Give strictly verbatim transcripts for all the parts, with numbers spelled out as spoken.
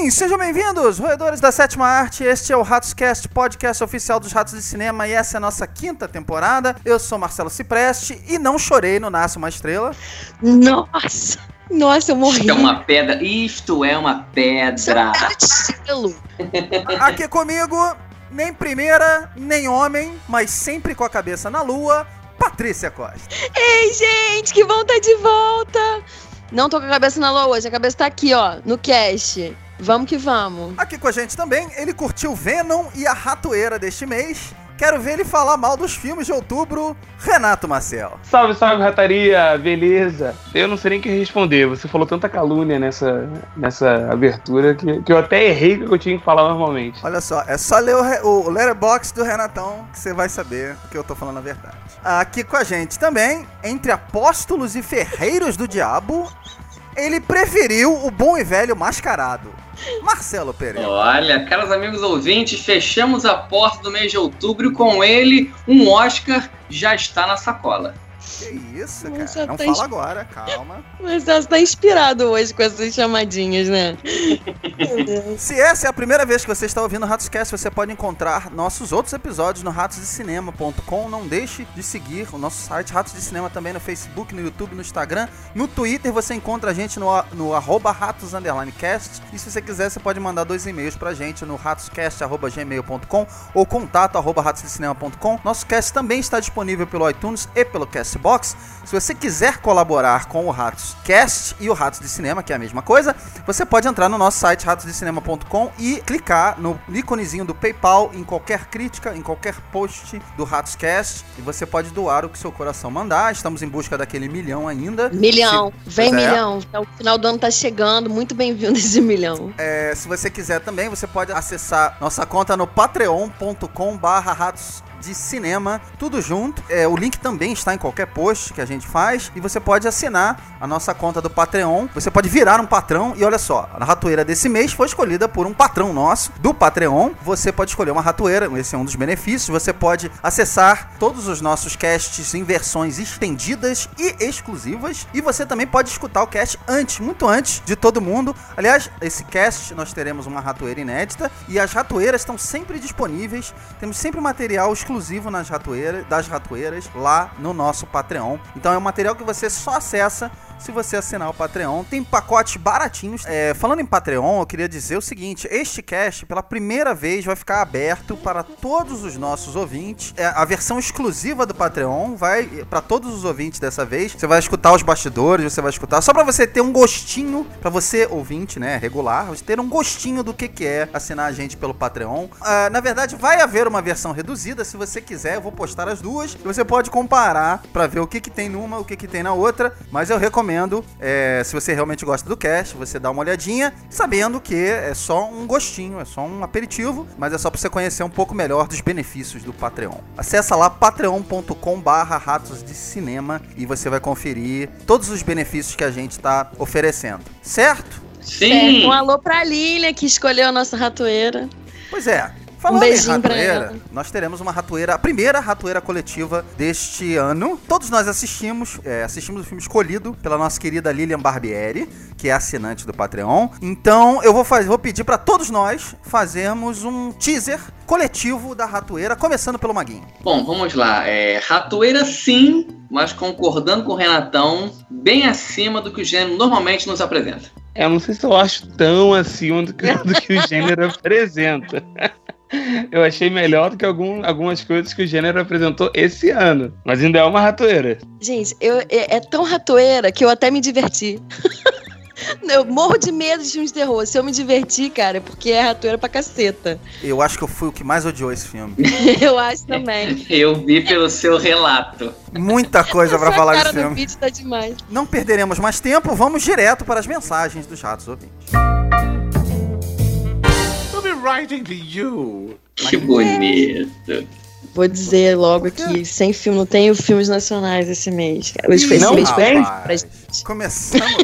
Sim, sejam bem-vindos, roedores da sétima arte. Este é o RatosCast, podcast oficial dos Ratos de Cinema, e essa é a nossa quinta temporada. Eu sou Marcelo Cipreste e não chorei no Nasce Uma Estrela. Nossa, nossa, eu morri. Isto é uma pedra, isto é uma pedra. Aqui comigo, nem primeira, nem homem, mas sempre com a cabeça na lua, Patrícia Costa. Ei, gente, que bom estar de volta. Não tô com a cabeça na lua hoje, a cabeça tá aqui, ó, no cast. Vamos que vamos. Aqui com a gente também, ele curtiu Venom e a ratoeira deste mês. Quero ver ele falar mal dos filmes de outubro, Renato Marcel. Salve, salve, rataria, beleza? Eu não sei nem o que responder, você falou tanta calúnia nessa, nessa abertura que, que eu até errei o que eu tinha que falar normalmente. Olha só, é só ler o, o Letterboxd do Renatão que você vai saber que eu tô falando a verdade. Aqui com a gente também, entre apóstolos e ferreiros do diabo, ele preferiu o bom e velho mascarado, Marcelo Pereira. Olha, caros amigos ouvintes, fechamos a porta do mês de outubro e com ele um Oscar já está na sacola. Que isso, cara? Nossa, Não tá fala ins... agora, calma. Mas você tá inspirado hoje com essas chamadinhas, né? Meu Deus. Se essa é a primeira vez que você está ouvindo o RatosCast, você pode encontrar nossos outros episódios no ratos de cinema ponto com. Não deixe de seguir o nosso site Ratos de Cinema também no Facebook, no YouTube, no Instagram. No Twitter você encontra a gente no, no arroba ratos underline cast. E se você quiser, você pode mandar dois e-mails pra gente no ratoscast arroba gmail ponto com ou contato arroba ratos de cinema ponto com. Nosso cast também está disponível pelo iTunes e pelo Castbox. Se você quiser colaborar com o RatosCast e o Ratos de Cinema, que é a mesma coisa, você pode entrar no nosso site ratos de cinema ponto com e clicar no íconezinho do PayPal em qualquer crítica, em qualquer post do RatosCast, e você pode doar o que seu coração mandar. Estamos em busca daquele milhão ainda. Milhão, se, vem é. milhão. O final do ano tá chegando, muito bem-vindo esse milhão. É, se você quiser também, você pode acessar nossa conta no patreon ponto com barra ratos de cinema, tudo junto. É, o link também está em qualquer post que a gente faz, e você pode assinar a nossa conta do Patreon. Você pode virar um patrão, e olha só, a ratoeira desse mês foi escolhida por um patrão nosso do Patreon. Você pode escolher uma ratoeira, esse é um dos benefícios. Você pode acessar todos os nossos casts em versões estendidas e exclusivas, e você também pode escutar o cast antes, muito antes de todo mundo. Aliás, esse cast nós teremos uma ratoeira inédita, e as ratoeiras estão sempre disponíveis. Temos sempre material exclusivo exclusivo nas ratoeiras, das ratoeiras lá no nosso Patreon. Então é um material que você só acessa se você assinar o Patreon. Tem pacotes baratinhos. É, falando em Patreon, eu queria dizer o seguinte: este cast, pela primeira vez, vai ficar aberto para todos os nossos ouvintes. É, a versão exclusiva do Patreon vai para todos os ouvintes dessa vez. Você vai escutar os bastidores, você vai escutar, só para você ter um gostinho, para você, ouvinte, né, regular, você ter um gostinho do que, que é assinar a gente pelo Patreon. Uh, na verdade, vai haver uma versão reduzida. Se você quiser, eu vou postar as duas, e você pode comparar para ver o que, que tem numa, o que, que tem na outra. Mas eu recomendo, É, se você realmente gosta do cast, você dá uma olhadinha, sabendo que é só um gostinho, é só um aperitivo, mas é só pra você conhecer um pouco melhor dos benefícios do Patreon. Acessa lá patreon ponto com barra ratos de cinema e você vai conferir todos os benefícios que a gente tá oferecendo, certo? Sim! É, um alô pra Lilian, que escolheu a nossa ratoeira. Pois é. Falando um beijinho em ratoeira, pra ela. nós teremos uma ratoeira, a primeira ratoeira coletiva deste ano. Todos nós assistimos, é, assistimos o filme escolhido pela nossa querida Lilian Barbieri, que é assinante do Patreon. Então eu vou, fazer, vou pedir para todos nós fazermos um teaser coletivo da ratoeira, começando pelo Maguinho. Bom, vamos lá. É, ratoeira sim, mas concordando com o Renatão, bem acima do que o gênero normalmente nos apresenta. Eu não sei se eu acho tão acima do que, do que o gênero apresenta. Eu achei melhor do que algum, algumas coisas que o gênero apresentou esse ano. Mas ainda é uma ratoeira. Gente, eu, é, é tão ratoeira que eu até me diverti. Eu morro de medo de filmes de terror. Se eu me divertir, cara, é porque é ratoeira pra caceta. Eu acho que eu fui o que mais odiou esse filme. Eu acho também. Eu vi pelo seu relato. Muita coisa pra falar desse filme. A cara do vídeo tá demais. Não perderemos mais tempo, vamos direto para as mensagens dos ratos ouvintes. Writing to you. Que bonito. Vou dizer logo aqui, sem filme, não tenho filmes nacionais esse mês. Esse Ih, mês não, foi rapaz. pra gente. Começamos bem.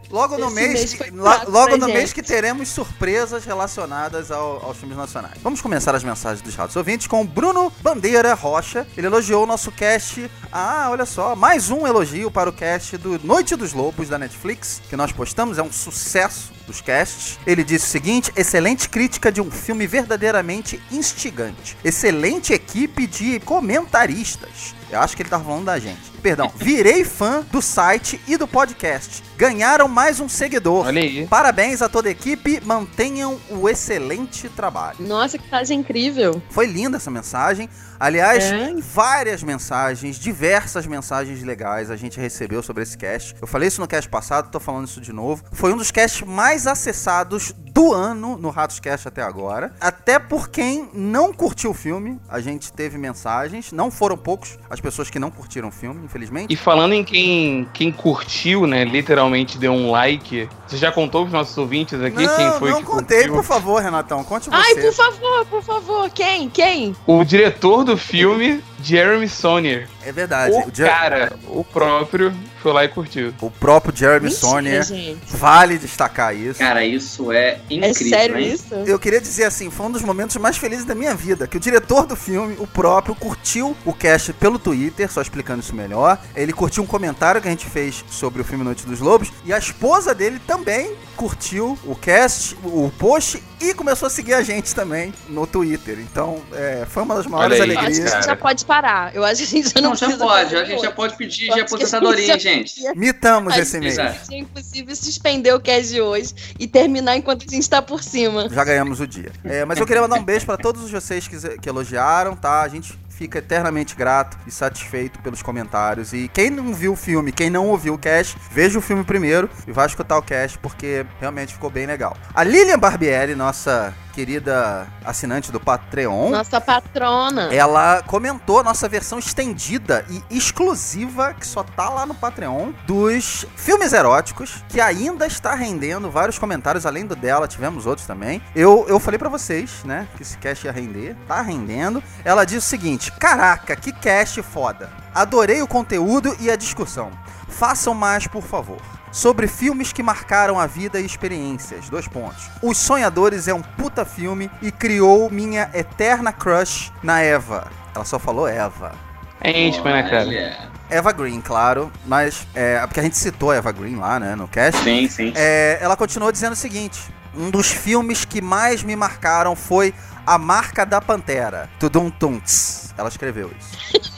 Logo no Esse mês, mês que- foi lo- fraco, logo né, no mês gente? que teremos surpresas relacionadas ao- aos filmes nacionais. Vamos começar as mensagens dos ratos ouvintes com o Bruno Bandeira Rocha. Ele elogiou o nosso cast. Ah, olha só, mais um elogio para o cast do Noite dos Lobos da Netflix, que nós postamos, é um sucesso dos casts. Ele disse o seguinte: excelente crítica de um filme verdadeiramente instigante. Excelente equipe de comentaristas. Eu acho que ele tava falando da gente. Perdão, virei fã do site e do podcast. Ganharam mais um seguidor. Olha aí. Parabéns a toda a equipe, mantenham o excelente trabalho. Nossa, que mensagem incrível. Foi linda essa mensagem. Aliás, É. várias mensagens, diversas mensagens legais a gente recebeu sobre esse cast. Eu falei isso no cast passado, tô falando isso de novo. Foi um dos casts mais acessados do ano no Ratos Cast até agora. Até por quem não curtiu o filme, a gente teve mensagens. Não foram poucos as pessoas que não curtiram o filme, infelizmente. E falando em quem, quem curtiu, né, literalmente deu um like, você já contou pros nossos ouvintes aqui não, quem foi não que contei, curtiu? por favor, Renatão, conte você. Ai, por favor, por favor. Quem? Quem? O diretor do filme, Jeremy Saunier. É verdade. O Jer- cara, o próprio, foi lá e curtiu. o próprio Jeremy Mentira, Saunier, gente. vale destacar isso. Cara, isso é É incrível, sério hein? isso? Eu queria dizer assim, foi um dos momentos mais felizes da minha vida, que o diretor do filme, o próprio, curtiu o cast pelo Twitter, só explicando isso melhor. Ele curtiu um comentário que a gente fez sobre o filme Noite dos Lobos, e a esposa dele também curtiu o cast, o post, e começou a seguir a gente também no Twitter. Então, é, foi uma das maiores Olha aí, Eu acho que a alegrias. gente já pode parar. Eu acho que a gente já não, Não, já precisa pode. fazer A gente já outro. pode pedir Eu de acho que a aposentadoria, hein, gente gente? Mitamos Ai, esse mês. exato. É impossível suspender o cast de hoje e terminar enquanto a gente tá por cima. Já ganhamos o dia. É, mas eu queria mandar um beijo pra todos vocês que, que elogiaram, tá? A gente fica eternamente grato e satisfeito pelos comentários. E quem não viu o filme, quem não ouviu o cast, veja o filme primeiro e vai escutar o cast, porque realmente ficou bem legal. A Lilian Barbieri, nossa querida assinante do Patreon, Nossa patrona. ela comentou a nossa versão estendida e exclusiva, que só tá lá no Patreon, dos filmes eróticos, que ainda está rendendo vários comentários, além do dela, tivemos outros também. Eu, eu falei pra vocês, né, que esse cast ia render, tá rendendo. Ela diz o seguinte: caraca, que cast foda. Adorei o conteúdo e a discussão. Façam mais, por favor. Sobre filmes que marcaram a vida e experiências. Dois pontos. Os Sonhadores é um puta filme e criou minha eterna crush na Eva. Ela só falou Eva. É íntimo, né, cara? Olha. Eva Green, claro, mas é porque a gente citou a Eva Green lá, né, no cast. Sim, sim. É, ela continuou dizendo o seguinte: um dos filmes que mais me marcaram foi A Marca da Pantera. Tudum Tunts. Ela escreveu isso.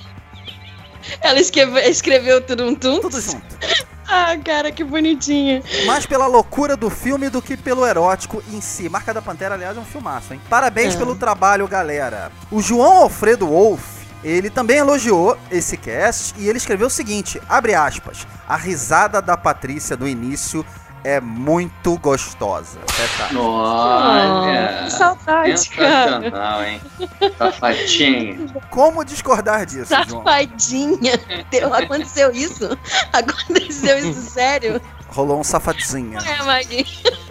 Ela escreveu, escreveu tudo um tum. Tudo junto. Ah, cara, que bonitinha. Mais pela loucura do filme do que pelo erótico em si. Marca da Pantera, aliás, é um filmaço, hein? Parabéns É. pelo trabalho, galera. O João Alfredo Wolff, ele também elogiou esse cast e ele escreveu o seguinte, abre aspas: a risada da Patrícia do início é muito gostosa. Fecha aspas. Olha. que saudade, cara. Sensacional, hein? Safadinho. Como discordar disso, João? Safadinha. Deu- Aconteceu isso? Aconteceu isso sério? Rolou um safadinha. É, Magui.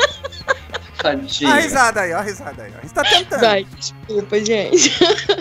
Safadinho. A risada aí, ó, a risada aí. Ó. A gente tá tentando. Vai, desculpa, gente.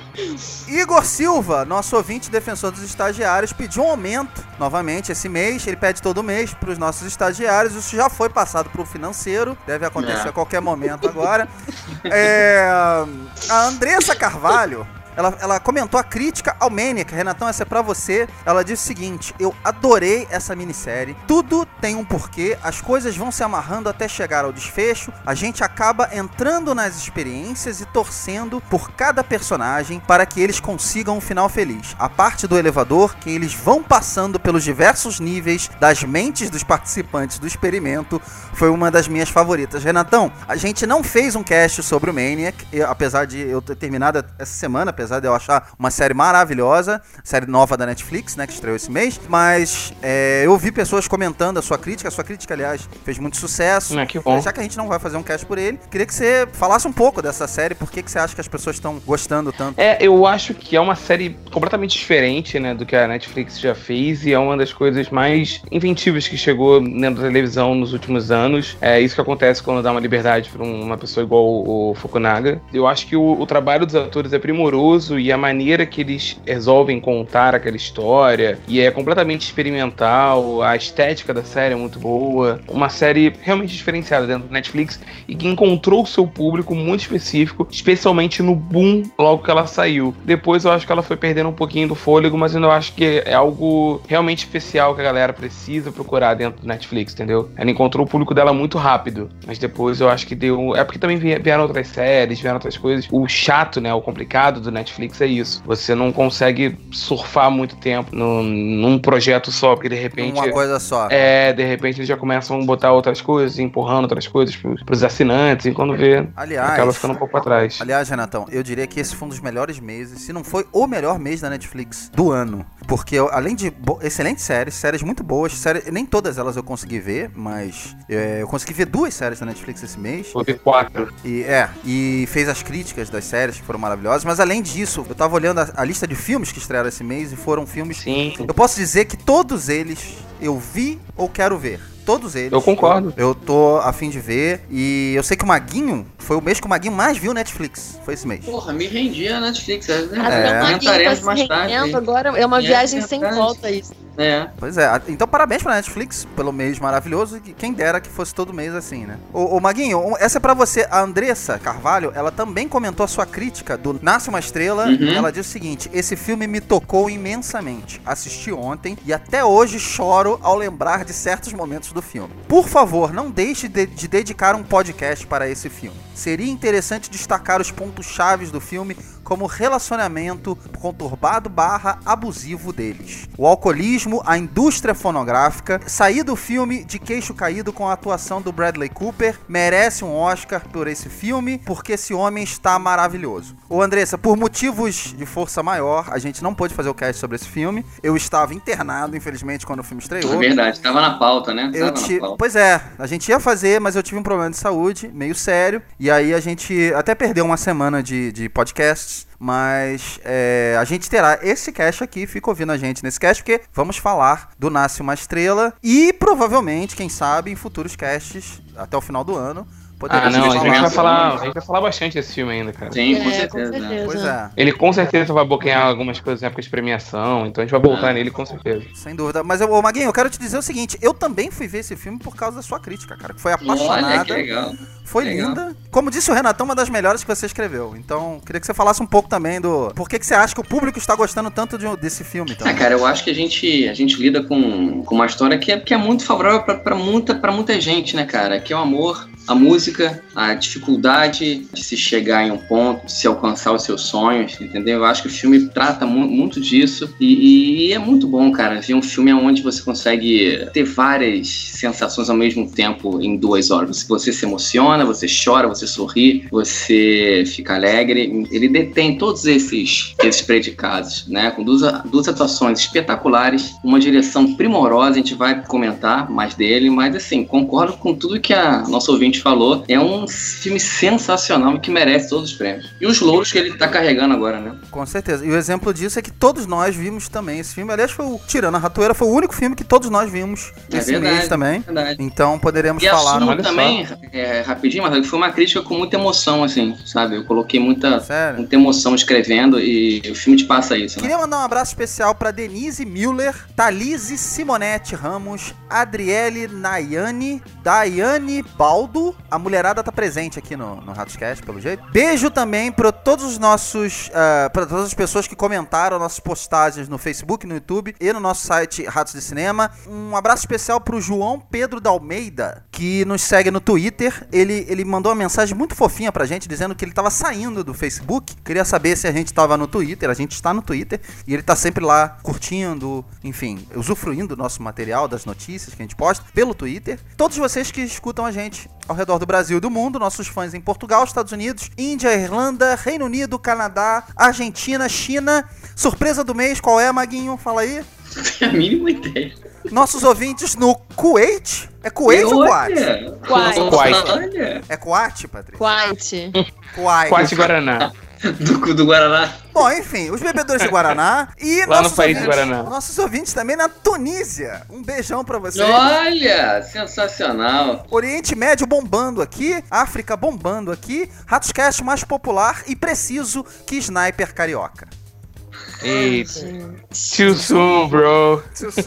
Igor Silva, nosso ouvinte defensor dos estagiários, pediu um aumento novamente esse mês. Ele pede todo mês para os nossos estagiários. Isso já foi passado para o financeiro. Deve acontecer É. a qualquer momento agora. É, a Andressa Carvalho, ela, ela comentou a crítica ao Maniac. Renatão, essa é pra você. Ela disse o seguinte: eu adorei essa minissérie. Tudo tem um porquê. As coisas vão se amarrando até chegar ao desfecho. A gente acaba entrando nas experiências e torcendo por cada personagem para que eles consigam um final feliz. A parte do elevador, que eles vão passando pelos diversos níveis das mentes dos participantes do experimento, foi uma das minhas favoritas. Renatão, a gente não fez um cast sobre o Maniac, eu, apesar de eu ter terminado essa semana, apesar de eu achar uma série maravilhosa, série nova da Netflix, né, que estreou esse mês, mas é, eu vi pessoas comentando a sua crítica, a sua crítica, aliás, fez muito sucesso. Ah, que bom. Já que a gente não vai fazer um cast por ele, queria que você falasse um pouco dessa série, por que que você acha que as pessoas estão gostando tanto? É, eu acho que é uma série completamente diferente, né, do que a Netflix já fez, e é uma das coisas mais inventivas que chegou dentro da televisão nos últimos anos. É isso que acontece quando dá uma liberdade para uma pessoa igual o Fukunaga. Eu acho que o, o trabalho dos atores é primoroso, maravilhoso e a maneira que eles resolvem contar aquela história, e é completamente experimental, a estética da série é muito boa, uma série realmente diferenciada dentro do Netflix e que encontrou o seu público muito específico, especialmente no boom logo que ela saiu. Depois eu acho que ela foi perdendo um pouquinho do fôlego, mas eu ainda acho que é algo realmente especial que a galera precisa procurar dentro do Netflix, entendeu? Ela encontrou o público dela muito rápido, mas depois eu acho que deu... É porque também vieram outras séries, vieram outras coisas. O chato, né, o complicado do Netflix é isso. Você não consegue surfar muito tempo num, num projeto só, porque de repente... Uma coisa só. É, de repente eles já começam a botar outras coisas, empurrando outras coisas pros, pros assinantes, e quando vê, aliás, acaba ficando um pouco pra trás. Aliás, Renatão, eu diria que esse foi um dos melhores meses, se não foi o melhor mês da Netflix do ano. Porque eu, além de bo- excelentes séries, séries muito boas, séries, nem todas elas eu consegui ver, mas é, eu consegui ver duas séries da Netflix esse mês. Vou ver quatro. E, é, e fez as críticas das séries que foram maravilhosas, mas além disso, eu tava olhando a, a lista de filmes que estrearam esse mês e foram filmes... Sim. Eu posso dizer que todos eles eu vi ou quero ver. Todos eles. Eu concordo. Eu, eu tô a fim de ver. E eu sei que o Maguinho, foi o mês que o Maguinho mais viu Netflix. Foi esse mês. Porra, me rendi a Netflix. É, Ah, É. Comentaremos mais tarde. Agora é uma É viagem sem verdade. volta isso. É. Pois é. Então parabéns pra Netflix pelo mês maravilhoso. E quem dera que fosse todo mês assim, né? Ô, ô Maguinho, essa é pra você. A Andressa Carvalho, ela também comentou a sua crítica do Nasce uma Estrela. Uhum. Ela diz o seguinte: esse filme me tocou imensamente. Assisti ontem e até hoje choro ao lembrar de certos momentos do filme. Por favor, não deixe de, de dedicar um podcast para esse filme. Seria interessante destacar os pontos chaves do filme, como o relacionamento conturbado barra abusivo deles, o alcoolismo, a indústria fonográfica. Sair do filme de queixo caído com a atuação do Bradley Cooper. Merece um Oscar por esse filme, porque esse homem está maravilhoso. Ô Andressa, por motivos de força maior, a gente não pôde fazer o cast sobre esse filme. Eu estava internado, infelizmente, quando o filme estreou. É verdade, tava na pauta, né? Eu Tava ti... na pauta. Pois é, a gente ia fazer, mas eu tive um problema de saúde, meio sério. E aí a gente até perdeu uma semana de, de podcasts. Mas é, a gente terá esse cast aqui, fica ouvindo a gente nesse cast, porque vamos falar do Nasce uma Estrela. E provavelmente, quem sabe, em futuros casts, até o final do ano, Ah, não, a gente, falar. vai falar, a gente vai falar bastante desse filme ainda, cara. Sim, com É, certeza. com certeza. Pois é, Ele com certeza vai bloquear algumas coisas na época de premiação, então a gente vai voltar Ah. nele com certeza. sem dúvida. Mas, ô Maguinho, eu quero te dizer o seguinte: eu também fui ver esse filme por causa da sua crítica, cara, que foi Olha, que apaixonada. legal. Foi Legal. linda. Como disse o Renatão, uma das melhores que você escreveu. Então, queria que você falasse um pouco também do... Por que, que você acha que o público está gostando tanto de, um- desse filme? Então? Ah, cara, eu acho que a gente, a gente lida com, com uma história que é, que é muito favorável pra, pra, muita, pra muita gente, né, cara? Que é o amor, a música, a dificuldade de se chegar em um ponto, de se alcançar os seus sonhos, entendeu? Eu acho que o filme trata mu- muito disso e, e é muito bom, cara, ver um filme onde você consegue ter várias sensações ao mesmo tempo em duas horas. Você se emociona, você chora, você sorri, você fica alegre. Ele detém todos esses, esses predicados, né? Com duas, duas atuações espetaculares, uma direção primorosa, a gente vai comentar mais dele, mas assim, concordo com tudo que a nossa ouvinte falou. É um filme sensacional que merece todos os prêmios. E os louros que ele tá carregando agora, né? Com certeza. E o exemplo disso é que todos nós vimos também esse filme. Aliás, foi o Tirando a Ratoeira, foi o único filme que todos nós vimos É esse verdade, mês também. Verdade. Então poderemos E falar. assumo olha só. também, é, rapidinho, mas foi uma crítica com muita emoção, assim, sabe? Eu coloquei muita, Sério? muita emoção escrevendo e o filme te passa isso, né? Queria mandar um abraço especial pra Denise Müller, Thalise Simonete Ramos, Adriele Nayane, Daiane Baldo. A mulherada tá presente aqui no, no Ratoscast, pelo jeito. Beijo também pra todos os nossos, uh, pra todas as pessoas que comentaram nossas postagens no Facebook, no YouTube e no nosso site Ratos de Cinema. Um abraço especial pro João Pedro da Almeida, que nos segue no Twitter. Ele, ele mandou uma mensagem muito fofinha pra gente, dizendo que ele tava saindo do Facebook. Queria saber se a gente tava no Twitter. A gente está no Twitter e ele tá sempre lá curtindo, enfim, usufruindo do nosso material, das notícias que a gente posta pelo Twitter. Todos vocês que escutam a gente ao redor do Brasil e do mundo, nossos fãs em Portugal, Estados Unidos, Índia, Irlanda, Reino Unido, Canadá, Argentina, China. Surpresa do mês, qual é, Maguinho? Fala aí. Não tenho a mínima ideia. Nossos ouvintes no Kuwait. É Kuwait ou Kuwait? Kuwait. Olha. É Kuwait, Patrícia? Quite. Kuwait. Quase Guaraná. Do, do Guaraná. Bom, enfim, os bebedores de Guaraná e Lá no nossos país do ouvintes, Guaraná. nossos ouvintes também na Tunísia. Um beijão pra vocês. Olha, sensacional. Oriente Médio bombando aqui, África bombando aqui, Ratoscast mais popular e preciso que Sniper Carioca. Eita. Too soon, bro.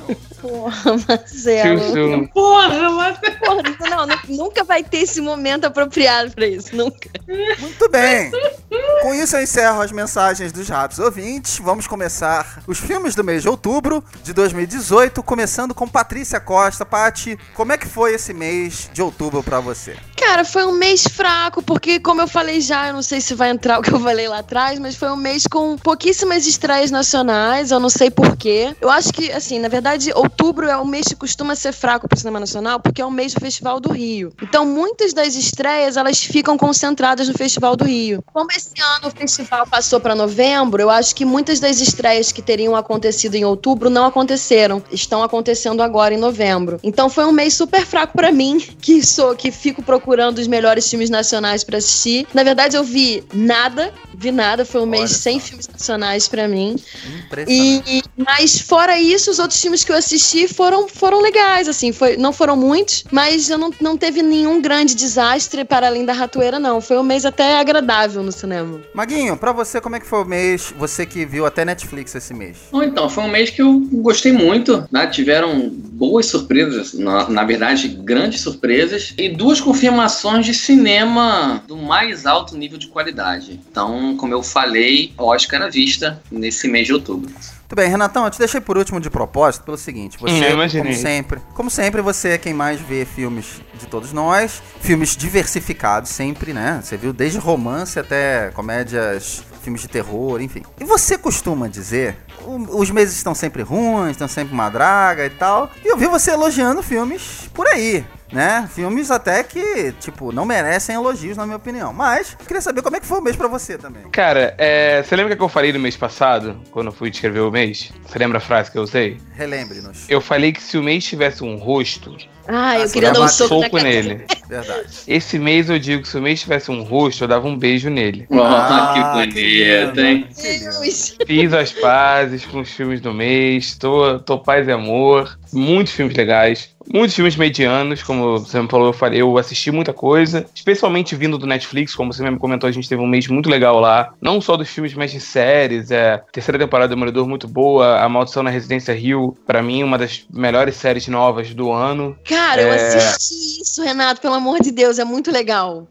Porra, Marcelo. Too soon. Porra, mas... Porra, não, não, nunca vai ter esse momento apropriado pra isso, nunca. Muito bem. Com isso eu encerro as mensagens dos ratos ouvintes. Vamos começar os filmes do mês de outubro de dois mil e dezoito, começando com Patrícia Costa. Paty, como é que foi esse mês de outubro pra você? Cara, foi um mês fraco, porque como eu falei já, eu não sei se vai entrar o que eu falei lá atrás, mas foi um mês com pouquíssimas estreias nacionais, eu não sei porquê. Eu acho que, assim, na verdade, outubro é um mês que costuma ser fraco pro cinema nacional, porque é o mês do Festival do Rio. Então, muitas das estreias, elas ficam concentradas no Festival do Rio. Como esse ano o festival passou pra novembro, eu acho que muitas das estreias que teriam acontecido em outubro não aconteceram. Estão acontecendo agora em novembro. Então, foi um mês super fraco pra mim, que sou, que fico procurando os melhores filmes nacionais pra assistir. Na verdade, eu vi nada, vi nada. Foi um mês Olha sem só. filmes nacionais pra mim. Impressionante. E, mas fora isso, os outros filmes que eu assisti foram, foram legais, assim, foi, não foram muitos, mas eu não, não teve nenhum grande desastre para além da ratoeira, não. Foi um mês até agradável no cinema. Maguinho, pra você, como é que foi o mês? Você que viu até Netflix esse mês. Bom, então, foi um mês que eu gostei muito, né? Tiveram boas surpresas, na, na verdade, grandes surpresas, e duas confirmações de cinema do mais alto nível de qualidade. Então, como eu falei, Oscar à vista nesse mês de outubro. Muito bem, Renatão, eu te deixei por último de propósito pelo seguinte, você, Hum, eu imaginei. como sempre, como sempre, você é quem mais vê filmes de todos nós, filmes diversificados sempre, né? Você viu desde romance até comédias, filmes de terror, enfim. E você costuma dizer, o- os meses estão sempre ruins, estão sempre uma draga e tal, e eu vi você elogiando filmes por aí. Né? Filmes até que, tipo, não merecem elogios, na minha opinião. Mas, eu queria saber como é que foi o mês pra você também. Cara, é, você lembra que eu falei no mês passado, quando eu fui descrever o mês? Você lembra a frase que eu usei? Relembre-nos. Eu falei que se o mês tivesse um rosto, Ah, eu Ah, queria você dar um dá soco, na soco cara. nele. Verdade. Esse mês eu digo que se o mês tivesse um rosto, eu dava um beijo nele. Oh, Ah, que que bonito, lindo. hein? Que lindo. Deus. Fiz as pazes com os filmes do mês, tô, tô paz e amor, muitos filmes legais, muitos filmes medianos, como você me falou, eu falei, eu assisti muita coisa, especialmente vindo do Netflix, como você mesmo comentou, a gente teve um mês muito legal lá, não só dos filmes, mas de séries, é, terceira temporada do Demolidor muito boa, A Maldição na Residência Hill, pra mim, uma das melhores séries novas do ano, Cara, eu É. assisti isso, Renato, pelo amor de Deus, é muito legal.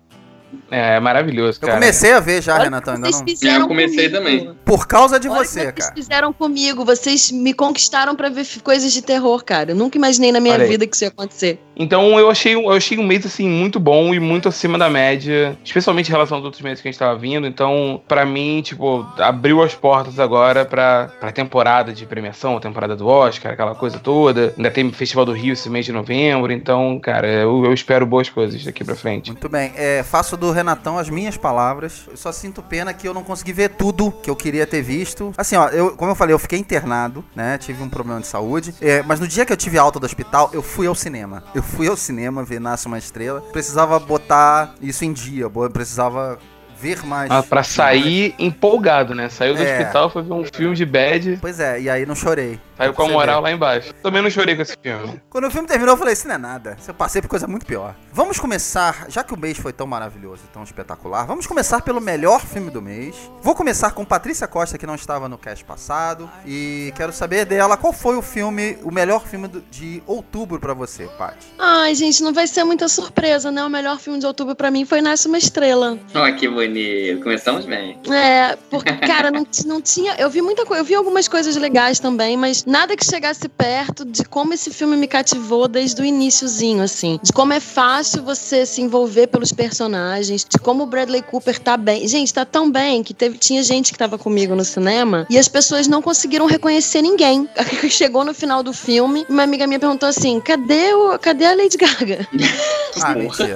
é maravilhoso, Eu cara. comecei a ver já, Olha o Renatão, que ainda vocês não. fizeram Eu comecei comigo. também. Por causa de Olha você, o que cara. vocês fizeram comigo. Vocês me conquistaram pra ver f- coisas de terror, cara. Eu nunca imaginei na minha Olha aí. vida que isso ia acontecer. Então eu achei, eu achei um mês assim muito bom e muito acima da média, especialmente em relação aos outros meses que a gente tava vindo. Então, pra mim, tipo, abriu as portas agora pra, pra temporada de premiação, a temporada do Oscar, aquela coisa toda. Ainda tem Festival do Rio esse mês de novembro. Então, cara, eu, eu espero boas coisas daqui pra frente. Muito bem, é, faço do Renatão as minhas palavras. Eu só sinto pena que eu não consegui ver tudo que eu queria ter visto. Assim, ó, eu, como eu falei, eu fiquei internado, né? Tive um problema de saúde. É, mas no dia que eu tive alta do hospital, eu fui ao cinema. Eu fui ao cinema ver Nasce uma Estrela. Precisava botar isso em dia. bo- Precisava ver mais. Ah, pra sair empolgado, né? Saiu do É. hospital, foi ver um filme de bad, Pois é, e aí não chorei. saiu com a Você moral vê. lá embaixo. Também não chorei com esse filme. Quando o filme terminou, eu falei, isso não é nada. Eu passei por coisa muito pior. Vamos começar, já que o mês foi tão maravilhoso e tão espetacular, vamos começar pelo melhor filme do mês. Vou começar com Patrícia Costa, que não estava no cast passado. E quero saber dela, qual foi o filme, o melhor filme do- de outubro pra você, Paty? Ai, gente, não vai ser muita surpresa, né? O melhor filme de outubro pra mim foi Nasce uma Estrela. Ó, que bonito. Começamos bem. É, porque, cara, não, ti- não tinha. Eu vi muita coisa, eu vi algumas coisas legais também, mas nada que chegasse perto de como esse filme me cativou desde o iniciozinho, assim. De como é fácil você se envolver pelos personagens, de como o Bradley Cooper tá bem. Gente, tá tão bem que teve, tinha gente que tava comigo no cinema e as pessoas não conseguiram reconhecer ninguém. Chegou no final do filme, uma amiga minha perguntou assim: cadê, o, cadê a Lady Gaga? Ah, mentira.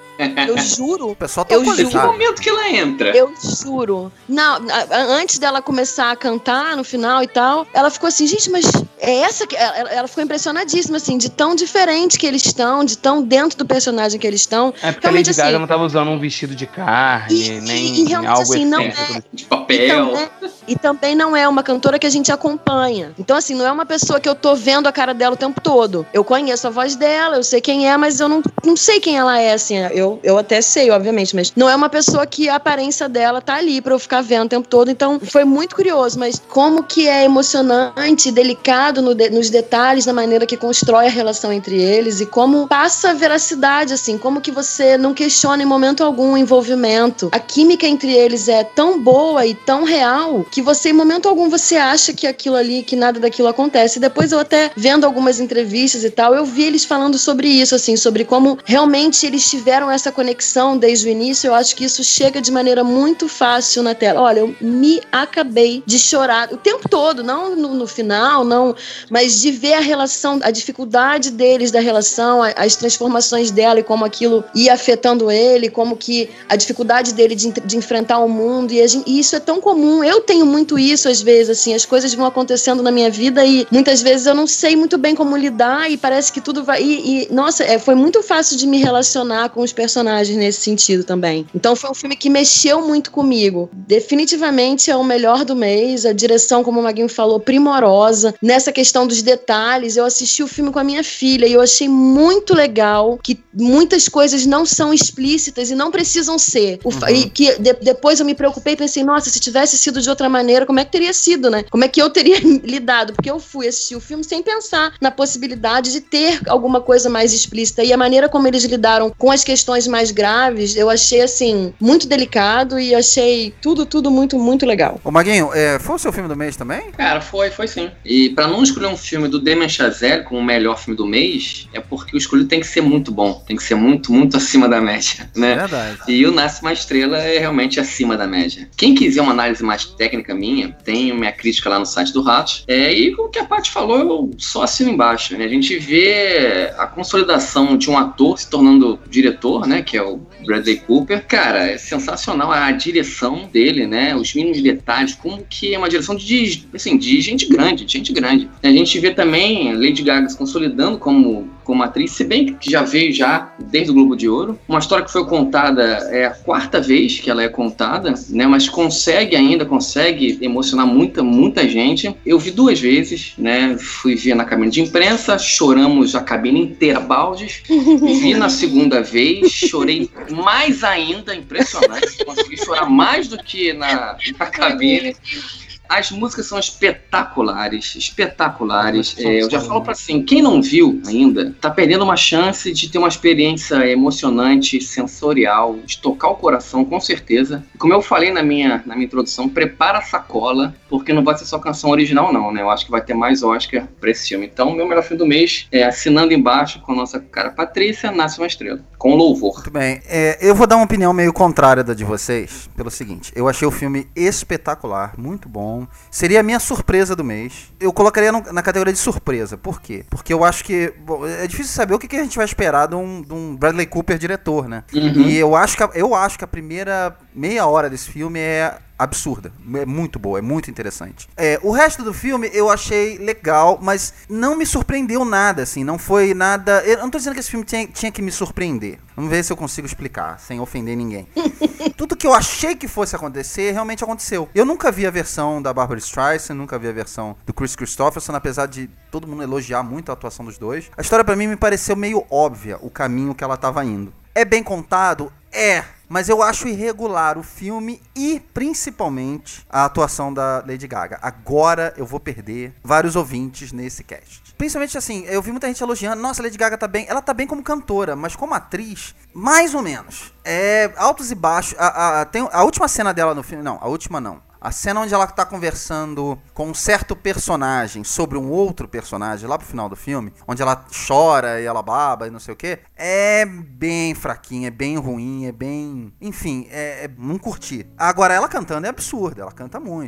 Eu juro. O pessoal tá Eu Que alcoolizado. momento que ela entra? Eu juro. Não, a- a- antes dela começar a cantar no final e tal, ela ficou assim, gente, mas é essa que ela, ela ficou impressionadíssima, assim, de tão diferente que eles estão, de tão dentro do personagem que eles estão. É porque a Lady Gaga assim, não tava usando um vestido de carne, e, nem e, e realmente, algo assim, não é, de papel. E também, e também não é uma cantora que a gente acompanha. Então, assim, não é uma pessoa que eu tô vendo a cara dela o tempo todo. Eu conheço a voz dela, eu sei quem é, mas eu não, não sei quem ela é, assim. Eu, eu até sei, obviamente, mas não é uma pessoa que a aparência dela tá ali pra eu ficar vendo o tempo todo. Então, foi muito curioso, mas como que é emocionante, delicado no de, nos detalhes, na maneira que constrói a relação entre eles e como passa a veracidade, assim, como que você não questiona em momento algum o envolvimento. A química entre eles é tão boa e tão real que você, em momento algum, você acha que aquilo ali, que nada daquilo acontece. E depois eu até, vendo algumas entrevistas e tal, eu vi eles falando sobre isso, assim, sobre como realmente eles tiveram essa conexão desde o início. Eu acho que isso chega de maneira muito fácil na tela. Olha, eu me acabei de chorar o tempo todo, não no, no final, não, mas de ver a relação, a dificuldade deles da relação, as transformações dela e como aquilo ia afetando ele, como que a dificuldade dele de, de enfrentar o mundo, e, gente, e isso é tão comum. Eu tenho muito isso às vezes, assim, as coisas vão acontecendo na minha vida e muitas vezes eu não sei muito bem como lidar e parece que tudo vai... E, e nossa, é, foi muito fácil de me relacionar com os personagens nesse sentido também. Então foi um filme que mexeu muito comigo. Definitivamente é o melhor do mês, a direção, como o Maguinho falou, primorosa. Nessa questão dos detalhes, eu assisti o filme com a minha filha e eu achei muito legal que muitas coisas não são explícitas e não precisam ser. O, uhum. E que de, depois eu me preocupei e pensei, nossa, se tivesse sido de outra maneira, como é que teria sido, né? Como é que eu teria lidado? Porque eu fui assistir o filme sem pensar na possibilidade de ter alguma coisa mais explícita. E a maneira como eles lidaram com as questões mais graves, eu achei, assim, muito delicado e achei tudo, tudo muito, muito legal. Ô, Maguinho, é, foi o seu filme do mês também? Cara, foi, foi sim. E pra não escolher um filme do Damien Chazelle como o melhor filme do mês, é porque o escolhido tem que ser muito bom. Tem que ser muito, muito acima da média, né? Verdade. E o Nasce Uma Estrela é realmente acima da média. Quem quiser uma análise mais técnica minha, tem minha crítica lá no site do Ratos. É, e o que a Paty falou, eu só assino embaixo, né? A gente vê a consolidação de um ator se tornando diretor, né? Que é o Bradley Cooper. Cara, é sensacional a direção dele, né? Os mínimos detalhes, como que é uma direção de, assim, de gente grande, de gente grande. A gente vê também Lady Gaga se consolidando como, como atriz, se bem que já veio já desde o Globo de Ouro. Uma história que foi contada, é a quarta vez que ela é contada, né? Mas consegue ainda, consegue emocionar muita, muita gente. Eu vi duas vezes, né? Fui ver na cabine de imprensa, choramos a cabine inteira, baldes. Vi na segunda vez, chorei mais ainda, impressionante. Consegui chorar mais do que na, na cabine. As músicas são espetaculares, espetaculares. É, eu já falo pra assim, quem não viu ainda, tá perdendo uma chance de ter uma experiência emocionante, sensorial, de tocar o coração, com certeza. E como eu falei na minha, na minha introdução, prepara a sacola, porque não vai ser só canção original não, né? Eu acho que vai ter mais Oscar pra esse filme. Então, meu melhor filme do mês é assinando embaixo com a nossa cara Patrícia, Nasce Uma Estrela, com louvor. Muito bem. É, eu vou dar uma opinião meio contrária da de vocês, pelo seguinte, eu achei o filme espetacular, muito bom. Seria a minha surpresa do mês. Eu colocaria no, na categoria de surpresa. Por quê? Porque eu acho que... Bom, é difícil saber o que, que a gente vai esperar de um, de um Bradley Cooper diretor, né? Uhum. E eu acho, que a, eu acho que a primeira meia hora desse filme é absurda. É muito boa, é muito interessante. É, o resto do filme eu achei legal, mas não me surpreendeu nada, assim. Não foi nada... Eu não tô dizendo que esse filme tinha, tinha que me surpreender. Vamos ver se eu consigo explicar, sem ofender ninguém. Tudo que eu achei que fosse acontecer, realmente aconteceu. Eu nunca vi a versão da Barbra Streisand, nunca vi a versão do Chris Christopherson, apesar de todo mundo elogiar muito a atuação dos dois. A história pra mim me pareceu meio óbvia, o caminho que ela tava indo. É bem contado? É. Mas eu acho irregular o filme e, principalmente, a atuação da Lady Gaga. Agora eu vou perder vários ouvintes nesse cast. Principalmente assim, eu vi muita gente elogiando, nossa, a Lady Gaga tá bem. Ela tá bem como cantora, mas como atriz, mais ou menos. É altos e baixos. A, a, tem, a última cena dela no filme, não, a última não. A cena onde ela tá conversando com um certo personagem sobre um outro personagem, lá pro final do filme, onde ela chora e ela baba e não sei o que, é bem fraquinha, é bem ruim, é bem... Enfim, é, é não curti. Agora, ela cantando é absurda, ela canta muito.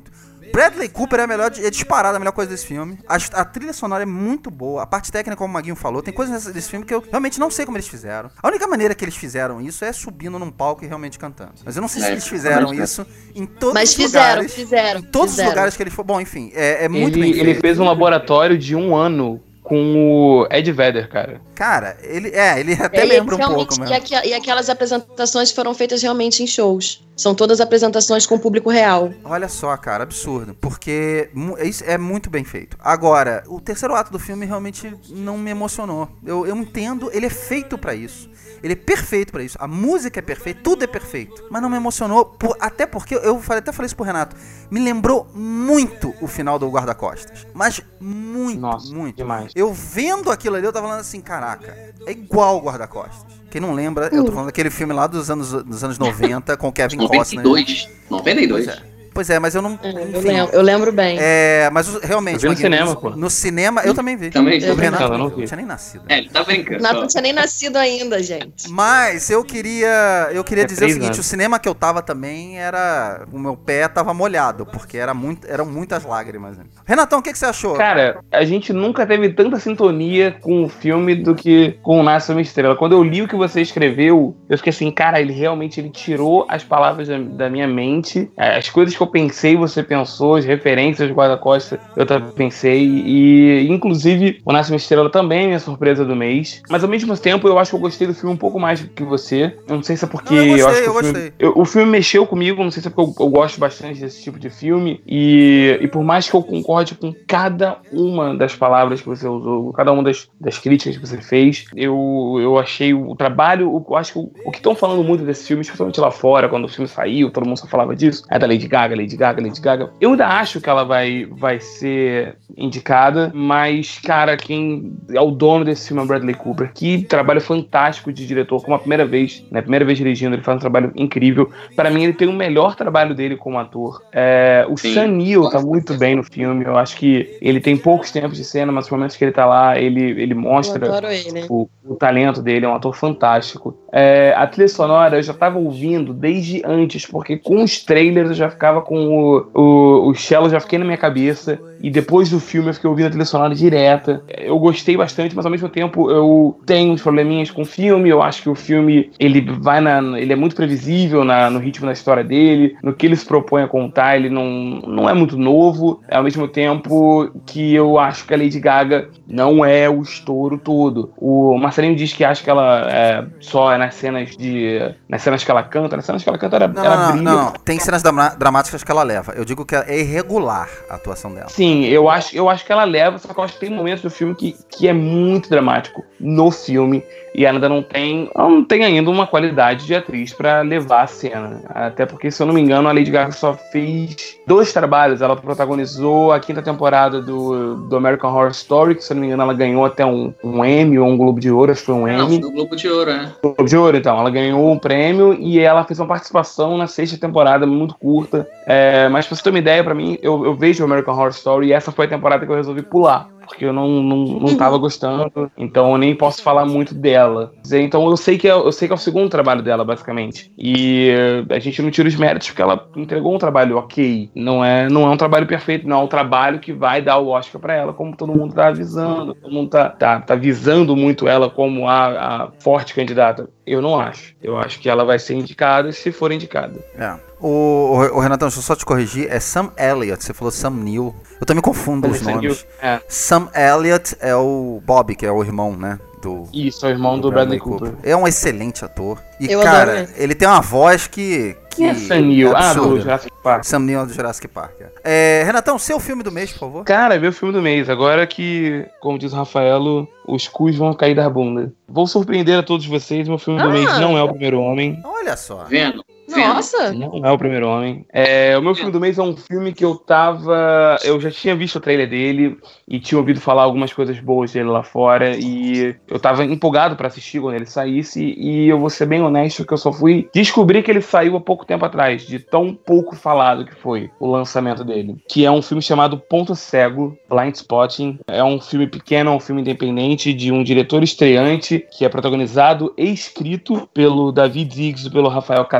Bradley Cooper é a melhor, é disparada a melhor coisa desse filme. A, a trilha sonora é muito boa. A parte técnica, como o Maguinho falou, tem coisas nesse, desse filme que eu realmente não sei como eles fizeram. A única maneira que eles fizeram isso é subindo num palco e realmente cantando. Mas eu não sei se É, eles fizeram realmente, isso em todos Mas os fizeram, lugares. fizeram. Em todos fizeram. os lugares que eles foram. Bom, enfim, é, é muito ele, bem feito. ele fez um laboratório de um ano com o Ed Vedder, cara. Cara, ele é, ele até É, e lembra um realmente- pouco e, mesmo. aqu- e aquelas apresentações foram feitas realmente em shows. São todas apresentações com público real. Olha só, cara, absurdo. Porque mu- isso é muito bem feito. Agora, o terceiro ato do filme realmente não me emocionou. Eu, eu entendo, ele é feito pra isso. Ele é perfeito pra isso. A música é perfeita, tudo é perfeito. Mas não me emocionou, por- até porque, eu falei- até falei isso pro Renato, me lembrou muito o final do Guarda-Costas. Mas muito, Nossa, muito. demais. Eu vendo aquilo ali, eu tava falando assim, caraca, é igual o Guarda-Costas. Quem não lembra, eu tô falando daquele filme lá dos anos, dos anos noventa, com o Kevin noventa e Costner. dois. noventa e dois. Pois é. Pois é, mas eu não... É, eu, enfim. lembro, eu lembro bem. É, mas o- realmente... Eu vi no Maguinho, cinema, no, pô. no cinema, eu também vi. Também, O tô Renato brincando, eu não não vi. tinha nem nascido. É, ele tá brincando. Renato não tinha nem nascido ainda, gente. Mas eu queria, eu queria É dizer o três seguinte, anos. o cinema que eu tava também era, o meu pé tava molhado, porque era muito, eram muitas lágrimas. Né? Renatão, o que, que você achou? Cara, a gente nunca teve tanta sintonia com o filme do que com o Nasce uma Estrela. Quando eu li o que você escreveu, eu fiquei assim, cara, ele realmente ele tirou as palavras da, da minha mente. As coisas que eu pensei, você pensou, as referências do Guarda-Costas, eu também pensei. E, inclusive, o Nasce uma Estrela também é minha surpresa do mês. Mas, ao mesmo tempo, eu acho que eu gostei do filme um pouco mais do que você. Eu não sei se é porque... Não, eu gostei, acho que eu o filme, gostei. eu- o filme mexeu comigo, não sei se é porque eu, eu gosto bastante desse tipo de filme. E, e por mais que eu concorde com cada uma das palavras que você usou, cada uma das, das críticas que você fez, eu, eu achei o trabalho, o- eu acho que o, o que estão falando muito desse filme, especialmente lá fora, quando o filme saiu, todo mundo só falava disso, é da Lady Gaga, Lady Gaga, Lady Gaga. Eu ainda acho que ela vai, vai ser indicada, mas, cara, quem é o dono desse filme é o Bradley Cooper. Que trabalho fantástico de diretor, como a primeira vez, né? Primeira vez dirigindo, ele faz um trabalho incrível. Pra mim, ele tem o melhor trabalho dele como ator. É, o Sim. Sam Neill tá Com muito certeza. bem no filme. Eu acho que ele tem poucos tempos de cena, mas nos momentos que ele tá lá, ele, ele Eu mostra adoro ele. o, o talento dele, é um ator fantástico. É, a trilha sonora eu já tava ouvindo desde antes, porque com os trailers eu já ficava com o, o, o Shallow, já fiquei na minha cabeça, e depois do filme eu fiquei ouvindo a trilha sonora direta. Eu gostei bastante, mas ao mesmo tempo eu tenho uns probleminhas com o filme. Eu acho que o filme, ele vai na, ele é muito previsível na, no ritmo da história dele, no que ele se propõe a contar, ele não, não é muito novo, ao mesmo tempo que eu acho que a Lady Gaga não é o estouro todo. O Marcelinho diz que acha que ela é só é nas cenas de. Nas cenas que ela canta, nas cenas que ela canta ela, Não, ela não, não, brilha. não, não. Tem cenas drama- dramáticas que ela leva. Eu digo que é irregular a atuação dela. Sim, eu acho, eu acho que ela leva, só que eu acho que tem momentos do filme que, que é muito dramático no filme. E ela ainda não tem, ela não tem ainda uma qualidade de atriz pra levar a cena. Até porque, se eu não me engano, a Lady Gaga só fez dois trabalhos. Ela protagonizou a quinta temporada do, do American Horror Story, que, se eu não me engano, ela ganhou até um, um Emmy ou um Globo de Ouro, acho que foi um Não, Emmy. foi o Globo de Ouro, né? Globo de Ouro, então. Ela ganhou um prêmio e ela fez uma participação na sexta temporada, muito curta. É, mas pra você ter uma ideia, pra mim, eu, eu vejo o American Horror Story e essa foi a temporada que eu resolvi pular. Porque eu não, não, não tava gostando, então eu nem posso falar muito dela. Então eu sei que é, eu sei que é o segundo trabalho dela, basicamente. E eh, a gente não tira os méritos porque ela entregou um trabalho ok. Não é, não é um trabalho perfeito, não é um trabalho que vai dar o Oscar pra ela, como todo mundo tá avisando. Todo mundo tá, tá, tá visando muito ela como a, a forte candidata. Eu não acho. Eu acho que ela vai ser indicada se for indicada. É. O, o, o Renatão, deixa eu só te corrigir, é Sam Elliott, você falou Sam Neill. Eu também confundo os nomes. É. Sam Elliott é o Bob, que é o irmão, né? Do, Isso, é o irmão do, Bradley Cooper. É um excelente ator. E, Eu cara, adoro ele. ele tem uma voz que. que Quem é Sam Neill? Ah, do absurda. Jurassic Park. Sam Neill do Jurassic Park. É. É, Renatão, seu filme do mês, por favor. Cara, meu filme do mês. Agora que, como diz o Rafaelo, os cus vão cair da bunda. Vou surpreender a todos vocês. Meu filme do Ah. mês não é O Primeiro Homem. Olha só. Vendo? Vendo? Nossa! Não é O Primeiro Homem. É, o meu filme do mês é um filme que eu tava... Eu já tinha visto o trailer dele e tinha ouvido falar algumas coisas boas dele lá fora. E eu tava empolgado pra assistir quando ele saísse. E eu vou ser bem honesto que eu só fui descobrir que ele saiu há pouco tempo atrás. De tão pouco falado que foi o lançamento dele. Que é um filme chamado Ponto Cego, Blind Spotting. É um filme pequeno, é um filme independente de um diretor estreante que é protagonizado e escrito pelo David Diggs e pelo Rafael Casal.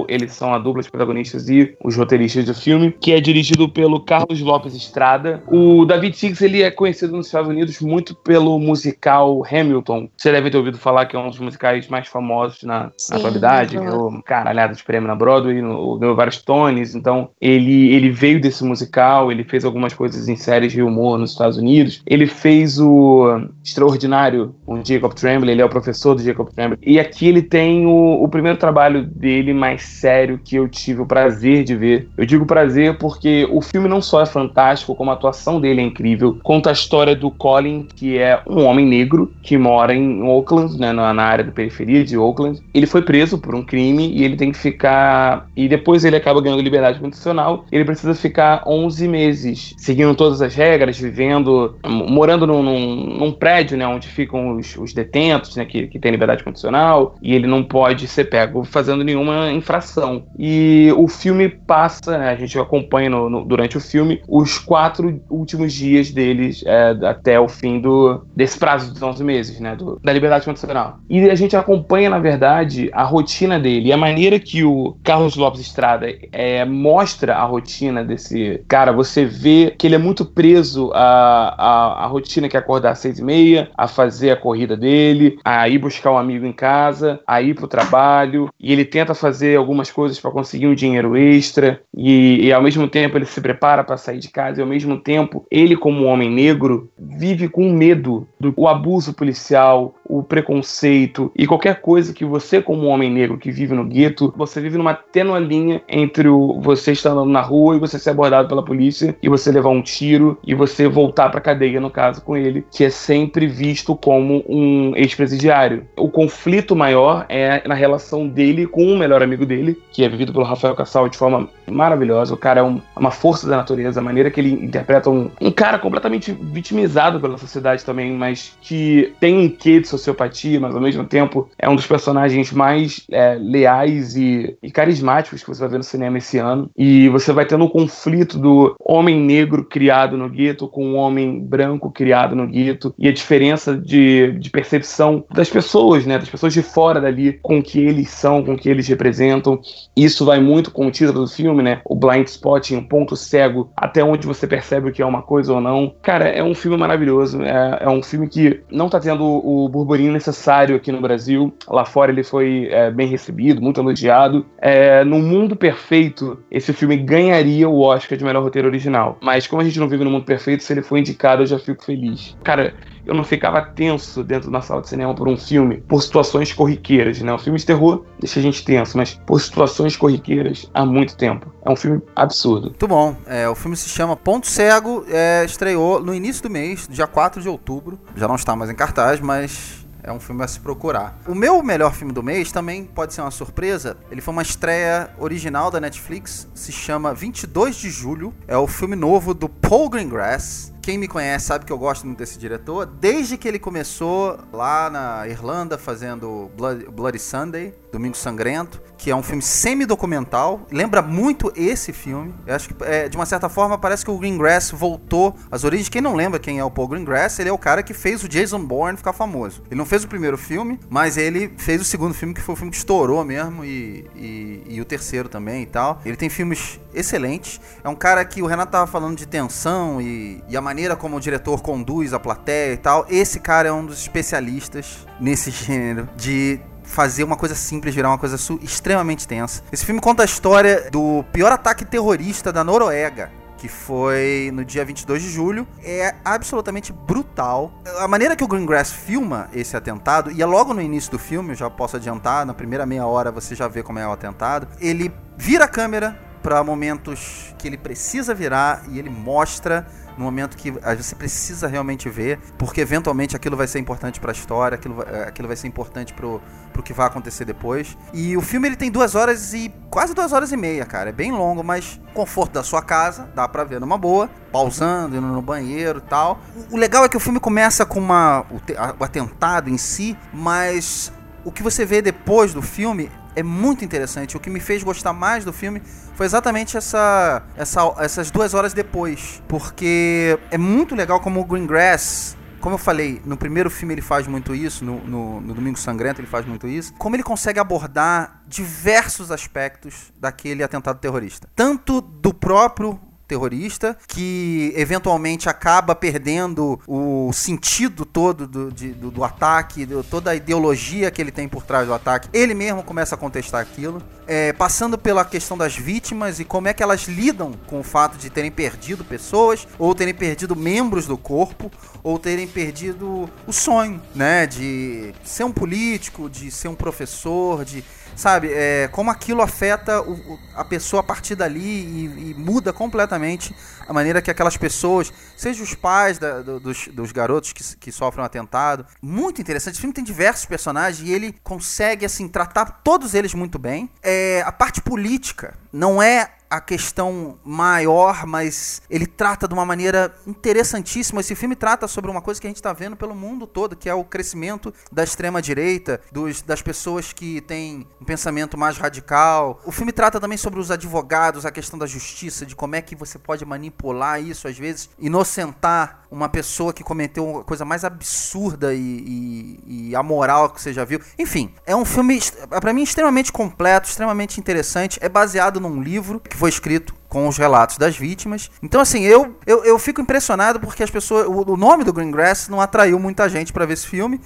eles são a dupla de protagonistas e os roteiristas do filme, que é dirigido pelo Carlos Lopes Estrada. O David Siggs, ele é conhecido nos Estados Unidos muito pelo musical Hamilton. Você deve ter ouvido falar que é um dos musicais mais famosos na, Sim, na atualidade. Ganhou caralhada de prêmio na Broadway, no, ganhou vários Tonys. Então, ele, ele veio desse musical, ele fez algumas coisas em séries de humor nos Estados Unidos. Ele fez o Extraordinário com Jacob Tremblay, ele é o professor do Jacob Tremblay. E aqui ele tem o, o primeiro trabalho dele mais sério que eu tive o prazer de ver. Eu digo prazer porque o filme não só é fantástico, como a atuação dele é incrível. Conta a história do Colin, que é um homem negro que mora em Oakland, né, na área da periferia de Oakland. Ele foi preso por um crime e ele tem que ficar... E depois ele acaba ganhando liberdade condicional. Ele precisa ficar onze meses seguindo todas as regras, vivendo, morando num, num, num prédio, né, onde ficam os, os detentos, né, que, que tem liberdade condicional, e ele não pode ser pego fazendo nenhuma infração. E o filme passa, né, a gente acompanha no, no, durante o filme os quatro últimos dias deles é, até o fim do, desse prazo dos onze meses, né, do, da liberdade condicional. E a gente acompanha, na verdade, a rotina dele. E a maneira que o Carlos Lopes Estrada é, mostra a rotina desse cara, você vê que ele é muito preso à, à, à rotina que é acordar às seis e meia, a fazer a corrida dele, a ir buscar um amigo em casa, a ir pro trabalho, e ele tenta fazer algumas coisas para conseguir um dinheiro extra, e, e ao mesmo tempo ele se prepara para sair de casa, e ao mesmo tempo ele, como homem negro, vive com medo do o abuso policial, o preconceito e qualquer coisa que você, como homem negro que vive no gueto, você vive numa tênue linha entre o, você estar andando na rua e você ser abordado pela polícia e você levar um tiro e você voltar pra cadeia, no caso, com ele, que é sempre visto como um ex-presidiário. O conflito maior é na relação dele com o melhor amigo dele, que é vivido pelo Rafael Casal de forma maravilhosa. O cara é um, uma força da natureza, a maneira que ele interpreta um, um cara completamente vitimizado pela sociedade também, mas que tem um quê de sociopatia, mas ao mesmo tempo é um dos personagens mais é, leais e, e carismáticos que você vai ver no cinema esse ano. E você vai tendo um conflito do homem negro criado no gueto com um homem branco criado no gueto, e a diferença de, de percepção das pessoas, né, das pessoas de fora dali, com o que eles são, com o que eles representam. Isso vai muito com o título do filme, né, o blind spotting, um ponto cego, até onde você percebe o que é uma coisa ou não. Cara, é um filme maravilhoso, é, é um filme que não tá tendo o burburinho necessário aqui no Brasil. Lá fora ele foi é, bem recebido, muito elogiado. É, no mundo perfeito, esse filme ganharia o Oscar de melhor roteiro original. Mas como a gente não vive no mundo perfeito, se ele for indicado, eu já fico feliz. Cara, eu não ficava tenso dentro da sala de cinema por um filme, por situações corriqueiras, né? Um filme de terror deixa a gente tenso, mas por situações corriqueiras há muito tempo. É um filme absurdo. Muito bom. É, o filme se chama Ponto Cego, é, estreou no início do mês, dia quatro de outubro. Já não está mais em cartaz, mas... é um filme a se procurar. O meu melhor filme do mês também pode ser uma surpresa. Ele foi uma estreia original da Netflix. Se chama vinte e dois de julho. É o filme novo do Paul Greengrass. Quem me conhece sabe que eu gosto muito desse diretor. Desde que ele começou lá na Irlanda fazendo Bloody, Bloody Sunday, Domingo Sangrento, que é um filme semi-documental. Lembra muito esse filme. Eu acho que, é, de uma certa forma, parece que o Greengrass voltou às origens. Quem não lembra quem é o Paul Greengrass, ele é o cara que fez o Jason Bourne ficar famoso. Ele não fez o primeiro filme, mas ele fez o segundo filme, que foi o filme que estourou mesmo, e, e, e o terceiro também e tal. Ele tem filmes excelentes. É um cara que o Renato tava falando de tensão e, e a maneira como o diretor conduz a plateia e tal. Esse cara é um dos especialistas nesse gênero de fazer uma coisa simples virar uma coisa extremamente tensa. Esse filme conta a história do pior ataque terrorista da Noruega, que foi no dia vinte e dois de julho. É absolutamente brutal. A maneira que o Greengrass filma esse atentado, e é logo no início do filme, eu já posso adiantar, na primeira meia hora você já vê como é o atentado. Ele vira a câmera para momentos que ele precisa virar e ele mostra no momento que você precisa realmente ver, porque eventualmente aquilo vai ser importante para a história, aquilo vai, aquilo vai ser importante pro, pro que vai acontecer depois. E o filme ele tem duas horas e quase duas horas e meia, cara. É bem longo, mas conforto da sua casa, dá pra ver numa boa, pausando, indo no banheiro e tal. O legal é que o filme começa com uma, o, o atentado em si, mas o que você vê depois do filme é muito interessante. O que me fez gostar mais do filme foi exatamente essa, essa, essas duas horas depois. Porque é muito legal como o Greengrass como eu falei, no primeiro filme ele faz muito isso, no, no, no Domingo Sangrento ele faz muito isso, como ele consegue abordar diversos aspectos daquele atentado terrorista. Tanto do próprio terrorista, que eventualmente acaba perdendo o sentido todo do, de, do, do ataque, do, toda a ideologia que ele tem por trás do ataque. Ele mesmo começa a contestar aquilo, é, passando pela questão das vítimas e como é que elas lidam com o fato de terem perdido pessoas, ou terem perdido membros do corpo, ou terem perdido o sonho, né, de ser um político, de ser um professor, de... Sabe, é, como aquilo afeta o, o, a pessoa a partir dali e, e muda completamente a maneira que aquelas pessoas, seja os pais da, do, dos, dos garotos que, que sofrem um atentado. Muito interessante. O filme tem diversos personagens e ele consegue, assim, tratar todos eles muito bem. É, a parte política não é a questão maior, mas ele trata de uma maneira interessantíssima. Esse filme trata sobre uma coisa que a gente está vendo pelo mundo todo, que é o crescimento da extrema-direita, dos, das pessoas que têm um pensamento mais radical. O filme trata também sobre os advogados, a questão da justiça, de como é que você pode manipular isso, às vezes, inocentar uma pessoa que cometeu a coisa mais absurda e, e, e amoral que você já viu. Enfim, é um filme, para mim, extremamente completo, extremamente interessante. É baseado num livro que foi escrito com os relatos das vítimas. Então, assim, eu, eu, eu fico impressionado porque as pessoas... O, o nome do Greengrass não atraiu muita gente pra ver esse filme,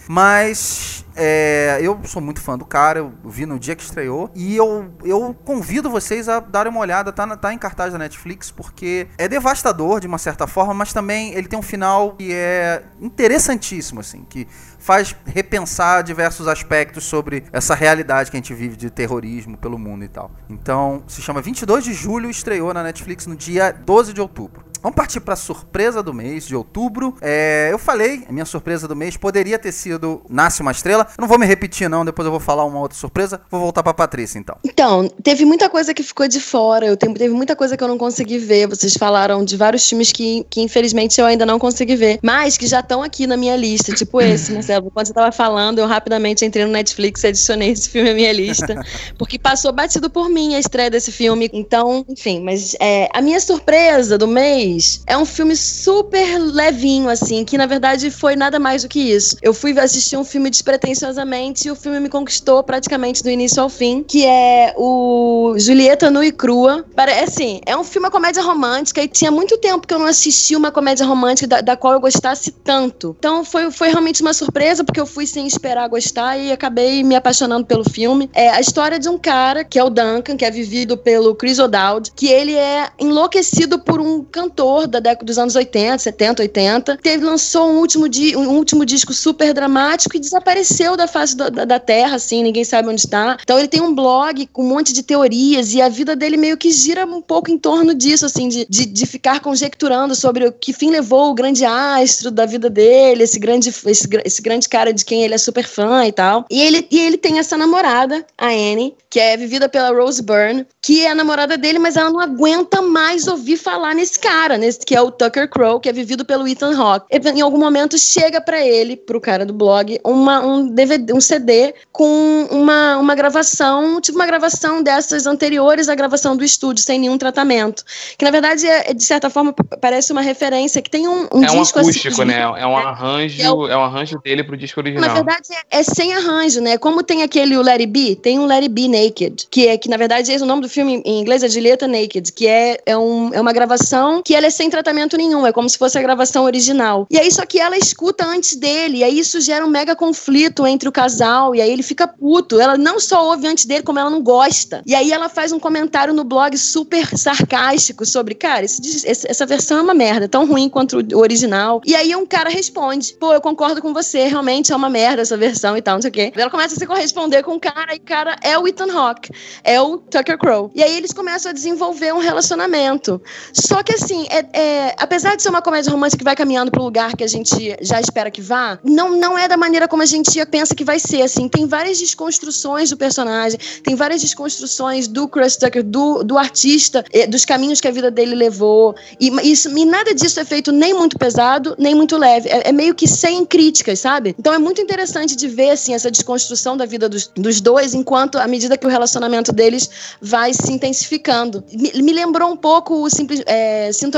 mas é, eu sou muito fã do cara, eu vi no dia que estreou, e eu, eu convido vocês a darem uma olhada, tá, na, tá em cartaz da Netflix, porque é devastador de uma certa forma, mas também ele tem um final que é interessantíssimo, assim, que faz repensar diversos aspectos sobre essa realidade que a gente vive de terrorismo pelo mundo e tal. Então, se chama vinte e dois de julho, estreou na Netflix no dia doze de outubro. Vamos partir para a surpresa do mês de outubro. É, eu falei, a minha surpresa do mês poderia ter sido Nasce uma Estrela. Eu não vou me repetir não, depois eu vou falar uma outra surpresa. Vou voltar para Patrícia, então. Então, teve muita coisa que ficou de fora. Eu tenho, teve muita coisa que eu não consegui ver. Vocês falaram de vários filmes que, que infelizmente eu ainda não consegui ver, mas que já estão aqui na minha lista, tipo esse, Marcelo. Quando você estava falando, eu rapidamente entrei no Netflix e adicionei esse filme à minha lista, porque passou batido por mim a estreia desse filme. Então, enfim, mas é, a minha surpresa do mês é um filme super levinho, assim, que na verdade foi nada mais do que isso. Eu fui assistir um filme despretensiosamente e o filme me conquistou praticamente do início ao fim, que é o Julieta Nua e Crua. Assim, é um filme, uma comédia romântica, e tinha muito tempo que eu não assistia uma comédia romântica da, da qual eu gostasse tanto. Então foi, foi realmente uma surpresa, porque eu fui sem esperar gostar e acabei me apaixonando pelo filme. É a história de um cara, que é o Duncan, que é vivido pelo Chris O'Dowd, que ele é enlouquecido por um cantor da década dos anos oitenta, setenta, oitenta. Teve, lançou um último, di, um último disco super dramático e desapareceu da face da, da, da terra, assim, ninguém sabe onde está. Então ele tem um blog com um monte de teorias e a vida dele meio que gira um pouco em torno disso, assim, de, de, de ficar conjecturando sobre o que fim levou o grande astro da vida dele, esse grande, esse, esse grande cara de quem ele é super fã e tal. E ele, e ele tem essa namorada, a Annie, que é vivida pela Rose Byrne, que é a namorada dele, mas ela não aguenta mais ouvir falar nesse cara, nesse, que é o Tucker Crowe, que é vivido pelo Ethan Hawke. Em algum momento chega pra ele, pro cara do blog, uma, um, D V D, um C D com uma, uma gravação, tipo uma gravação dessas anteriores à gravação do estúdio, sem nenhum tratamento. Que na verdade, é, de certa forma, parece uma referência, que tem um, um é disco um acústico, assim, né? É um arranjo, é, o... é um arranjo dele pro disco original. Na verdade, é, é sem arranjo, né? Como tem aquele o Let It Be, tem um Let It Be Naked, que é que na verdade esse, o nome do filme em inglês é Julieta Naked, que é, é, um, é uma gravação que ela é sem tratamento nenhum, é como se fosse a gravação original. E aí só que ela escuta antes dele, e aí isso gera um mega conflito entre o casal, e aí ele fica puto. Ela não só ouve antes dele, como ela não gosta. E aí ela faz um comentário no blog super sarcástico sobre, cara, esse, esse, essa versão é uma merda, tão ruim quanto o original. E aí um cara responde, pô, eu concordo com você, realmente é uma merda essa versão e tal, não sei o quê. Ela começa a se corresponder com o cara, e o cara é o Ethan Hawke, é o Tucker Crowe. E aí eles começam a desenvolver um relacionamento. Só que assim, é, é, apesar de ser uma comédia romântica que vai caminhando pro lugar que a gente já espera que vá, não, não é da maneira como a gente pensa que vai ser, assim. Tem várias desconstruções do personagem, tem várias desconstruções do Chris Tucker, do, do artista, dos caminhos que a vida dele levou, e, isso, e nada disso é feito nem muito pesado, nem muito leve, é, é meio que sem críticas, sabe? Então é muito interessante de ver, assim, essa desconstrução da vida dos, dos dois, enquanto, à medida que o relacionamento deles vai se intensificando. Me, me lembrou um pouco o simples, é, Sintonia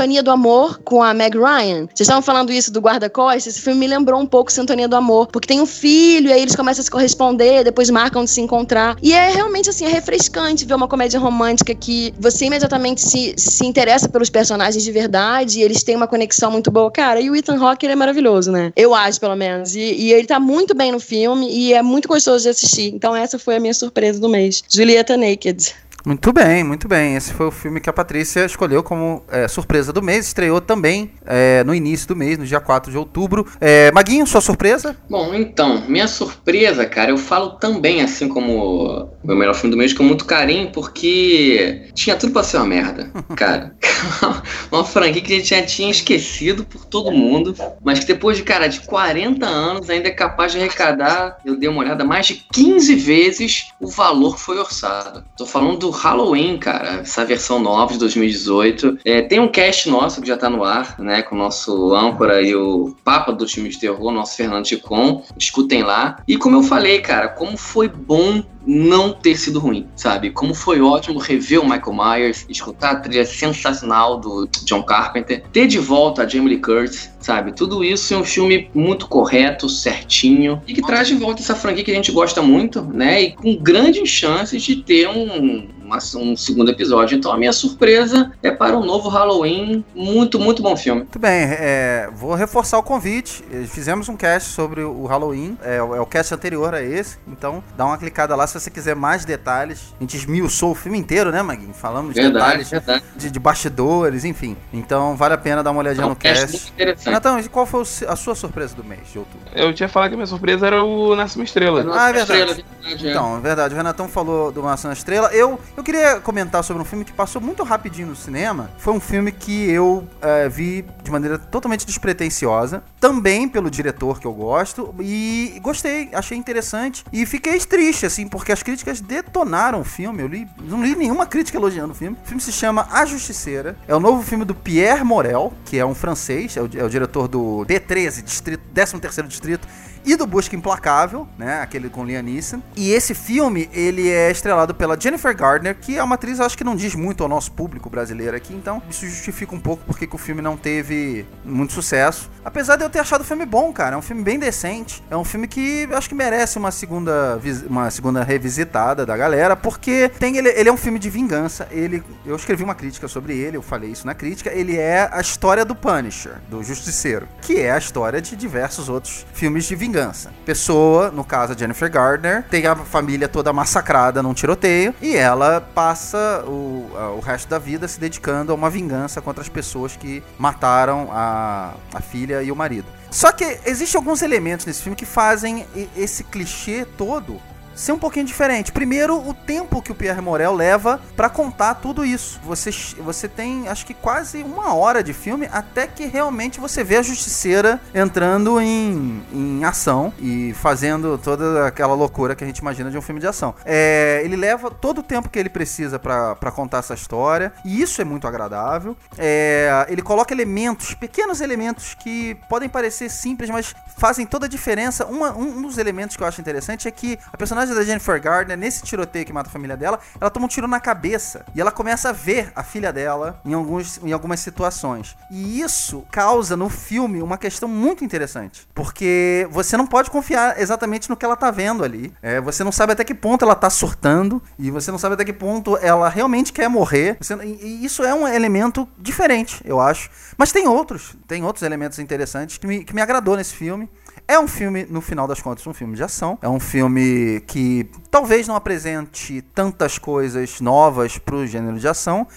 Sintonia do Amor com a Meg Ryan. Vocês estavam falando isso do guarda-costas, esse filme me lembrou um pouco Sintonia do Amor, porque tem um filho, e aí eles começam a se corresponder, depois marcam de se encontrar. E é realmente, assim, é refrescante ver uma comédia romântica que você imediatamente se, se interessa pelos personagens de verdade, e eles têm uma conexão muito boa. Cara, e o Ethan Hawke, ele é maravilhoso, né? Eu acho, pelo menos. E, e ele tá muito bem no filme, e é muito gostoso de assistir. Então essa foi a minha surpresa do mês. Julieta Naked. Muito bem, muito bem. Esse foi o filme que a Patrícia escolheu como é, surpresa do mês. Estreou também é, no início do mês, no dia quatro de outubro. É, Maguinho, sua surpresa? Bom, então, minha surpresa, cara, eu falo também, assim como o meu melhor filme do mês, com muito carinho, porque tinha tudo pra ser uma merda, cara. Uma franquia que a gente já tinha esquecido por todo mundo, mas que depois de, cara, de quarenta anos ainda é capaz de arrecadar, eu dei uma olhada, mais de quinze vezes o valor que foi orçado. Tô falando do Halloween, cara, essa versão nova de dois mil e dezoito. É, tem um cast nosso que já tá no ar, né, com o nosso âncora e o papa do time de terror, nosso Fernando Chicon. Escutem lá. E como eu falei, cara, como foi bom não ter sido ruim, sabe? Como foi ótimo rever o Michael Myers, escutar a trilha sensacional do John Carpenter, ter de volta a Jamie Lee Curtis, sabe? Tudo isso é um filme muito correto, certinho, e que traz de volta essa franquia que a gente gosta muito, né? E com grandes chances de ter um, uma, um segundo episódio. Então a minha surpresa é para um novo Halloween. Muito, muito bom filme. Muito bem, é, vou reforçar o convite. Fizemos um cast sobre o Halloween, é, é o cast anterior a esse, então dá uma clicada lá se você quiser mais detalhes. A gente esmiuçou o filme inteiro, né, Maguinho? Falamos de verdade, detalhes verdade. De, de bastidores, enfim. Então vale a pena dar uma olhadinha é um no cast. Muito interessante. Renatão, e qual foi a sua surpresa do mês de outubro? Eu tinha falado que a minha surpresa era o Nasce uma Estrela. Ah, é verdade. Estrela, verdade é. Então, é verdade. O Renatão falou do Nasce uma Estrela. Eu, eu queria comentar sobre um filme que passou muito rapidinho no cinema. Foi um filme que eu é, vi de maneira totalmente despretensiosa. Também pelo diretor que eu gosto. E gostei, achei interessante. E fiquei triste, assim, porque as críticas detonaram o filme. Eu li, não li nenhuma crítica elogiando o filme. O filme se chama A Justiceira. É o novo filme do Pierre Morel, que é um francês. É o, é o diretor do D treze, distrito, décimo terceiro Distrito. E do Busca Implacável, né, aquele com Liam Neeson. E esse filme, ele é estrelado pela Jennifer Gardner, que é uma atriz, acho que não diz muito ao nosso público brasileiro aqui, então isso justifica um pouco porque que o filme não teve muito sucesso. Apesar de eu ter achado o filme bom, cara, é um filme bem decente, é um filme que acho que merece uma segunda, uma segunda revisitada da galera, porque tem ele, ele é um filme de vingança, ele, eu escrevi uma crítica sobre ele, eu falei isso na crítica, ele é a história do Punisher, do Justiceiro, que é a história de diversos outros filmes de vingança. Pessoa, no caso a Jennifer Gardner, tem a família toda massacrada num tiroteio e ela passa o, o resto da vida se dedicando a uma vingança contra as pessoas que mataram a, a filha e o marido. Só que existem alguns elementos nesse filme que fazem esse clichê todo ser um pouquinho diferente. Primeiro, o tempo que o Pierre Morel leva pra contar tudo isso. Você, você tem, acho que quase uma hora de filme até que realmente você vê a Justiceira entrando em, em ação e fazendo toda aquela loucura que a gente imagina de um filme de ação. É, ele leva todo o tempo que ele precisa pra, pra contar essa história e isso é muito agradável. É, ele coloca elementos, pequenos elementos que podem parecer simples, mas fazem toda a diferença. Uma, um dos elementos que eu acho interessante é que a personagem da Jennifer Gardner, nesse tiroteio que mata a família dela, ela toma um tiro na cabeça e ela começa a ver a filha dela em, alguns, em algumas situações. E isso causa no filme uma questão muito interessante, porque você não pode confiar exatamente no que ela tá vendo ali. É, você não sabe até que ponto ela tá surtando e você não sabe até que ponto ela realmente quer morrer. Você, e isso é um elemento diferente, eu acho. Mas tem outros, tem outros elementos interessantes que me, que me agradou nesse filme. É um filme, no final das contas, um filme de ação. É um filme que talvez não apresente tantas coisas novas pro gênero de ação,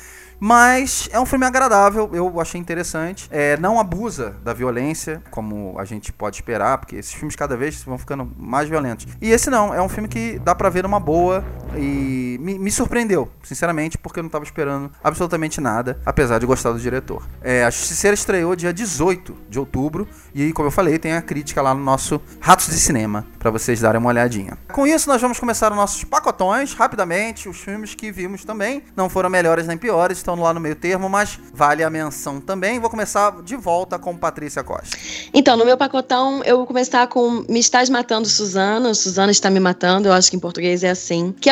mas é um filme agradável, eu achei interessante. É, não abusa da violência, como a gente pode esperar, porque esses filmes cada vez vão ficando mais violentos. E esse não, é um filme que dá pra ver numa boa e me, me surpreendeu, sinceramente, porque eu não tava esperando absolutamente nada, apesar de gostar do diretor. É, a Justiceira estreou dia dezoito de outubro e, como eu falei, tem a crítica lá no nosso Ratos de Cinema, pra vocês darem uma olhadinha. Com isso, nós vamos começar os nossos pacotões, rapidamente. Os filmes que vimos também não foram melhores nem piores, estão lá no meio termo, mas vale a menção também. Vou começar de volta com Patrícia Costa. Então, no meu pacotão, eu vou começar com Me Estás Matando, Suzana. Suzana Está Me Matando, eu acho que em português é assim. Que é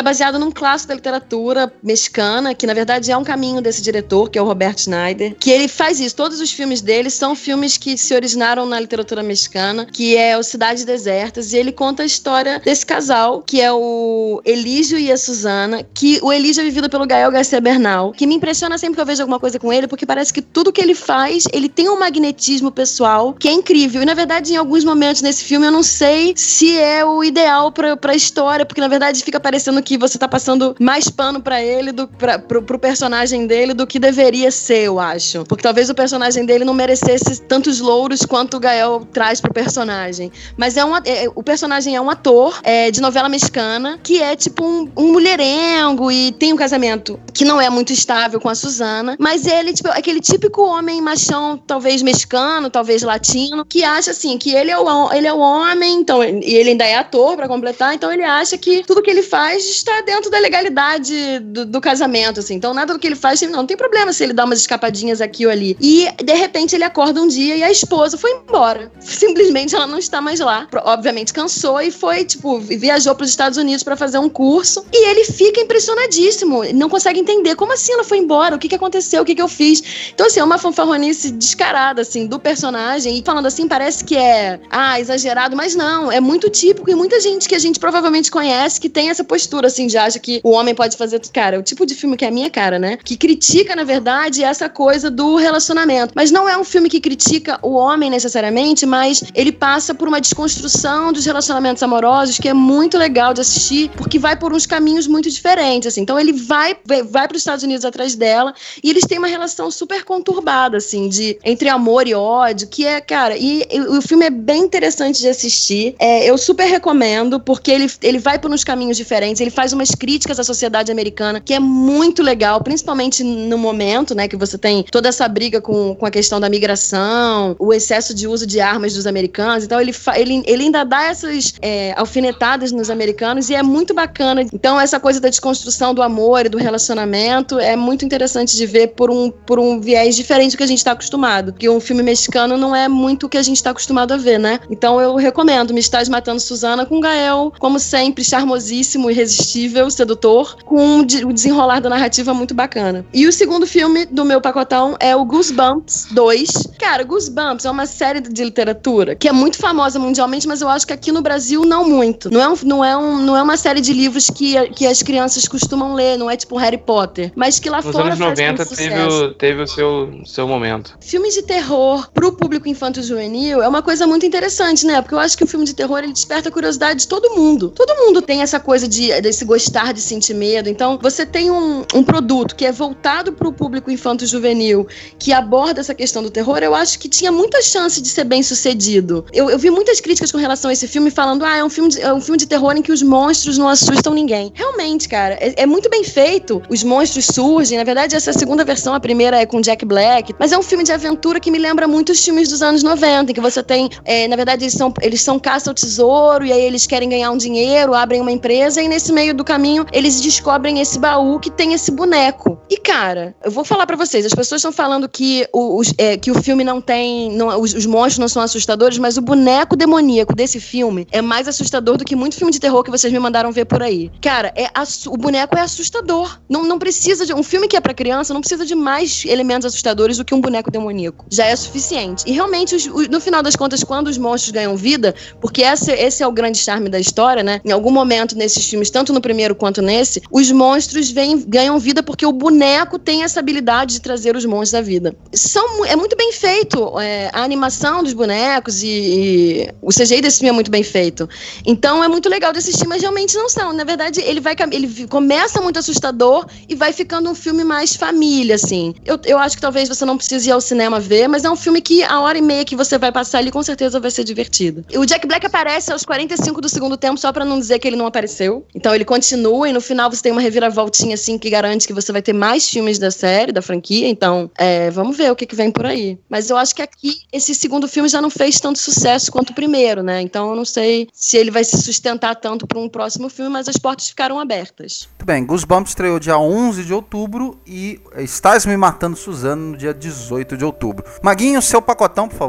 baseado num clássico da literatura mexicana, que na verdade é um caminho desse diretor, que é o Robert Schneider, que ele faz isso. Todos os filmes dele são filmes que se originaram na literatura mexicana, que é o Cidades Desertas, e ele conta a história desse casal, que é o Elígio e a Susana, que o Elígio é vivido pelo Gael García Bernal, que me impressiona sempre que eu vejo alguma coisa com ele, porque parece que tudo que ele faz, ele tem um magnetismo pessoal que é incrível. E na verdade, em alguns momentos nesse filme, eu não sei se é o ideal pra, pra história, porque na verdade fica parecendo que você tá passando mais pano pra ele, do, pra, pro, pro personagem dele, do que deveria ser, eu acho. Porque talvez o personagem dele não merecesse tantos louros quanto o Gael traz pro personagem. Mas é um, é, o personagem é um ator é, de novela mexicana, que é tipo um, um mulherengo e tem um casamento que não é muito estável com a Susana, mas ele tipo, é aquele típico homem machão, talvez mexicano, talvez latino, que acha assim, que ele é o, ele é o homem, então, e ele ainda é ator pra completar, então ele acha que tudo que ele faz está dentro da legalidade do, do casamento, assim. Então nada do que ele faz, não, não tem problema se ele dá umas escapadinhas aqui ou ali. E de repente ele acorda um dia e a esposa foi embora. Simplesmente ela não está mais lá. Obviamente cansou e foi, tipo, viajou para os Estados Unidos para fazer um curso. E ele fica impressionadíssimo. Não consegue entender como assim ela foi embora, o que que aconteceu, o que que eu fiz. Então assim, é uma fanfarronice descarada, assim, do personagem. E falando assim, parece que é, ah, exagerado, mas não, é muito típico e muita gente que a gente provavelmente conhece que tem essa postura, assim, de acha que o homem pode fazer tudo. Cara, é o tipo de filme que é a minha cara, né? Que critica, na verdade, essa coisa do relacionamento. Mas não é um filme que critica o homem necessariamente, mas ele passa por uma desconstrução dos relacionamentos amorosos que é muito legal de assistir, porque vai por uns caminhos muito diferentes, assim. Então ele vai, vai, vai para os Estados Unidos atrás dela e eles têm uma relação super conturbada, assim, de, entre amor e ódio, que é, cara, e, e o filme é bem interessante de assistir. É, eu super recomendo, porque ele, ele vai por uns caminhos diferentes, ele faz umas críticas à sociedade americana, que é muito legal, principalmente no momento, né, que você tem toda essa briga com, com a questão da migração, o excesso de uso de armas dos americanos. Então ele, ele, ele ainda dá essas é, alfinetadas nos americanos e é muito bacana. Então essa coisa da desconstrução do amor e do relacionamento é muito interessante de ver por um, por um viés diferente do que a gente está acostumado, porque um filme mexicano não é muito o que a gente está acostumado a ver, né? Então eu recomendo Me Estás Matando Susana, com Gael, como sempre, charmosíssimo, irresistível, sedutor, com o desenrolar da narrativa muito bacana. E o segundo filme do meu pacotão é o Goosebumps dois. Cara, Goosebumps é uma série de literatura que é muito famosa mundialmente, mas eu acho que aqui no Brasil não muito. Não é, um, não é, um, não é uma série de livros que, que as crianças costumam ler, não é tipo Harry Potter, mas que lá Nos fora anos noventa teve o, teve o seu, seu momento. Filmes de terror pro público infanto-juvenil é uma coisa muito interessante, né? Porque eu acho que o filme de terror, ele desperta a curiosidade de todo mundo. Todo mundo tem essa coisa de, desse gostar de sentir medo. Então, você tem um, um produto que é voltado pro público infanto-juvenil, que aborda essa questão do terror, eu acho que tinha muita chance de ser bem sucedido. Eu, eu vi muitas críticas com relação a esse filme falando, ah, é um filme de, é um filme de terror em que os monstros não assustam ninguém. Realmente, cara, é, é muito bem feito. Os monstros surgem. Na verdade, essa é a segunda versão, a primeira é com Jack Black, mas é um filme de aventura que me lembra muito os filmes dos anos noventa, em que você tem, é, na verdade, eles são, eles são caça ao tesouro, e aí eles querem ganhar um dinheiro, abrem uma empresa, e nesse meio do caminho, eles descobrem esse baú que tem esse boneco. E, cara, eu vou falar pra vocês, as pessoas estão falando que o, os, é, que o filme não tem, não, os, os monstros não são assustadores, mas o boneco demoníaco desse filme é mais assustador do que muito filme de terror que vocês me mandaram ver por aí. Cara, é, o boneco é assustador. Não, não precisa de... Um filme que é pra criança não precisa de mais elementos assustadores do que um boneco demoníaco. Já é suficiente. E realmente, os, os, no final das contas, quando os monstros ganham vida, porque esse, esse é o grande charme da história, né? Em algum momento nesses filmes, tanto no primeiro quanto nesse, os monstros vêm, ganham vida porque o boneco tem essa habilidade de trazer os monstros à vida. São, é muito bem feito. É, a animação dos bonecos e, e o C G I desse filme é muito bem feito. Então é muito legal de assistir, mas realmente não são. Na verdade, ele, vai, ele começa muito assustador e vai ficando um filme mais família, assim. Eu, eu acho que talvez você não precise ir ao cinema ver, mas é um filme que a hora e meia que você vai passar ali, com certeza vai ser divertido. O Jack Black aparece aos quarenta e cinco do segundo tempo, só pra não dizer que ele não apareceu. Então ele continua e no final você tem uma reviravoltinha, assim, que garante que você vai ter mais filmes da série, da franquia. Então, é, vamos ver o que, que vem por aí. Mas eu acho que aqui, esse segundo filme já não fez tanto sucesso quanto o primeiro, né? Então eu não sei se ele vai se sustentar tanto pra um próximo filme, mas as portas ficaram abertas. Muito bem, Goosebumps estreou dia onze de outubro e Estás Me Matando Susana no dia dezoito de outubro. Maguinho, seu pacotão, por favor.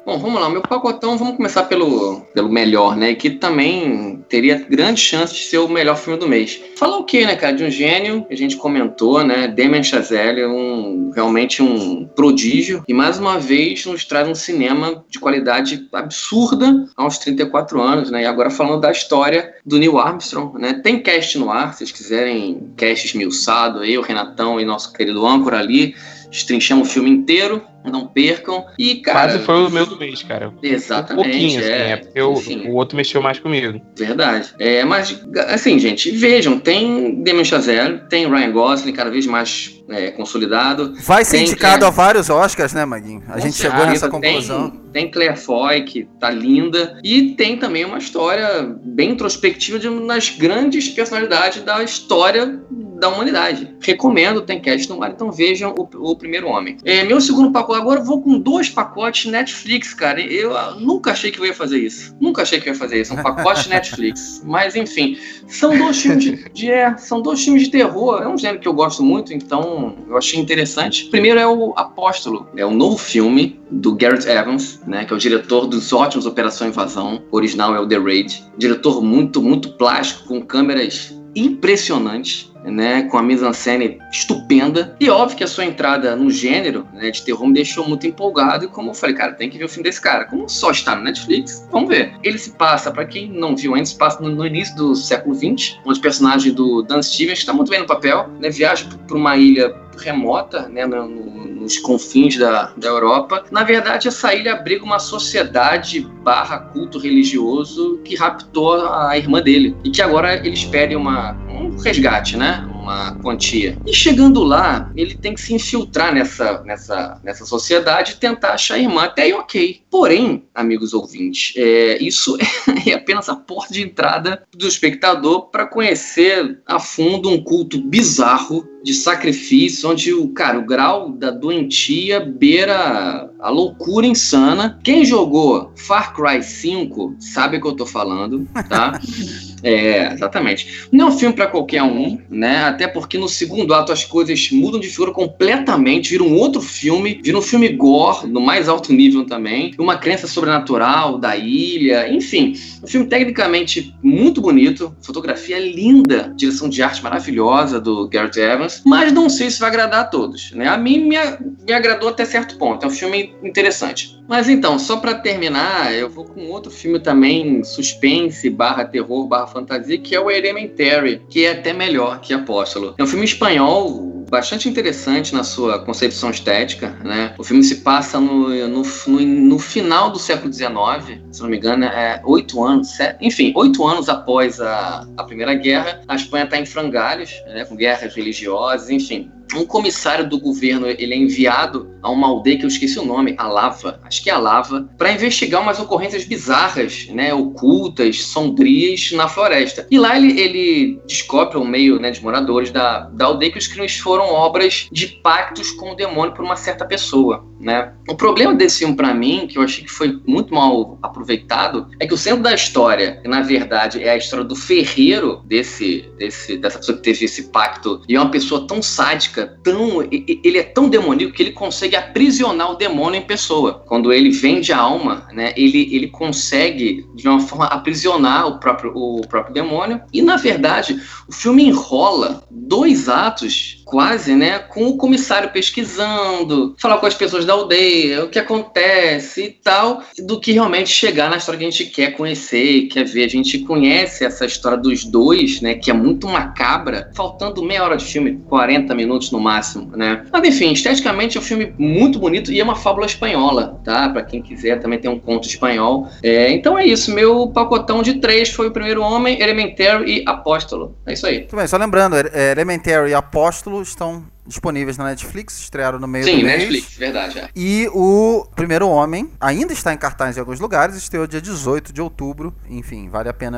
Bom, vamos lá. O meu pacotão, vamos começar pelo, pelo melhor, né? Que também teria grande chance de ser o melhor filme do mês. Falar o quê, né, cara? De um gênio, a gente comentou, né? Damien Chazelle, um, realmente um prodígio. E mais uma vez nos traz um cinema de qualidade absurda aos trinta e quatro anos, né? E agora falando da história do Neil Armstrong, né? Tem cast no ar, se vocês quiserem cast esmiuçado, eu, Renatão e nosso querido âncora ali, destrinchamos o filme inteiro, não percam. E, cara... Quase foi o meu do mês, cara. Exatamente. Um pouquinho, é, assim, é porque o, o outro mexeu mais comigo. Verdade. É, mas, assim, gente, vejam, tem Damien Chazelle, tem Ryan Gosling, cada vez mais é, consolidado. Vai ser tem indicado Claire... a vários Oscars, né, Maguinho? A Com gente certeza, chegou nessa conclusão. Tem, tem Claire Foy, que tá linda, e tem também uma história bem introspectiva de uma das grandes personalidades da história da humanidade. Recomendo, tem cast no ar, então vejam o, o Primeiro Homem. É, meu segundo pacote, agora eu vou com dois pacotes Netflix, cara. Eu, eu nunca achei que eu ia fazer isso. Nunca achei que eu ia fazer isso, um pacote Netflix. Mas enfim, são dois filmes de, de é, são dois filmes de terror. É um gênero que eu gosto muito, então eu achei interessante. O primeiro é o Apóstolo, é um novo filme do Gareth Evans, né, que é o diretor dos ótimos Operação Invasão. O original é o The Raid. Diretor muito, muito plástico, com câmeras impressionantes, né, com a mise-en-scène estupenda. E óbvio que a sua entrada no gênero, né, de terror me deixou muito empolgado. E como eu falei, cara, tem que ver o filme desse cara. Como só está no Netflix, vamos ver. Ele se passa, pra quem não viu ainda, se passa no, no início do século vinte, onde o personagem do Dan Stevens, que está muito bem no papel, né, viaja para uma ilha remota, né, no, no, nos confins da, da Europa. Na verdade, essa ilha abriga uma sociedade barra culto religioso que raptou a irmã dele. E que agora eles pedem uma, um resgate, né? Uma quantia. E chegando lá, ele tem que se infiltrar nessa, nessa, nessa sociedade e tentar achar a irmã. Até aí, ok. Porém, amigos ouvintes, é, isso é apenas a porta de entrada do espectador para conhecer a fundo um culto bizarro de sacrifício, onde o, cara, o grau da doentia beira a loucura insana. Quem jogou Far Cry cinco sabe o que eu tô falando, tá? É, exatamente. Não é um filme pra qualquer um, né? Até porque no segundo ato as coisas mudam de figura completamente, vira um outro filme, vira um filme gore, no mais alto nível também, uma crença sobrenatural da ilha, enfim. Um filme tecnicamente muito bonito, fotografia linda, direção de arte maravilhosa do Gareth Evans, mas não sei se vai agradar a todos, né? A mim me, me agradou até certo ponto, é um filme interessante. Mas então, só pra terminar, eu vou com outro filme também, suspense, barra terror, barra fantasia, que é o Hereditary, que é até melhor que Apóstolo. É um filme espanhol bastante interessante na sua concepção estética, né? O filme se passa no, no, no, no final do século dezenove, se não me engano, é oito anos, sete, enfim, oito anos após a, a Primeira Guerra. A Espanha está em frangalhos, né, com guerras religiosas, enfim. Um comissário do governo, ele é enviado a uma aldeia que eu esqueci o nome, Alava, acho que é Alava, para investigar umas ocorrências bizarras, né, ocultas, sombrias na floresta. E lá ele, ele descobre, ao meio, né, de moradores da, da aldeia, que os crimes foram obras de pactos com o demônio por uma certa pessoa, né. O problema desse filme, para mim, que eu achei que foi muito mal aproveitado, é que o centro da história, que na verdade é a história do ferreiro desse, desse, dessa pessoa que teve esse pacto, e é uma pessoa tão sádica, tão, ele é tão demoníaco que ele consegue aprisionar o demônio em pessoa. Quando ele vende a alma, né, ele, ele consegue de uma forma aprisionar o próprio, o próprio demônio. E na verdade o filme enrola dois atos quase, né, com o comissário pesquisando, falar com as pessoas da aldeia, o que acontece e tal, do que realmente chegar na história que a gente quer conhecer, quer ver. A gente conhece essa história dos dois, né, que é muito macabra, faltando meia hora de filme, quarenta minutos no máximo, né. Mas enfim, esteticamente é um filme muito bonito e é uma fábula espanhola, tá? Pra quem quiser, também tem um conto espanhol. É, então é isso, meu pacotão de três foi o Primeiro Homem, Hereditary e Apóstolo. É isso aí. Muito bem, só lembrando, Hereditary e Apóstolo estão disponíveis na Netflix, estrearam no meio Sim, do mês. Sim, Netflix, verdade. É. E o Primeiro Homem ainda está em cartaz em alguns lugares, estreou dia dezoito de outubro. Enfim, vale a pena ver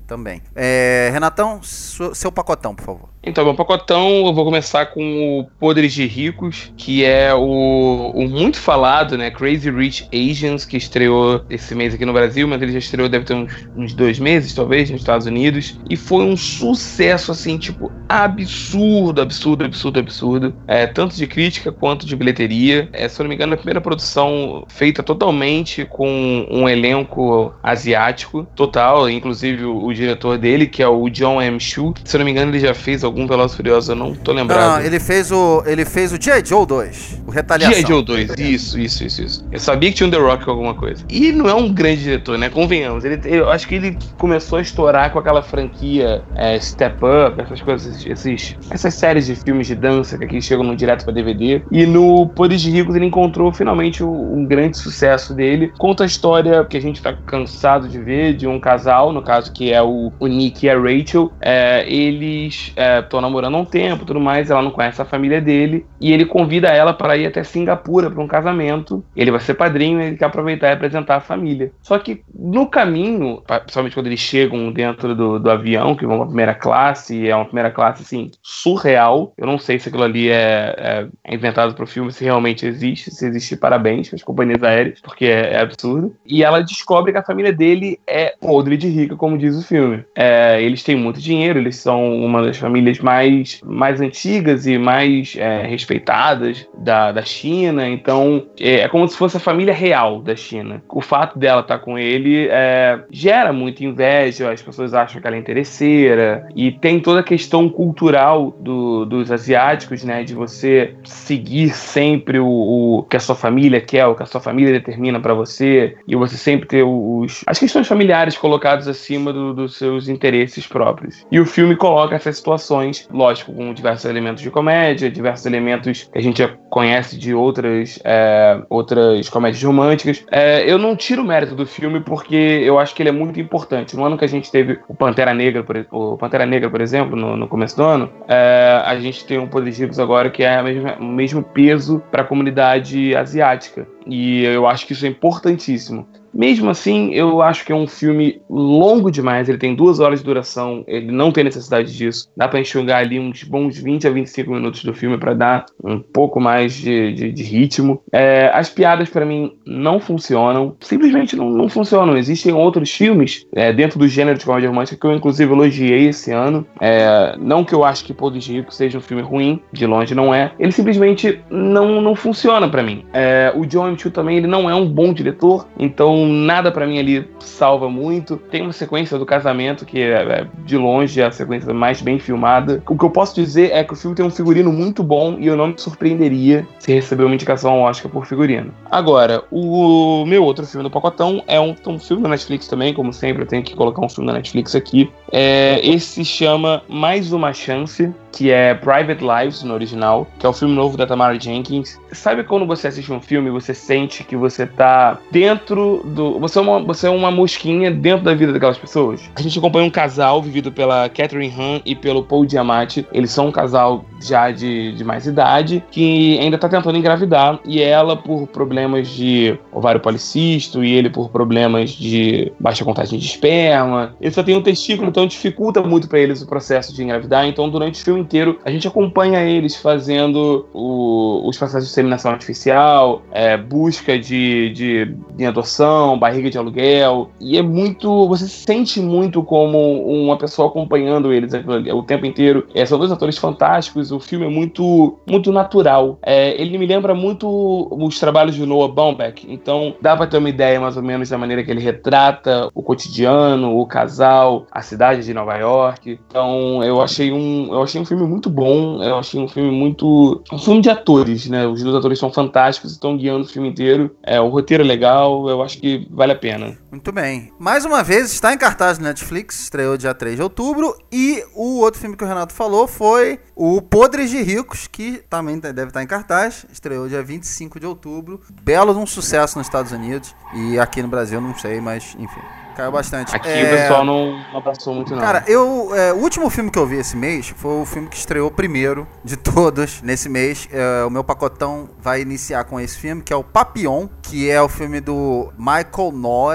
também. É, Renatão, su- seu pacotão, por favor. Então, meu pacotão, eu vou começar com o Podres de Ricos, que é o, o muito falado, né, Crazy Rich Asians, que estreou esse mês aqui no Brasil, mas ele já estreou, deve ter uns, uns dois meses, talvez, nos Estados Unidos, e foi um sucesso, assim, tipo, absurdo, absurdo, absurdo, absurdo, é, tanto de crítica quanto de bilheteria. É, se eu não me engano, a primeira produção feita totalmente com um elenco asiático, total, inclusive o, o diretor dele, que é o John M. Chu, se eu não me engano, ele já fez algum Velozes e Furiosos, eu não tô lembrado. Não, ele fez o ele fez o G I. Joe dois, o Retaliação. G I. Joe dois, isso, isso, isso, isso. Eu sabia que tinha um The Rock com alguma coisa. E não é um grande diretor, né? Convenhamos. Ele, eu acho que ele começou a estourar com aquela franquia é, Step Up, essas coisas, esses, essas séries de filmes de dança que aqui chegam no direto pra D V D. E no Podres de Ricos ele encontrou finalmente um, um grande sucesso dele. Conta a história que a gente tá cansado de ver, de um casal, no caso que é o, o Nick e a Rachel. É, eles estão é, namorando há um tempo, tudo mais, ela não conhece a família dele, e ele convida ela para ir até Singapura para um casamento. Ele vai ser padrinho e ele quer aproveitar e apresentar a família. Só que no caminho, principalmente quando eles chegam dentro do, do avião, que vão pra primeira classe, é uma primeira classe, assim, surreal. Eu não sei se aquilo ali é, é inventado pro filme, se realmente existe. Se existe, parabéns às companhias aéreas, porque é, é absurdo. E ela descobre que a família dele é podre de rica, como diz o filme. É, eles têm muito dinheiro, eles são uma das famílias mais, mais antigas e mais é, respeitadas da, da China. Então, é, é como se fosse a família real da China. O fato dela estar com ele é, gera muita inveja, as pessoas acham que ela é interesseira, e tem toda a questão cultural do, dos asiáticos, né, de você seguir sempre o, o que a sua família quer, o que a sua família determina pra você, e você sempre ter os, as questões familiares colocadas acima do, dos seus interesses próprios. E o filme coloca essas situações, lógico, com diversos elementos de comédia, diversos elementos que a gente já conhece de outras, é, outras comédias românticas. É, eu não tiro o mérito do filme porque eu acho que ele é muito importante. No ano que a gente teve o Pantera Negra, por, o Pantera Negra, por exemplo, no, no começo do ano, é, a gente tem um Podres de Ricos agora que é a mesma, o mesmo peso para a comunidade asiática. E eu acho que isso é importantíssimo. Mesmo assim, eu acho que é um filme longo demais, ele tem duas horas de duração, ele não tem necessidade disso. Dá pra enxugar ali uns bons vinte a vinte e cinco minutos do filme pra dar um pouco mais de, de, de ritmo. É, as piadas pra mim não funcionam, simplesmente não, não funcionam. Existem outros filmes é, dentro do gênero de comédia romântica que eu inclusive elogiei esse ano. É, não que eu acho que Podres de Ricos seja um filme ruim, de longe não é. Ele simplesmente não, não funciona pra mim. É, o John M. Chu também, ele não é um bom diretor, então nada pra mim ali salva muito. Tem uma sequência do casamento que é, de longe, a sequência mais bem filmada. O que eu posso dizer é que o filme tem um figurino muito bom e eu não me surpreenderia se receber uma indicação ao Oscar por figurino. Agora, o meu outro filme do pacotão é um, um filme da Netflix também, como sempre eu tenho que colocar um filme da Netflix aqui. É, esse se chama Mais Uma Chance, que é Private Lives no original, que é o filme novo da Tamara Jenkins. Sabe quando você assiste um filme e você sente que você tá dentro do... Você é, uma, você é uma mosquinha dentro da vida daquelas pessoas? A gente acompanha um casal vivido pela Catherine Han e pelo Paul Giamatti. Eles são um casal já de, de mais idade, que ainda tá tentando engravidar, e ela por problemas de ovário policístico e ele por problemas de baixa contagem de esperma. Ele só tem um testículo, então dificulta muito pra eles o processo de engravidar. Então durante o filme inteiro a gente acompanha eles fazendo o, os processos de inseminação artificial, é, busca de, de, de adoção, barriga de aluguel, e é muito, você se sente muito como uma pessoa acompanhando eles o tempo inteiro. É, são dois atores fantásticos, o filme é muito, muito natural. É, ele me lembra muito os trabalhos de Noah Baumbach, então dá pra ter uma ideia mais ou menos da maneira que ele retrata o cotidiano, o casal, a cidade de Nova York. Então eu achei um, eu achei um filme muito bom, eu achei um filme muito... um filme de atores, né? Os dois atores são fantásticos e estão guiando o filme inteiro. É, o roteiro é legal, eu acho que vale a pena. Muito bem. Mais uma vez, está em cartaz no Netflix, estreou dia três de outubro, e o outro filme que o Renato falou foi o Podres de Ricos, que também deve estar em cartaz, estreou dia vinte e cinco de outubro. Belo de um sucesso nos Estados Unidos, e aqui no Brasil não sei, mas enfim... caiu bastante. Aqui é... o pessoal não abraçou muito, não. Cara, eu, é, o último filme que eu vi esse mês foi o filme que estreou primeiro de todos nesse mês. É, o meu pacotão vai iniciar com esse filme, que é o Papillon, que é o filme do Michael Noer,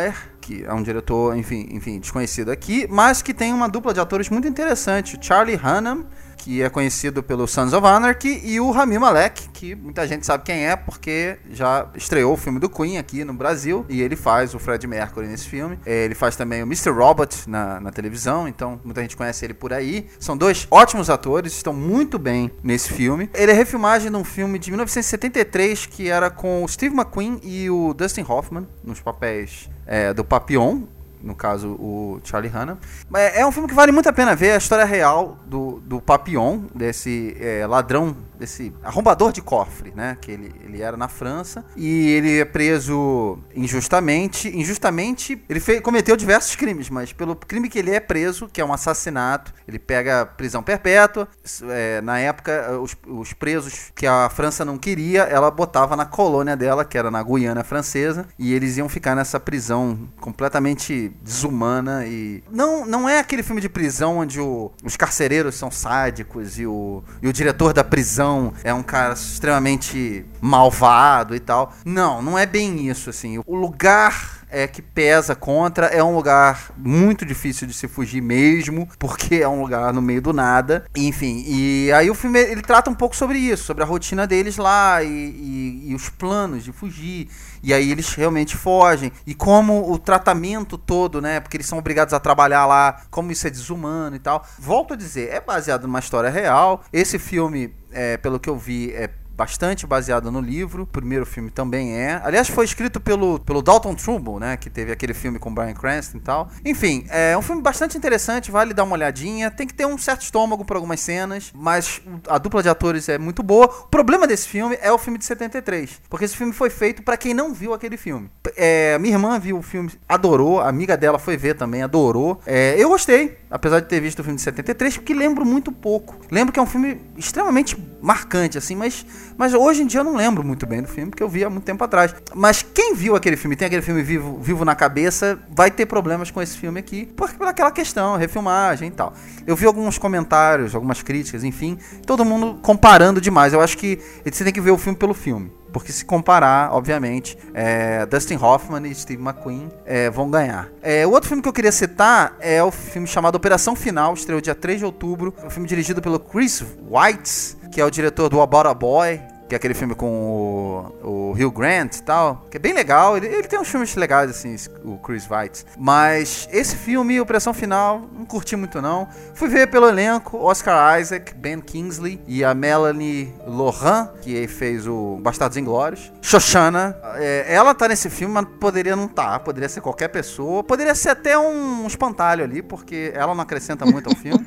que é um diretor, enfim, enfim, desconhecido aqui, mas que tem uma dupla de atores muito interessante, o Charlie Hunnam, que é conhecido pelo Sons of Anarchy, e o Rami Malek, que muita gente sabe quem é, porque já estreou o filme do Queen aqui no Brasil, e ele faz o Freddie Mercury nesse filme. Ele faz também o mister Robot na, na televisão, então muita gente conhece ele por aí. São dois ótimos atores, estão muito bem nesse filme. Ele é refilmagem de um filme de mil novecentos e setenta e três, que era com o Steve McQueen e o Dustin Hoffman, nos papéis é, do Papillon, no caso o Charlie Hunnam. É um filme que vale muito a pena ver, a história real do, do Papillon, desse é, ladrão, desse arrombador de cofre, né, que ele, ele era na França, e ele é preso injustamente, injustamente, ele fez, cometeu diversos crimes, mas pelo crime que ele é preso, que é um assassinato, ele pega prisão perpétua. É, na época, os, os presos que a França não queria, ela botava na colônia dela, que era na Guiana Francesa, e eles iam ficar nessa prisão completamente desumana. E não, não é aquele filme de prisão onde o, os carcereiros são sádicos e o, e o diretor da prisão é um cara extremamente malvado e tal. Não, não é bem isso, assim. O lugar é que pesa contra, é um lugar muito difícil de se fugir mesmo, porque é um lugar no meio do nada. Enfim, e aí o filme ele trata um pouco sobre isso, sobre a rotina deles lá e, e, e os planos de fugir. E aí eles realmente fogem. E como o tratamento todo, né? Porque eles são obrigados a trabalhar lá, como isso é desumano e tal. Volto a dizer, é baseado numa história real. Esse filme, é, pelo que eu vi, é bastante baseado no livro. O primeiro filme também é. Aliás, foi escrito pelo, pelo Dalton Trumbo, né? Que teve aquele filme com Bryan Cranston e tal. Enfim, é um filme bastante interessante, vale dar uma olhadinha. Tem que ter um certo estômago por algumas cenas, mas a dupla de atores é muito boa. O problema desse filme é o filme de setenta e três, porque esse filme foi feito pra quem não viu aquele filme. É, minha irmã viu o filme, adorou. A amiga dela foi ver também, adorou. É, eu gostei, apesar de ter visto o filme de setenta e três, porque lembro muito pouco. Lembro que é um filme extremamente marcante, assim, mas Mas hoje em dia eu não lembro muito bem do filme, porque eu vi há muito tempo atrás. Mas quem viu aquele filme, tem aquele filme vivo, vivo na cabeça, vai ter problemas com esse filme aqui, porque por aquela questão, refilmagem e tal. Eu vi alguns comentários, algumas críticas, enfim, todo mundo comparando demais. Eu acho que você tem que ver o filme pelo filme. Porque se comparar, obviamente, é, Dustin Hoffman e Steve McQueen é, vão ganhar. É, o outro filme que eu queria citar é o filme chamado Operação Final, estreou dia três de outubro. É um filme dirigido pelo Chris Weitz, que é o diretor do About a Boy, que é aquele filme com o, o Hugh Grant e tal, que é bem legal. Ele, ele tem uns filmes legais, assim, o Chris Weitz. Mas esse filme, Operação Final, não curti muito não. Fui ver pelo elenco, Oscar Isaac, Ben Kingsley e a Melanie Laurent, que fez o Bastardos Inglórios. Shoshana, é, ela tá nesse filme, mas poderia não estar, tá, poderia ser qualquer pessoa, poderia ser até um espantalho ali, porque ela não acrescenta muito ao filme.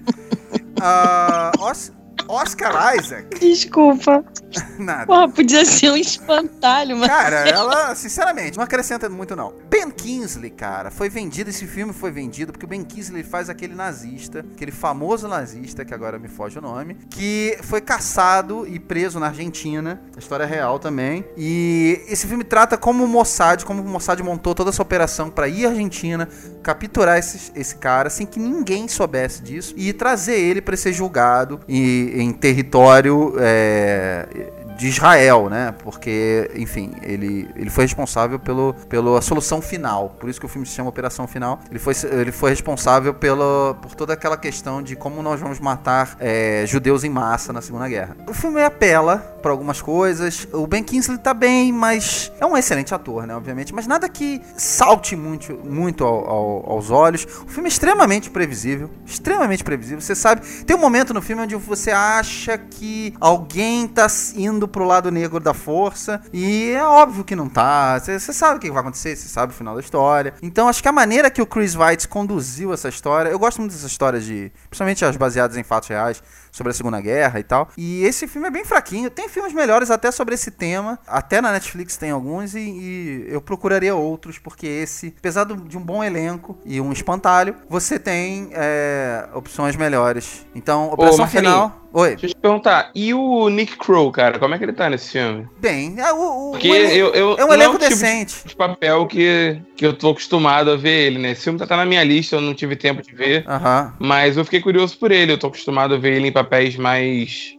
Uh, Os- Oscar Isaac. Desculpa. Nada. Porra, podia ser um espantalho, mas... Cara, ela, sinceramente, não acrescenta muito não. Ben Kingsley, cara, foi vendido, esse filme foi vendido porque o Ben Kingsley faz aquele nazista, aquele famoso nazista, que agora me foge o nome, que foi caçado e preso na Argentina, a história é real também, e esse filme trata como o Mossad, como o Mossad montou toda essa operação pra ir à Argentina, capturar esse, esse cara, sem que ninguém soubesse disso, e trazer ele pra ser julgado e, em território é, de Israel, né? Porque, enfim, ele, ele foi responsável pelo, pela solução final. Por isso que o filme se chama Operação Final. Ele foi, ele foi responsável pelo, por toda aquela questão de como nós vamos matar é, judeus em massa na Segunda Guerra. O filme apela para algumas coisas. O Ben Kingsley tá bem, mas é um excelente ator, né? Obviamente. Mas nada que salte muito, muito ao, ao, aos olhos. O filme é extremamente previsível. Extremamente previsível. Você sabe... Tem um momento no filme onde você acha que alguém tá indo pro lado negro da força, e é óbvio que não tá. Você sabe o que vai acontecer, você sabe o final da história. Então acho que a maneira que o Chris Weitz conduziu essa história, eu gosto muito dessas histórias de, principalmente as baseadas em fatos reais sobre a Segunda Guerra e tal, e esse filme é bem fraquinho. Tem filmes melhores até sobre esse tema, até na Netflix tem alguns, e, e eu procuraria outros, porque esse, apesar de um bom elenco e um espantalho, você tem é, opções melhores. Então, Operação Ô, Final... Oi. Deixa eu te perguntar, e o Nick Kroll, cara, como é que ele tá nesse filme? Bem, é, o, o, Porque o ele... eu, eu, é um não elenco é o tipo decente. de, de papel que, que eu tô acostumado a ver ele, né? Esse filme tá, tá na minha lista, eu não tive tempo de ver, Aham. mas eu fiquei curioso por ele, eu tô acostumado a ver ele em papéis mais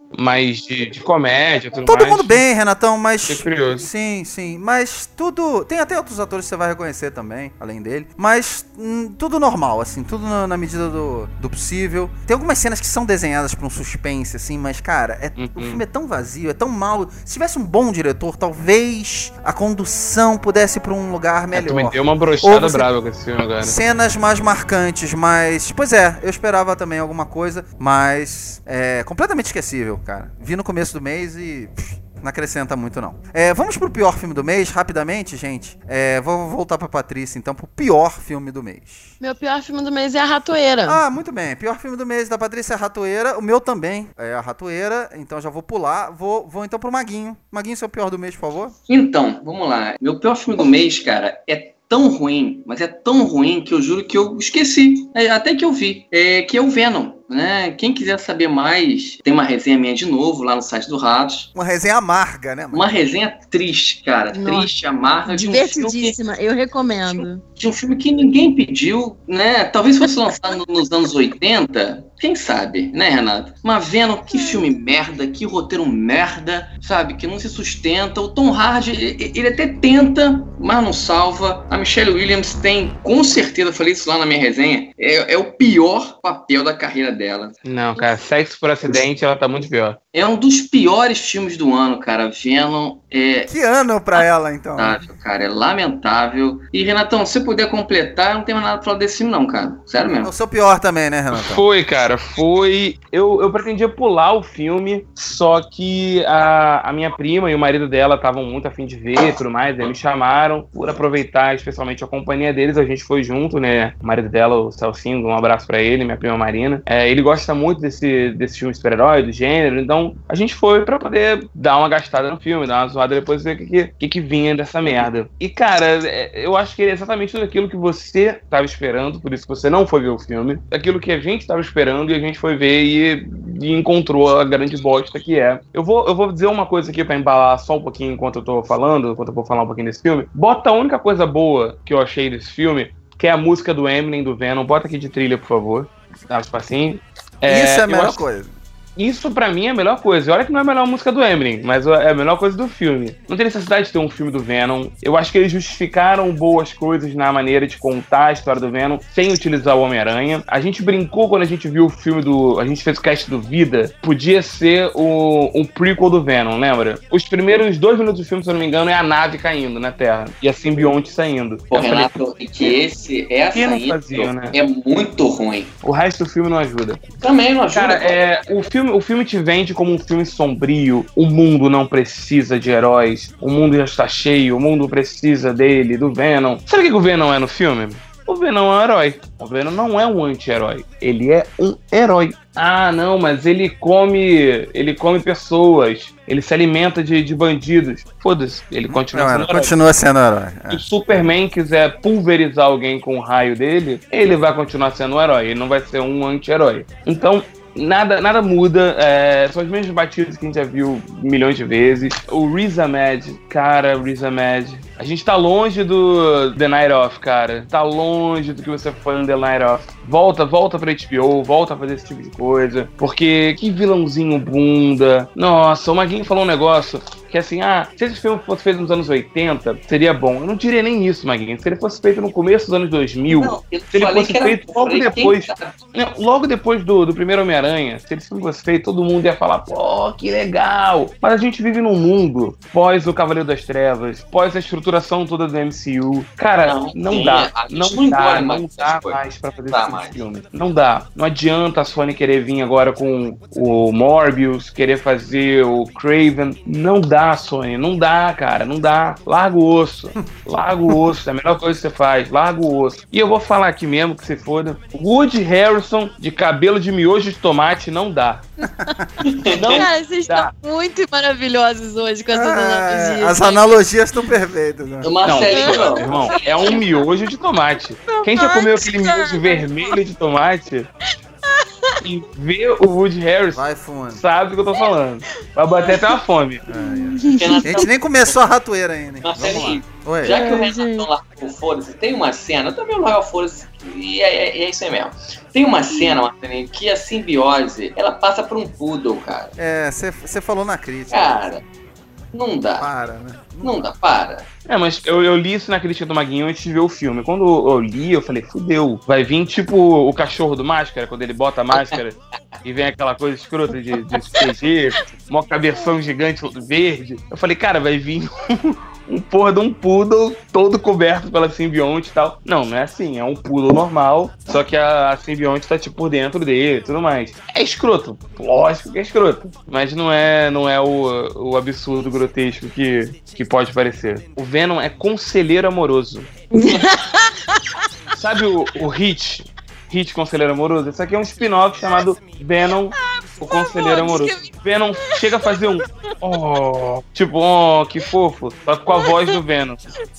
mais de, de comédia, tudo Todo mais. mundo bem, Renatão, mas... Fiquei curioso. Sim, sim, mas tudo... Tem até outros atores que você vai reconhecer também, além dele, mas hum, tudo normal, assim, tudo na, na medida do, do possível. Tem algumas cenas que são desenhadas pra um suspense, assim, mas, cara, é, Uhum. o filme é tão vazio, é tão mal. Se tivesse um bom diretor, talvez a condução pudesse ir pra um lugar É, melhor. tu me deu uma brochada Ou você- brava com esse filme agora. Cenas mais marcantes, mas... Pois é, eu esperava também alguma coisa, mas... É completamente esquecível, cara. Vi no começo do mês e... pff, não acrescenta muito, não. É, vamos pro pior filme do mês, rapidamente, gente. É, vou voltar pra Patrícia, então, pro pior filme do mês. Meu pior filme do mês é A Ratoeira. Ah, muito bem. Pior filme do mês da Patrícia é a Ratoeira. O meu também é a Ratoeira, então já vou pular. Vou, vou então pro Maguinho. Maguinho, seu pior do mês, por favor. Então, vamos lá. Meu pior filme do mês, cara, é tão ruim, mas é tão ruim que eu juro que eu esqueci. É, até que eu vi. É, que é o Venom. Né? Quem quiser saber mais, tem uma resenha minha de novo lá no site do Ratos. Uma resenha amarga, né, Maguinho? Uma resenha triste, cara. Nossa, triste, amarga. De um filme, Divertidíssima, eu recomendo. de um filme que ninguém pediu, né? Talvez fosse lançado nos anos oitenta. Quem sabe, né, Renato? Mas Venom, que filme merda, que roteiro merda, sabe? Que não se sustenta. O Tom Hardy, ele, ele até tenta, mas não salva. A Michelle Williams tem, com certeza, eu falei isso lá na minha resenha, é, é o pior papel da carreira dela. Não, cara, Sexo por Acidente, ela tá muito pior. É um dos piores filmes do ano, cara. Venom é Que ano pra ela, então? lamentável, cara. É lamentável. E, Renatão, se você puder completar, eu não tenho mais nada pra falar desse filme, não, cara. Sério É mesmo. o seu pior também, né, Renatão? Foi, cara, foi. Eu, eu pretendia pular o filme, só que a, a minha prima e o marido dela estavam muito afim de ver e tudo mais, aí me chamaram por aproveitar especialmente a companhia deles, a gente foi junto, né? O marido dela, o Celcinho, um abraço pra ele, minha prima Marina. É, ele gosta muito desse, desse filme de super-herói, do gênero, então a gente foi pra poder dar uma gastada no filme, dar uma zoada depois ver o que, que, que, que vinha dessa merda. E, cara, é, eu acho que é exatamente tudo aquilo que você tava esperando, por isso que você não foi ver o filme, aquilo que a gente tava esperando e a gente foi ver e, e encontrou a grande bosta que é. Eu vou, eu vou dizer uma coisa aqui pra embalar só um pouquinho enquanto eu tô falando, enquanto eu vou falar um pouquinho desse filme. Bota a única coisa boa que eu achei desse filme, que é a música do Eminem, do Venom. Bota aqui de trilha, por favor. Dá um espacinho. É, Isso é a eu melhor acho- coisa. Isso pra mim é a melhor coisa. E olha que não é a melhor música do Eminem, mas é a melhor coisa do filme. Não tem necessidade de ter um filme do Venom. Eu acho que eles justificaram boas coisas na maneira de contar a história do Venom sem utilizar o Homem-Aranha. A gente brincou quando a gente viu o filme do... A gente fez o cast do Vida. Podia ser o, um prequel do Venom, lembra? Os primeiros dois minutos do filme, se eu não me engano, é a nave caindo na Terra. E a simbionte saindo. Pô, Eu falei, Renato, e que esse, essa que não aí fazia, né? é muito ruim. o resto do filme não ajuda. Também não ajuda. Cara, é, o, filme, o filme te vende como um filme sombrio. O mundo não precisa de heróis. O mundo já está cheio. O mundo precisa dele, do Venom. Sabe o que que o Venom é no filme? O Venom é um herói. O Venom não é um anti-herói. Ele é um herói. Ah, não, mas ele come. Ele come pessoas. Ele se alimenta de, de bandidos. Foda-se, ele continua Não, sendo ela herói. continua sendo herói. Se o Superman quiser pulverizar alguém com o raio dele, ele vai continuar sendo um herói. Ele não vai ser um anti-herói. Então, nada, nada muda. É, são os mesmos batidos que a gente já viu milhões de vezes. O Riz Ahmed, cara, Riz Ahmed. A gente tá longe do The Night Of, cara. Tá longe do que você foi no The Night Of. Volta, volta pra H B O, volta a fazer esse tipo de coisa. Porque que vilãozinho bunda. Nossa, o Maguinho falou um negócio que assim, ah, se esse filme fosse feito nos anos oitenta, seria bom. Eu não diria nem isso, Maguinho. Se ele fosse feito no começo dos anos dois mil, Não, eu se ele falei fosse que era- feito logo falei, quem depois... sabe? Não, logo depois do, do primeiro Homem-Aranha, se esse filme fosse feito, todo mundo ia falar, pô, que legal. Mas a gente vive num mundo pós o Cavaleiro das Trevas, pós a estruturação toda do M C U. Cara, Não, não, sim, dá. a gente Não não dá, engole não mais dá essas coisas. mais pra fazer Dá esse mais. filme. Não dá. Não adianta a Sony querer vir agora com o Morbius, querer fazer o Craven. Não dá, Sony. Não dá, cara. Não dá. Larga o osso. Larga o osso. É a melhor coisa que você faz. Larga o osso. E eu vou falar aqui mesmo, que se foda. Woody Harrelson de cabelo de miojo de tomate não dá. Não Cara, vocês dá. estão muito maravilhosos hoje com essas Ah, analogias. as analogias estão perfeitas, né? O Marcelinho, Não, não. irmão, é um miojo de tomate. Quem já comeu aquele miojo vermelho de tomate? quem vê o Woody Harrelson Vai fundo. sabe do que eu tô falando. Vai bater até uma fome. A gente nem começou a ratoeira ainda. Hein? Vamos Marcelinho, lá. Oi. já que o Ai, Renato gente. largou o foda-se, tem uma cena, eu também largo o foda-se, e é, é, é isso aí mesmo. Tem uma cena, Marcelinho, que a simbiose, ela passa por um poodle, cara. É, você falou na crítica. Cara, não dá. Para, né? Não dá, para. É, mas eu, eu li isso na crítica do Maguinho antes de ver o filme. Quando eu li, eu falei, fudeu. Vai vir tipo o cachorro do Máscara, quando ele bota a máscara e vem aquela coisa escrota de, de C G, mó cabeção gigante verde. Eu falei, cara, vai vir um, um porra de um poodle todo coberto pela simbionte e tal. Não, não é assim, é um poodle normal, só que a, a simbionte tá tipo por dentro dele e tudo mais. É escroto, lógico que é escroto, mas não é, não é o, o absurdo grotesco que, que pode parecer. O Venom é conselheiro amoroso. Sabe o, o Hit? Hit Conselheiro Amoroso? Esse aqui é um spin-off chamado Venom, o Conselheiro Amoroso. Venom chega a fazer um oh, tipo, oh, que fofo, só que com a voz do Venom.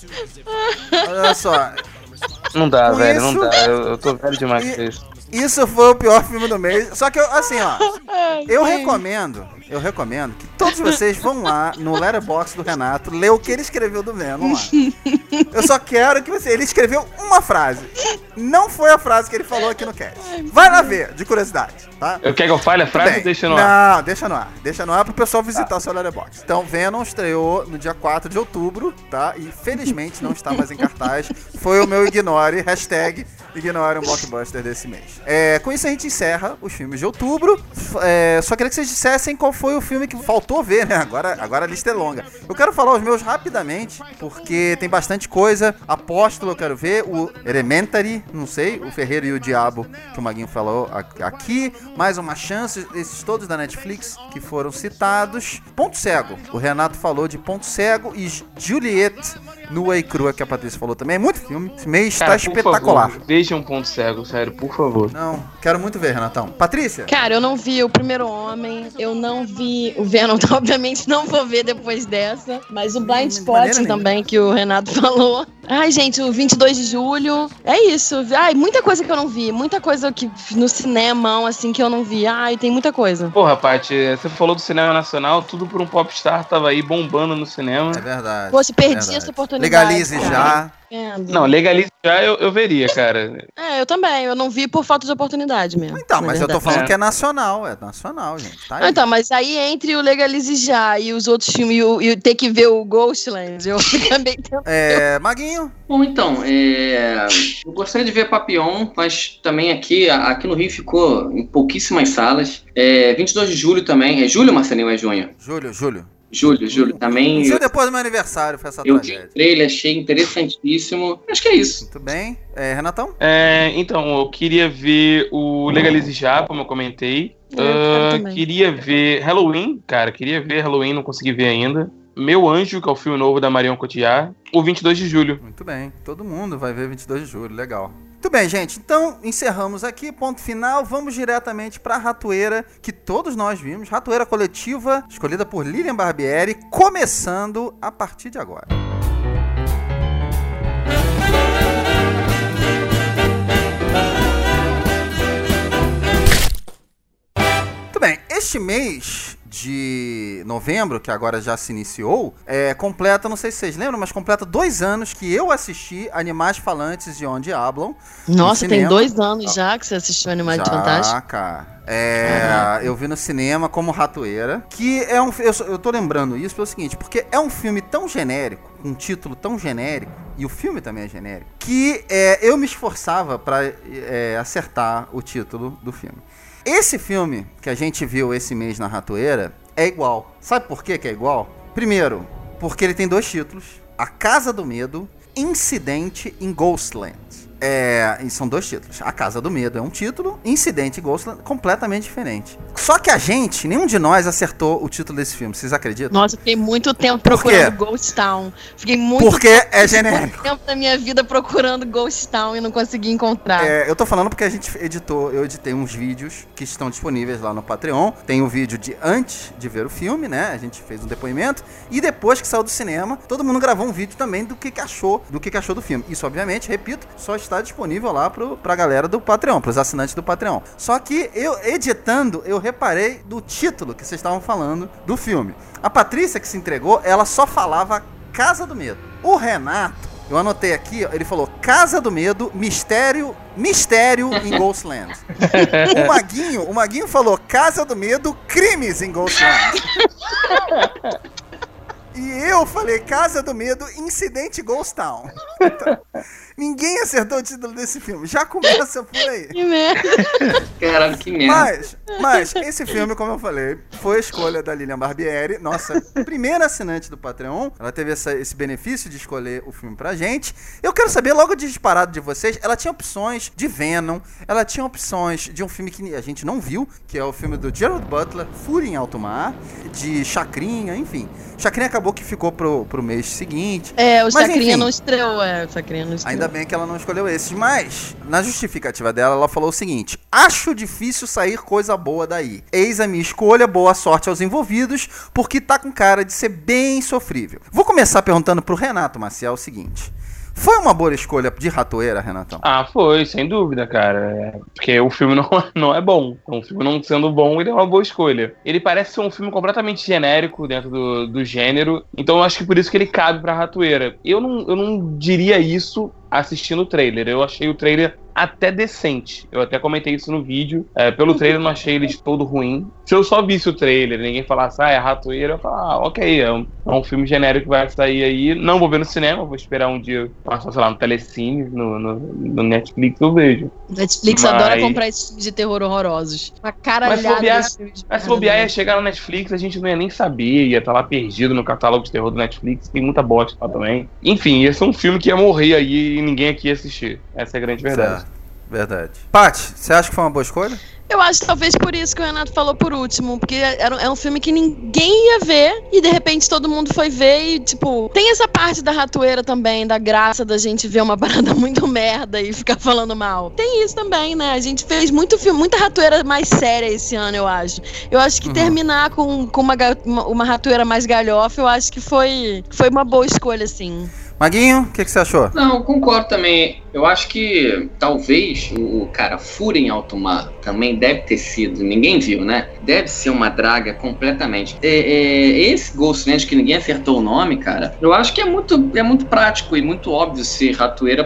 Olha só. Não dá, Com velho, isso- não dá. Eu, eu tô velho demais E- pra isso. Isso foi o pior filme do mês. Só que, eu, assim, ó. Eu recomendo, eu recomendo que todos vocês vão lá no Letterboxd do Renato, ler o que ele escreveu do Venom lá. Eu só quero que você... Ele escreveu uma frase. Não foi a frase que ele falou aqui no cast. Vai lá ver, de curiosidade, tá? Eu quero que eu fale a frase Bem, ou deixa no ar? Não, deixa no ar. Deixa no ar pro pessoal visitar o seu Letterboxd. Então, Venom estreou no dia quatro de outubro, tá? E felizmente não está mais em cartaz. Foi o meu ignore, hashtag ignore um blockbuster desse mês. É, com isso a gente encerra os filmes de outubro. F- é, só queria que vocês dissessem qual foi o filme que faltou ver, né? Agora, agora a lista é longa. Eu quero falar os meus rapidamente, porque tem bastante coisa. Apóstolo eu quero ver. O Elementary, não sei. O Ferreiro e o Diabo, que o Maguinho falou a- aqui. Mais uma chance. Esses todos da Netflix que foram citados. Ponto Cego. O Renato falou de Ponto Cego. E Juliette Nua e Crua, que a Patrícia falou também. É muito filme. Esse mês está Cara, por espetacular. favor, deixa um ponto cego, sério, por favor. Não, quero muito ver, Renatão. Patrícia? Cara, eu não vi o Primeiro Homem, eu não vi o Venom, obviamente não vou ver depois dessa, mas o Blind De maneira Spotting nenhuma. também, que o Renato falou. Ai, gente, o vinte e dois de julho, é isso. Ai, muita coisa que eu não vi, muita coisa que no cinema, assim, que eu não vi. Ai, tem muita coisa. Porra, Paty, você falou do cinema nacional, tudo por um popstar tava aí bombando no cinema. É verdade. Pô, se perdi verdade. essa oportunidade. Legalize cara. já. Entendo. Não, legalize já eu, eu veria, cara. É, eu também, eu não vi por falta de oportunidade mesmo. Então, na mas eu tô verdade. falando É. que é nacional. É nacional, gente. Tá aí. Ah, então, mas aí entre o Legalize Já e os outros filmes e, o- e ter que ver o Ghostland, eu também tenho. É, Maguinho? Bom, então, é, eu gostaria de ver Papillon, mas também aqui, a- aqui no Rio ficou em pouquíssimas salas. É, vinte e dois de julho também. É julho, Marcelinho, ou é junho? Júlio, Júlio. Julho, julho. Também Um dia eu, depois do meu aniversário foi essa eu vi o tragédia. trailer, achei interessantíssimo. Acho que é isso. Muito bem. É, Renatão? É, então, eu queria ver o Legalize Já, como eu comentei. É, eu quero Ah, também. queria ver Halloween, cara, queria ver Halloween, não consegui ver ainda. Meu Anjo, que é o filme novo da Marion Cotillard. O vinte e dois de julho. Muito bem. Todo mundo vai ver vinte e dois de julho. Legal. Muito bem, gente. Então, encerramos aqui. Ponto final. Vamos diretamente pra Ratoeira, que todos nós vimos. Ratoeira coletiva, escolhida por Lilian Barbieri, começando a partir de agora. Muito bem, este mês de novembro, que agora já se iniciou, é, completa, não sei se vocês lembram, mas completa dois anos que eu assisti Animais Falantes de Onde Hablam. Nossa, no tem cinema. dois anos já que você assistiu Animais de Fantástico. Já, cara. É, eu vi no cinema como Ratoeira, que é um... Eu, eu tô lembrando isso pelo seguinte, porque é um filme tão genérico, um título tão genérico, e o filme também é genérico, que é, eu me esforçava pra é, acertar o título do filme. Esse filme que a gente viu esse mês na Ratoeira é igual. Sabe por que que é igual? Primeiro, porque ele tem dois títulos. A Casa do Medo, Incidente em Ghostland. É, e são dois títulos. A Casa do Medo é um título, Incidente em Ghostland, completamente diferente. Só que a gente, nenhum de nós acertou o título desse filme. Vocês acreditam? Nossa, eu fiquei muito tempo Por quê? procurando Ghost Town. Fiquei muito Porque é genérico. tempo da minha vida procurando Ghost Town e não consegui encontrar. É, eu tô falando porque a gente editou, eu editei uns vídeos que estão disponíveis lá no Patreon. Tem o vídeo de antes de ver o filme, né? A gente fez um depoimento. E depois que saiu do cinema, todo mundo gravou um vídeo também do que, que achou, do que, que achou do filme. Isso, obviamente, repito, só estar disponível lá pro, pra galera do Patreon, pros assinantes do Patreon. Só que eu, editando, eu reparei do título que vocês estavam falando do filme. A Patrícia que se entregou, ela só falava Casa do Medo. O Renato, eu anotei aqui, ele falou Casa do Medo, Mistério, Mistério em Ghostland. O Maguinho, o Maguinho falou Casa do Medo, Crimes em Ghostland. E eu falei Casa do Medo, Incidente Ghost Town. Então, ninguém acertou o título desse filme. Já começa por aí. Que merda. Caralho, que merda. Mas, mas, esse filme, como eu falei, foi a escolha da Lilian Barbieri, nossa primeira assinante do Patreon. Ela teve essa, esse benefício de escolher o filme pra gente. Eu quero saber, logo de disparado de vocês, ela tinha opções de Venom, ela tinha opções de um filme que a gente não viu, que é o filme do Gerard Butler, Fúria em Alto Mar, de Chacrinha, enfim. Chacrinha acabou que ficou pro, pro mês seguinte. É, o Mas, Chacrinha enfim, não estreou, é, o Chacrinha não estreou. ainda bem que ela não escolheu esses, mas na justificativa dela, ela falou o seguinte: acho difícil sair coisa boa daí. Eis a minha escolha, boa sorte aos envolvidos, porque tá com cara de ser bem sofrível. Vou começar perguntando pro Renato Maciel o seguinte: foi uma boa escolha de ratoeira, Renatão? Ah, foi, sem dúvida, cara. É, porque o filme não, não é bom. Então, o filme não sendo bom, ele é uma boa escolha. Ele parece ser um filme completamente genérico dentro do, do gênero. Então, eu acho que por isso que ele cabe pra ratoeira. Eu não, eu não diria isso assistindo o trailer. Eu achei o trailer até decente. Eu até comentei isso no vídeo. É, pelo trailer, eu não achei ele de todo ruim. Se eu só visse o trailer e ninguém falasse, ah, é ratoeira, eu falo, ah, ok, é um, é um filme genérico que vai sair aí. Não vou ver no cinema, vou esperar um dia, passar, sei lá, no Telecine, no, no, no Netflix, eu vejo. Netflix Mas... adora comprar esses filmes de terror horrorosos. Uma caralhada Mas se bobear, de filmes de mas se terror. bobear ia chegar no Netflix, a gente não ia nem saber, ia estar lá perdido no catálogo de terror do Netflix, tem muita bosta lá também. Enfim, ia ser um filme que ia morrer aí e ninguém aqui ia assistir. Essa é a grande verdade. Certo. Verdade. Paty, você acha que foi uma boa escolha? Eu acho talvez por isso que o Renato falou por último, porque era, é um filme que ninguém ia ver e de repente todo mundo foi ver e, tipo, tem essa parte da ratoeira também, da graça da gente ver uma parada muito merda e ficar falando mal. Tem isso também, né? A gente fez muito filme, muita ratoeira mais séria esse ano, eu acho. Eu acho que uhum. terminar com, com uma, uma, uma ratoeira mais galhofa, eu acho que foi, foi uma boa escolha, sim. Maguinho, o que, que você achou? Não, eu concordo também. Eu acho que talvez o, o cara Fúria em Alto Mar também deve ter sido, ninguém viu, né? Deve ser uma draga completamente. É, é, esse Ghostland, que ninguém acertou o nome, cara, eu acho que é muito, é muito prático e muito óbvio ser ratoeira,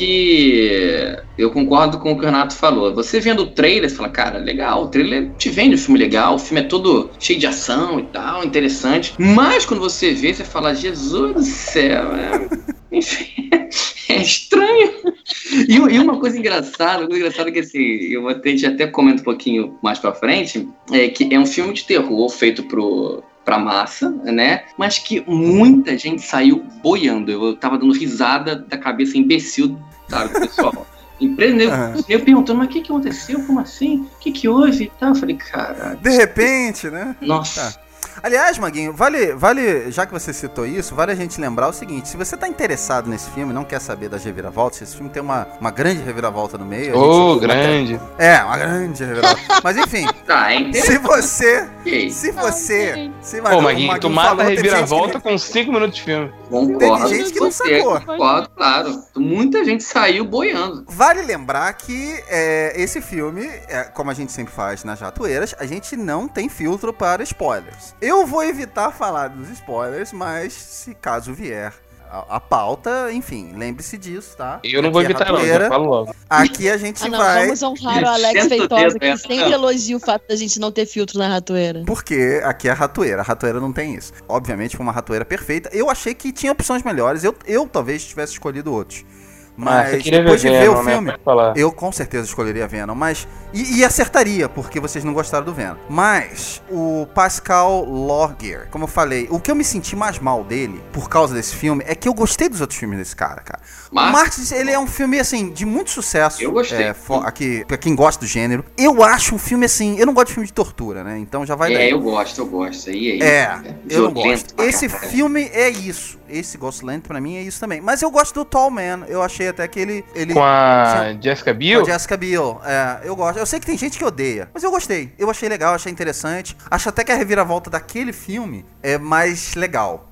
porque eu concordo com o que o Renato falou. Você vendo o trailer, você fala, cara, legal, o trailer te vende o filme legal, o filme é todo cheio de ação e tal, interessante. Mas quando você vê, você fala, Jesus do céu, é... enfim, é estranho. E, e uma coisa engraçada, uma coisa engraçada que assim, eu até, a gente até comenta um pouquinho mais pra frente, é que é um filme de terror feito pro... pra massa, né? Mas que muita gente saiu boiando. Eu tava dando risada da cabeça imbecil, sabe, do pessoal. Empresa, eu, eu perguntando, mas o que, que aconteceu? Como assim? O que, que houve e tal? Eu falei, caralho. De repente, né? Nossa. Tá. Aliás, Maguinho, vale, vale, já que você citou isso, vale a gente lembrar o seguinte: se você tá interessado nesse filme, não quer saber das reviravoltas, esse filme tem uma, uma grande reviravolta no meio. Ô, oh, grande. É, uma grande reviravolta. Mas enfim, tá, é se você, se você, se Pô, Maguinho, Maguinho tu mata a reviravolta com cinco minutos de filme. Concordo. Teve gente que não sacou. Concordo, claro. Muita gente saiu boiando. Vale lembrar que é, esse filme, é, como a gente sempre faz nas ratoeiras, a gente não tem filtro para spoilers. Eu vou evitar falar dos spoilers, mas se caso vier a, a pauta, enfim, lembre-se disso, tá? Eu não aqui vou evitar não, eu falo logo. Aqui a gente ah, não, vai... Vamos honrar o Alex Feitosa, que sempre elogia o fato da gente não ter filtro na ratoeira. Porque aqui é a ratoeira, a ratoeira não tem isso. Obviamente foi uma ratoeira perfeita. Eu achei que tinha opções melhores, eu, eu talvez tivesse escolhido outros. Mas ah, depois ver de ver Venom, o filme, né, eu com certeza escolheria Venom, mas e, e acertaria, porque vocês não gostaram do Venom. Mas o Pascal Laugier, como eu falei, o que eu me senti mais mal dele, por causa desse filme, é que eu gostei dos outros filmes desse cara, cara. Mas... o Martyrs, ele é um filme, assim, de muito sucesso. Eu gostei. É, aqui, pra quem gosta do gênero. Eu acho um filme, assim, eu não gosto de filme de tortura, né? Então já vai É, daí. eu gosto, eu gosto. Aí é isso. É, né? eu não gosto. Esse filme é isso. Esse Ghostland, pra mim, é isso também. Mas eu gosto do Tall Man. Eu achei até que ele... ele com a tinha... Jessica Biel? Com a Jessica Biel, é. Eu gosto. Eu sei que tem gente que odeia, mas eu gostei. Eu achei legal, achei interessante. Acho até que a reviravolta daquele filme é mais legal.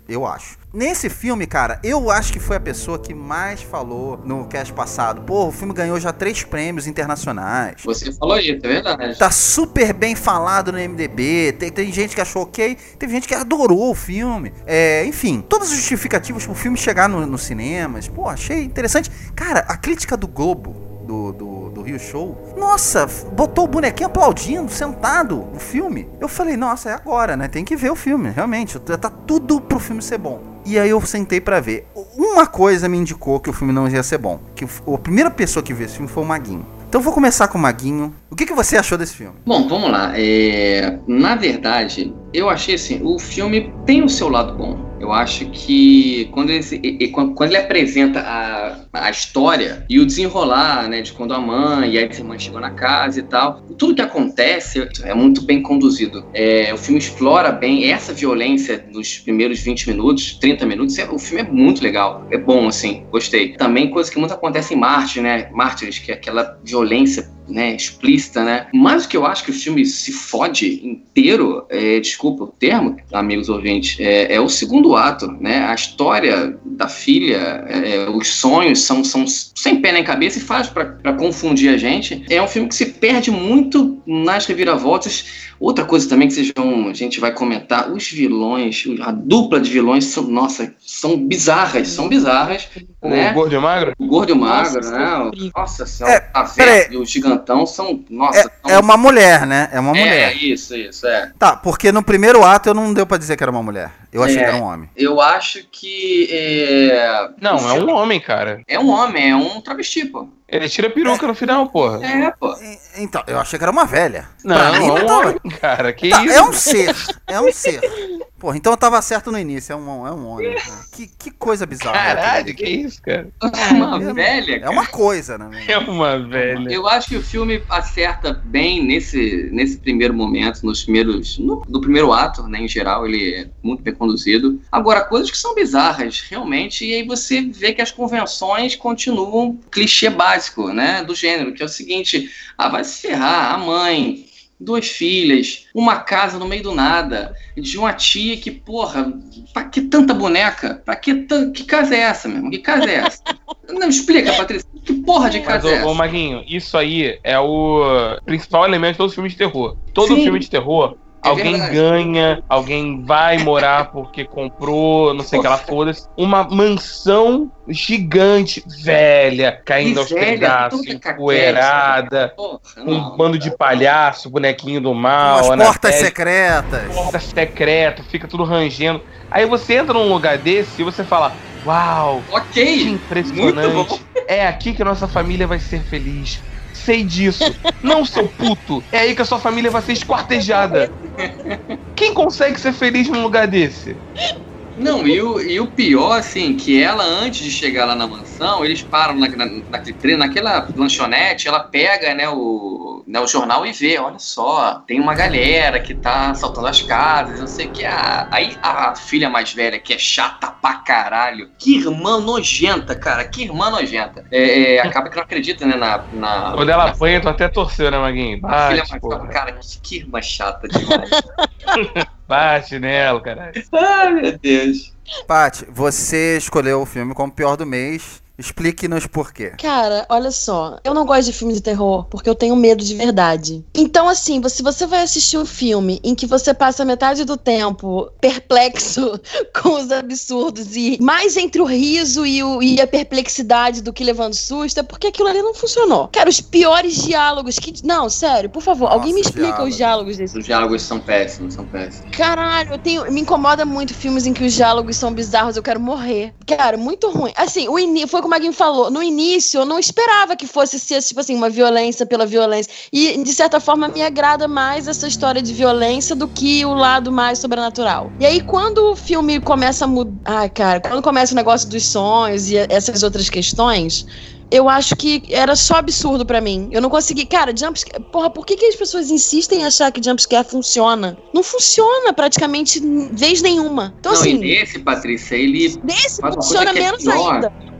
eu acho. Nesse filme, cara, eu acho que foi a pessoa que mais falou no cast passado. Pô, o filme ganhou já três prêmios internacionais. Você falou isso, é verdade. Tá super bem falado no M D B. Tem, tem gente que achou ok, teve gente que adorou o filme. É, enfim, todas as justificativas pro filme chegar no, nos cinemas. Pô, achei interessante. Cara, a crítica do Globo, do, do, do Rio Show, nossa, botou o bonequinho aplaudindo, sentado, o filme. Eu falei, nossa, é agora, né? Tem que ver o filme, realmente. Tá tudo pro filme ser bom. E aí eu sentei pra ver. Uma coisa me indicou que o filme não ia ser bom. Que a primeira pessoa que viu esse filme foi o Maguinho. Então eu vou começar com o Maguinho. O que, que você achou desse filme? Bom, vamos lá. É... Na verdade, eu achei assim, o filme tem o seu lado bom. Eu acho que quando ele, quando ele apresenta a, a história e o desenrolar, né, de quando a mãe e a irmã chegou na casa e tal, tudo que acontece é muito bem conduzido. É, o filme explora bem essa violência nos primeiros vinte minutos, trinta minutos. É, o filme é muito legal, é bom, assim, gostei. Também coisa que muito acontece em Mártires, né, Mártires, que é aquela violência, né, explícita, né? Mas o que eu acho que o filme se fode inteiro, é, desculpa o termo, amigos ouvintes, é, é o segundo ato, né? A história da filha, é, os sonhos são, são sem pé nem cabeça e faz pra, pra confundir a gente. É um filme que se perde muito nas reviravoltas. Outra coisa também que sejam, a gente vai comentar, os vilões, a dupla de vilões são, nossa, são bizarras, são bizarras, o né? Gordo e o Magro? O Gordo e o Magro, Nossa, né? sim. Nossa senhora, É, a Vera e o Gigantão são, nossa... É, são... é uma mulher, né? É uma mulher. É, isso, isso, é. Tá, porque no primeiro ato eu não deu pra dizer que era uma mulher. Eu achei É. que era um homem. Eu acho que... É... Não, é um homem, cara. É um homem, é um travesti, pô. Ele tira a peruca no final, porra. É, pô. E- Então, eu achei que era uma velha. Não, Pra mim, é um não tava- homem, cara. Que Tá, isso? é um ser. É um ser. Porra, então eu tava certo no início. É um, é um homem. Né? Que, que coisa bizarra. Caralho, que isso, cara? Uma É, velha, É cara. uma coisa, né? É uma velha. Eu acho que o filme acerta bem nesse, nesse primeiro momento, nos primeiros, no, no primeiro ato, né, em geral, ele é muito bem conduzido. Agora, coisas que são bizarras, realmente, e aí você vê que as convenções continuam clichê básico, né, do gênero, que é o seguinte, ah, vai se ferrar, a mãe, duas filhas, uma casa no meio do nada, de uma tia que, porra, pra que tanta boneca? Pra que tan... Que casa é essa, meu irmão? Que casa é essa? Não, explica, Patrícia. Que porra de Mas, casa é ô, ô essa? Maguinho, isso aí é o principal elemento de todo filme de terror. Todo Sim. filme de terror, É alguém verdade. ganha, alguém vai morar porque comprou, não sei o que lá, foda-se, uma mansão gigante, velha, caindo E aos velha, pedaços, toda caquete. empoeirada, Porra, um não. bando de palhaço, bonequinho do mal, As Annabelle, portas secretas. porta secreta, fica tudo rangendo. Aí você entra num lugar desse e você fala, uau, que Ok, muito impressionante. bom. É aqui que a nossa família vai ser feliz. Sei disso. Não, seu puto. É aí que a sua família vai ser esquartejada. Quem consegue ser feliz num lugar desse? Não, e o, e o pior, assim, que ela, antes de chegar lá na mansão, eles param na, na, naquele trem, naquela lanchonete, ela pega, né, o, né, o jornal e vê, olha só, tem uma galera que tá assaltando as casas, não sei o que. Ah, aí a filha mais velha, que é chata pra caralho, que irmã nojenta, cara, que irmã nojenta. É, é, acaba que não acredita, né, na... na Quando ela na- apanha, tu até torceu, né, Maguinho? a filha Bate, mais porra. velha, cara, que, que irmã chata demais. Bate nela, caralho. Ai, meu Deus. Paty, você escolheu o filme como pior do mês. Explique-nos por quê. Cara, olha só, eu não gosto de filme de terror porque eu tenho medo de verdade. Então, assim, se você vai assistir um filme em que você passa metade do tempo perplexo com os absurdos e mais entre o riso e, o, e a perplexidade do que levando susto, é porque aquilo ali não funcionou. Cara, os piores diálogos que... Não, sério, por favor, Nossa, alguém me explica diálogo. os diálogos desse Os diálogos são péssimos, são péssimos. Caralho, eu tenho, me incomoda muito filmes em que os diálogos são bizarros, eu quero morrer. Cara, muito ruim. Assim, o ini- foi como o Maguinho falou, no início eu não esperava que fosse ser, tipo assim, uma violência pela violência. E, de certa forma, me agrada mais essa história de violência do que o lado mais sobrenatural. E aí, quando o filme começa a mudar... Ai, cara, quando começa o negócio dos sonhos e essas outras questões... Eu acho que era só absurdo pra mim. Eu não consegui... Cara, jumpscare... Porra, por que, que as pessoas insistem em achar que jumpscare funciona? Não funciona praticamente vez nenhuma. Então, Não, assim... e nesse, Patrícia, ele Nesse faz uma funciona coisa que é menos pior. ainda.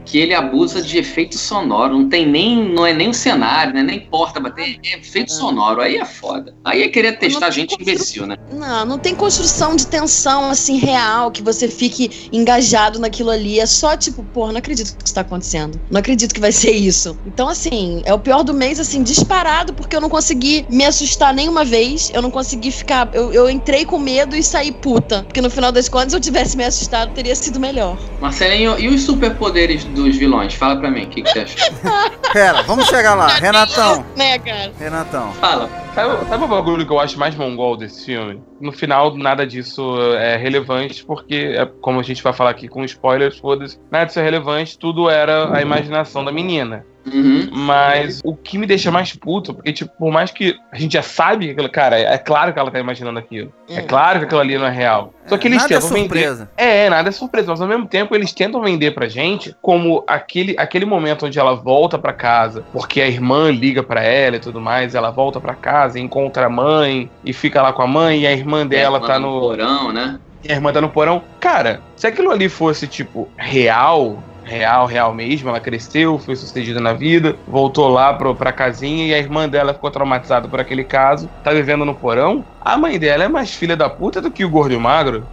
que ele abusa de efeito sonoro. Não tem nem, não é nem o cenário, né? Nem porta bater, é efeito sonoro. Aí é foda. Aí é querer testar gente constru... imbecil, né? Não, não tem construção de tensão assim real, que você fique engajado naquilo ali. É só tipo, porra, não acredito que isso tá acontecendo. Não acredito que vai ser isso. Então, assim, é o pior do mês, assim, disparado, porque eu não consegui me assustar nenhuma vez. Eu não consegui ficar. Eu, eu entrei com medo e saí puta. Porque no final das contas, se eu tivesse me assustado, teria sido melhor. Marcelinho, e os superpoderes dos vilões? Fala pra mim, o que, que você acha? Pera, vamos chegar lá. Renatão. Né, cara? Renatão. Fala. Sabe, sabe o bagulho que eu acho mais mongol desse filme? No final, nada disso é relevante, porque, é, como a gente vai falar aqui com spoilers, foda-se, nada disso é relevante, tudo era a imaginação da menina. Uhum. Mas o que me deixa mais puto, porque, tipo, por mais que a gente já sabe que aquilo, cara, é claro que ela tá imaginando aquilo. É, é claro que aquilo ali não é real. Só que eles nada tentam é surpresa. vender. É, nada é surpresa, mas ao mesmo tempo eles tentam vender pra gente como aquele, aquele momento onde ela volta pra casa, porque a irmã liga pra ela e tudo mais, ela volta pra casa, encontra a mãe e fica lá com a mãe, e a irmã dela tá no. porão, né? E a irmã tá no porão. Cara, se aquilo ali fosse, tipo, real. Real, real mesmo, ela cresceu, foi sucedida na vida, voltou lá pro, pra casinha e a irmã dela ficou traumatizada por aquele caso, tá vivendo no porão. A mãe dela é mais filha da puta do que o gordo e o magro.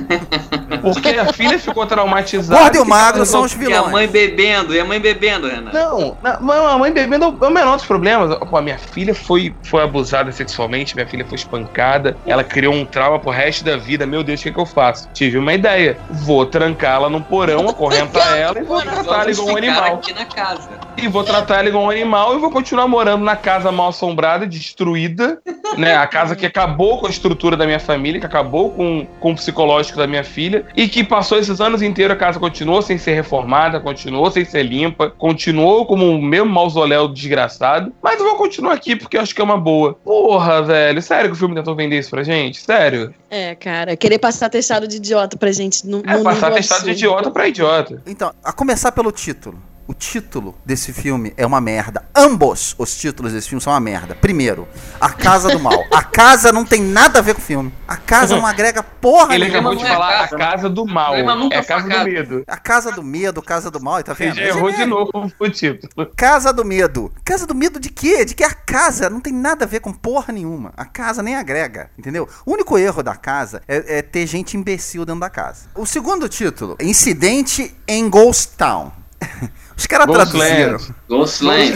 Porque a filha ficou traumatizada. Gordo e o magro são os vilões. E a mãe bebendo, e a mãe bebendo, Renato. Não, não, a mãe bebendo é o menor dos problemas. Pô, a minha filha foi, foi abusada sexualmente, minha filha foi espancada, ela criou um trauma pro resto da vida. Meu Deus, o que, que eu faço? Tive uma ideia. Vou trancá-la num porão, acorrentar ela e vou tratar ela igual um animal. Aqui na casa. E vou tratar ela igual um animal e vou continuar morando na casa mal assombrada, destruída, né? A casa que acabou com a estrutura da minha família, que acabou com, com o psicológico da minha filha, e que passou esses anos inteiros, a casa continuou sem ser reformada, continuou sem ser limpa, continuou como o mesmo mausoléu desgraçado, mas eu vou continuar aqui porque eu acho que é uma boa. Porra, velho, sério que o filme tentou vender isso pra gente? Sério? É, cara, querer passar testado de idiota pra gente no, É, no passar testado de idiota pra idiota. Então, a começar pelo título. O título desse filme é uma merda. Ambos os títulos desse filme são uma merda. Primeiro, A Casa do Mal. A casa não tem nada a ver com o filme. A casa não agrega porra Ele nenhuma. acabou de falar A Casa do Mal. É a Casa do Medo. A Casa do Medo, Casa do Mal, tá vendo? Você já errou de novo o título. Casa do Medo. Casa do Medo de quê? De que a casa não tem nada a ver com porra nenhuma. A casa nem agrega, entendeu? O único erro da casa é, é ter gente imbecil dentro da casa. O segundo título, Incidente em Ghost Town. Os caras traduziram. Ghostland.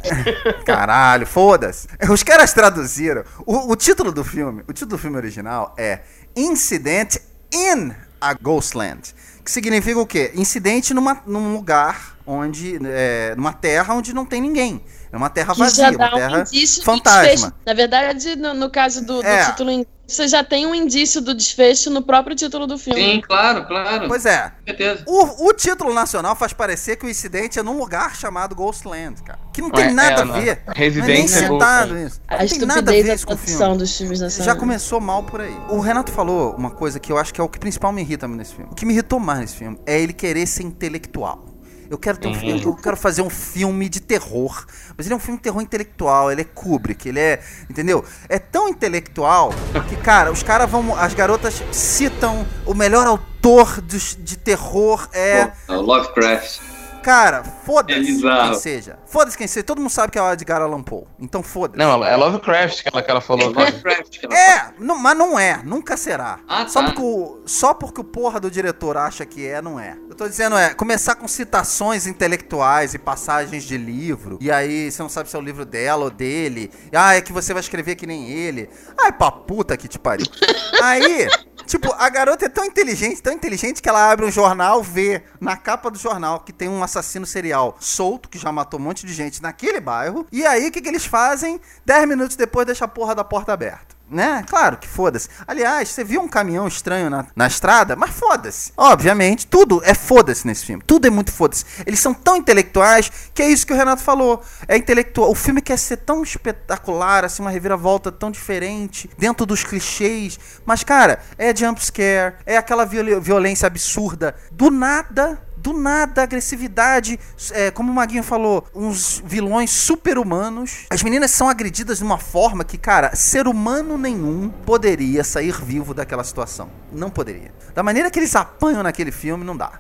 Caralho, foda-se. Os caras traduziram. O, o título do filme, o título do filme original é Incident in a Ghostland. Que significa o quê? Incidente numa, num lugar onde. É, numa terra onde não tem ninguém. É uma terra vazia, uma terra um fantasma. Na verdade, no, no caso do, do é. título em você já tem um indício do desfecho no próprio título do filme. Sim, claro, claro. Pois é. Com certeza. O, o título nacional faz parecer que o incidente é num lugar chamado Ghostland, cara. Que não tem é, nada é, a ver. Residência não é nem isso. A não tem nada a ver estupidez da isso com o tradução filme. dos filmes nacionais. Já começou mal por aí. O Renato falou uma coisa que eu acho que é o que principal me irrita nesse filme. O que me irritou mais nesse filme é ele querer ser intelectual. Eu quero, ter um filme, eu quero fazer um filme de terror. Mas ele é um filme de terror intelectual. Ele é Kubrick, ele é... Entendeu? É tão intelectual que, cara, os caras vão... As garotas citam o melhor autor de, de terror é... Oh, Lovecraft. Cara, foda-se É bizarro. quem seja. Foda-se quem seja. Todo mundo sabe que é o Edgar Allan Poe. Então foda-se. Não, é Lovecraft que ela, que ela falou. É Lovecraft que ela É, não, mas não é. Nunca será. Ah, só, tá. porque o, só porque o porra do diretor acha que é, não é. Eu tô dizendo é, começar com citações intelectuais e passagens de livro. E aí você não sabe se é o livro dela ou dele. Ah, é que você vai escrever que nem ele. Ai, pra puta que te pariu. Aí... Tipo, a garota é tão inteligente, tão inteligente que ela abre um jornal, vê na capa do jornal que tem um assassino serial solto, que já matou um monte de gente naquele bairro. E aí, o que, que eles fazem? Dez minutos depois, deixa a porra da porta aberta. Né? Claro que foda-se. Aliás, você viu um caminhão estranho na, na estrada? Mas foda-se. Obviamente, tudo é foda-se nesse filme. Tudo é muito foda-se. Eles são tão intelectuais que é isso que o Renato falou. É intelectual. O filme quer ser tão espetacular, assim, uma reviravolta tão diferente, dentro dos clichês. Mas, cara, é jumpscare, é aquela viol- violência absurda. Do nada... Do nada, agressividade, é, como o Maguinho falou, uns vilões super-humanos. As meninas são agredidas de uma forma que, cara, ser humano nenhum poderia sair vivo daquela situação. Não poderia. Da maneira que eles apanham naquele filme, não dá.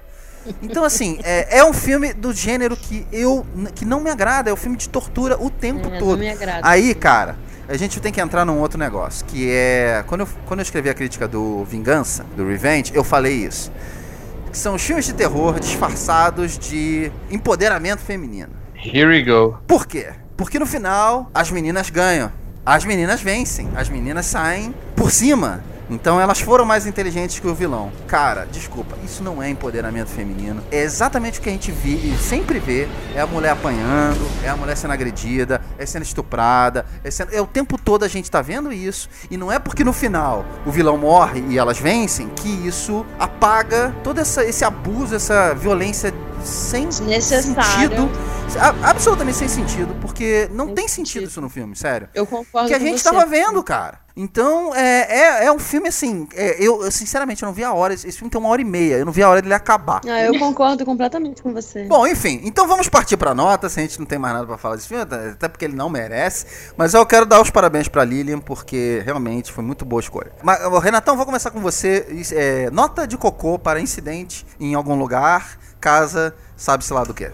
Então, assim, é, é um filme do gênero que eu que não me agrada. É um filme de tortura o tempo É, todo. não me agrada. Aí, cara, a gente tem que entrar num outro negócio, que é... Quando eu, quando eu escrevi a crítica do Vingança, do Revenge, eu falei isso. Que são os filmes de terror disfarçados de empoderamento feminino. Here we go. Por quê? Porque no final, as meninas ganham. As meninas vencem. As meninas saem por cima. Então elas foram mais inteligentes que o vilão. Cara, desculpa, isso não é empoderamento feminino. É exatamente o que a gente vê e sempre vê. É a mulher apanhando, é a mulher sendo agredida, é sendo estuprada. É, sendo... é o tempo todo a gente tá vendo isso. E não é porque no final o vilão morre e elas vencem que isso apaga todo essa, esse abuso, essa violência sem sentido. A, absolutamente sem sentido. Porque não sem tem sentido. sentido isso no filme, sério. Eu concordo que a com gente você. tava vendo, cara. Então, é, é, é um filme assim, é, eu, eu sinceramente eu não vi a hora, esse filme tem uma hora e meia, eu não vi a hora dele acabar. Ah, eu concordo completamente com você. Bom, enfim, então vamos partir pra nota, se a gente não tem mais nada pra falar desse filme, até porque ele não merece, mas eu quero dar os parabéns pra Lilian, porque realmente foi muito boa escolha. Mas, Renatão, vou começar com você, é, nota de cocô para incidente em algum lugar, casa, sabe-se lá do que.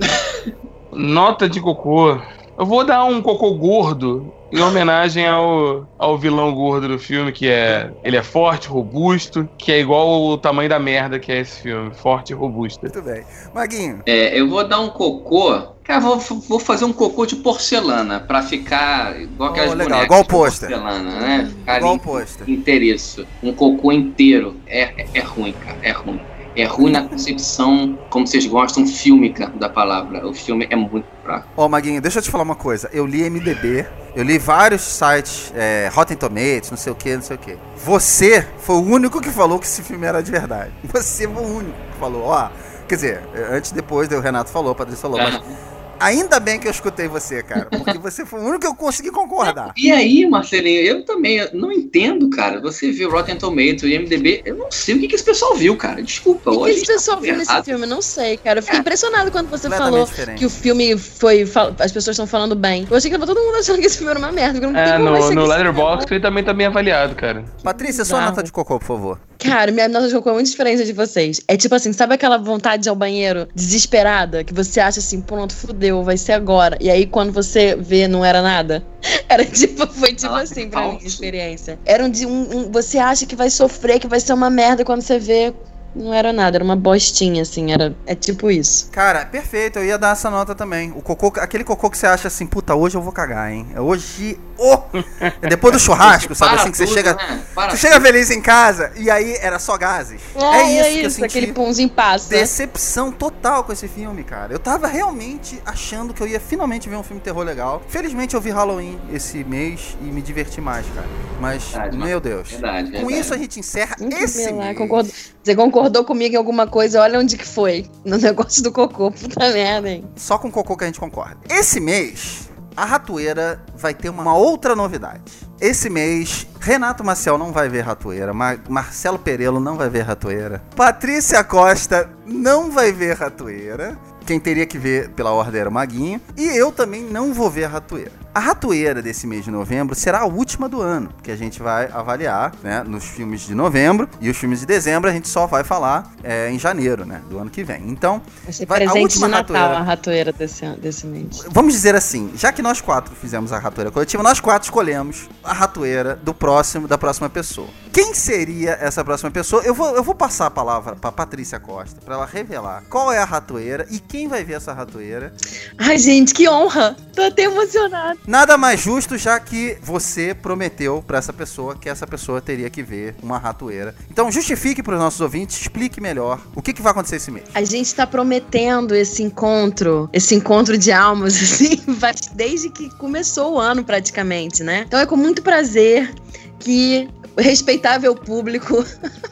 Nota de cocô, eu vou dar um cocô gordo, em homenagem ao, ao vilão gordo do filme, que é... Ele é forte, robusto, que é igual o tamanho da merda que é esse filme. Forte e robusto. Muito bem. Maguinho. É, eu vou dar um cocô... Cara, vou, vou fazer um cocô de porcelana, pra ficar igual aquelas oh, legal, bonecas igual o pôster. Porcelana, né? Ficar igual o pôster. Inteiriço. Um cocô inteiro. É, é, é ruim, cara. É ruim. É ruim na concepção, como vocês gostam, fílmica da palavra. O filme é muito fraco. Ó, oh, Maguinho, deixa eu te falar uma coisa. Eu li M D B, eu li vários sites, é, Rotten Tomatoes, não sei o que, não sei o que. Você foi o único que falou que esse filme era de verdade. Você foi o único que falou, ó. Quer dizer, antes e depois, o Renato falou, o Patrícia falou, mas... Ainda bem que eu escutei você, cara, porque você foi o único que eu consegui concordar. E aí, Marcelinho, eu também eu não entendo, cara. Você viu Rotten Tomatoes e M D B, eu não sei o que, que esse pessoal viu, cara. Desculpa. O que, hoje que esse pessoal tá viu nesse errado. filme? Eu não sei, cara. Eu fiquei É. impressionado quando você falou diferente. que o filme foi... As pessoas estão falando bem. Eu achei que tava todo mundo achando que esse filme era uma merda. Não É, tem como vai no, ser no que esse Letterboxd filme ele também tá bem avaliado, cara. Patrícia, sua Bizarro. nota de cocô, por favor. Cara, minha nota de cocô é muito diferente da de vocês. É tipo assim, sabe aquela vontade de ir ao banheiro desesperada? Que você acha assim, pronto, fudeu, vai ser agora. E aí quando você vê, não era nada. Era tipo, foi tipo Ah, assim pra falso. mim a experiência. Era um, de um, um. Você acha que vai sofrer, que vai ser uma merda, quando você vê. Não era nada, era uma bostinha, assim, era, é tipo isso. Cara, perfeito, eu ia dar essa nota também. O cocô, aquele cocô que você acha assim, puta, hoje eu vou cagar, hein? É hoje, oh! É depois do churrasco, sabe? Para Assim que você tudo, chega, né? Para você chega feliz em casa e aí era só gases. É, isso que eu senti. Aquele pãozinho passa. Decepção total com esse filme, cara. Eu tava realmente achando que eu ia finalmente ver um filme de terror legal. Felizmente eu vi Halloween esse mês e me diverti mais, cara. Mas, Verdade, meu Deus. Verdade, Com verdade. isso a gente encerra Muito esse bem lá, mês. concordou. Você concordou comigo em alguma coisa, olha onde que foi. No negócio do cocô, puta merda, hein? Só com cocô que a gente concorda. Esse mês, a Ratoeira vai ter uma outra novidade. Esse mês, Renato Maciel não vai ver Ratoeira, Mar- Marcelo Perello não vai ver Ratoeira, Patrícia Costa não vai ver Ratoeira, quem teria que ver pela ordem era o Maguinho, e eu também não vou ver a Ratoeira. A Ratoeira desse mês de novembro será a última do ano, que a gente vai avaliar, né, nos filmes de novembro, e os filmes de dezembro a gente só vai falar é, em janeiro, né, do ano que vem. Então, Vai ser vai- a presente de última Natal, Ratoeira. a ratoeira desse, desse mês. Vamos dizer assim, já que nós quatro fizemos a ratoeira coletiva, nós quatro escolhemos a ratoeira do próximo, da próxima pessoa. Quem seria essa próxima pessoa? Eu vou, eu vou passar a palavra para Patrícia Costa, para ela revelar qual é a ratoeira e quem vai ver essa ratoeira. Ai, gente, que honra! Tô até emocionada. Nada mais justo, já que você prometeu para essa pessoa que essa pessoa teria que ver uma ratoeira. Então justifique para os nossos ouvintes, explique melhor o que, que vai acontecer esse mês. A gente tá prometendo esse encontro, esse encontro de almas, assim, vai- desde que começou o ano, praticamente, né? Então é com muito prazer que o respeitável público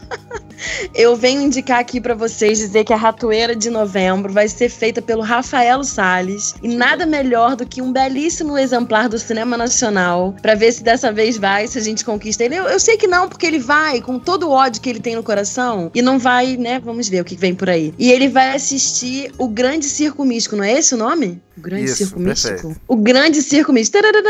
eu venho indicar aqui pra vocês, dizer que a Ratoeira de novembro vai ser feita pelo Rafael Salles, e nada melhor do que um belíssimo exemplar do cinema nacional, pra ver se dessa vez vai, se a gente conquista ele. Eu, eu sei que não, porque ele vai com todo o ódio que ele tem no coração, e não vai, né, vamos ver o que vem por aí. E ele vai assistir O Grande Circo Místico, não é esse o nome? O grande Isso, circo perfeito. místico. O grande circo místico. Tarará!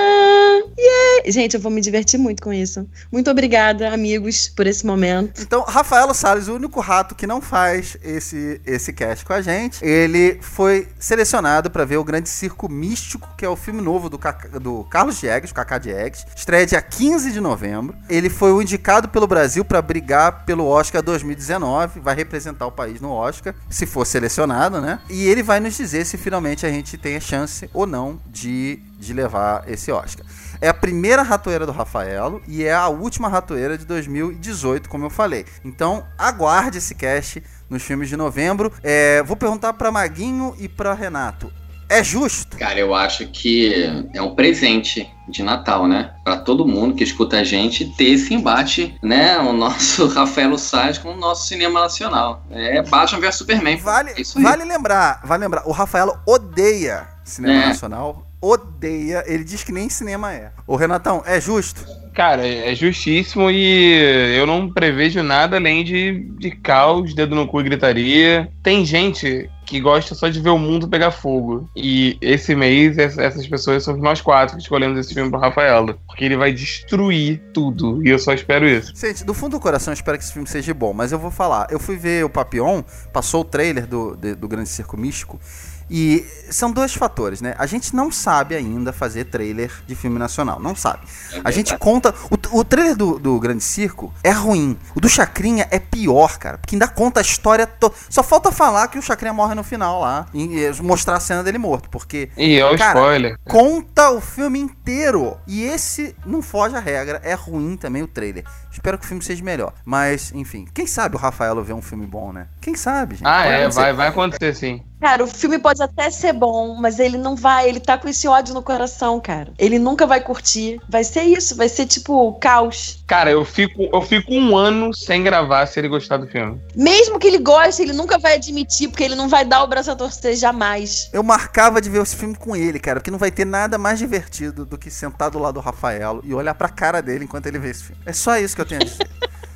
Yeah! Gente, eu vou me divertir muito com isso. Muito obrigada, amigos, por esse momento. Então, Rafaelo Salles, o único rato que não faz esse, esse cast com a gente, ele foi selecionado para ver o Grande Circo Místico, que é o filme novo do, Cacá, do Carlos Diegues, Cacá Diegues. Estreia dia quinze de novembro. Ele foi o indicado pelo Brasil para brigar pelo Oscar dois mil e dezenove. Vai representar o país no Oscar, se for selecionado, né? E ele vai nos dizer se finalmente a gente tem a chance ou não de, de levar esse Oscar. É a primeira ratoeira do Rafaelo e é a última ratoeira de dois mil e dezoito, como eu falei. Então, aguarde esse cast nos filmes de novembro. É, vou perguntar para Maguinho e para Renato. É justo? Cara, eu acho que é um presente de Natal, né? Pra todo mundo que escuta a gente ter esse embate, né? O nosso Rafaelo Salles com o nosso cinema nacional. É Batman versus Superman. Vale, é isso aí. vale lembrar, vale lembrar, o Rafaelo odeia cinema É. nacional. Odeia, ele diz que nem cinema é. Ô Renatão, é justo? Cara, é justíssimo e eu não prevejo nada além de, de caos, dedo no cu e gritaria. Tem gente que gosta só de ver o mundo pegar fogo. E esse mês, essas pessoas somos nós quatro que escolhemos esse filme pro Rafaelo. Porque ele vai destruir tudo. E eu só espero isso. Gente, do fundo do coração eu espero que esse filme seja bom. Mas eu vou falar, eu fui ver o Papillon, passou o trailer do, de, do Grande Circo Místico. E são dois fatores, né? A gente não sabe ainda fazer trailer de filme nacional, não sabe. A gente conta... O, o trailer do, do Grande Circo é ruim. O do Chacrinha é pior, cara. Porque ainda conta a história toda. Só falta falar que o Chacrinha morre no final lá. E, e mostrar a cena dele morto. Porque, e é o cara, spoiler. conta o filme inteiro. E esse não foge à regra. É ruim também o trailer. Espero que o filme seja melhor. Mas, enfim. Quem sabe o Rafaelo ver um filme bom, né? Quem sabe, gente? Ah, Pode é. acontecer. Vai, vai acontecer sim. Cara, o filme pode até ser bom, mas ele não vai, ele tá com esse ódio no coração, cara. Ele nunca vai curtir. Vai ser isso, vai ser tipo caos. Cara, eu fico, eu fico um ano sem gravar se ele gostar do filme. Mesmo que ele goste, ele nunca vai admitir, porque ele não vai dar o braço a torcer jamais. Eu marcava de ver esse filme com ele, cara, porque não vai ter nada mais divertido do que sentar do lado do Rafaelo e olhar pra cara dele enquanto ele vê esse filme. É só isso que eu tenho a dizer.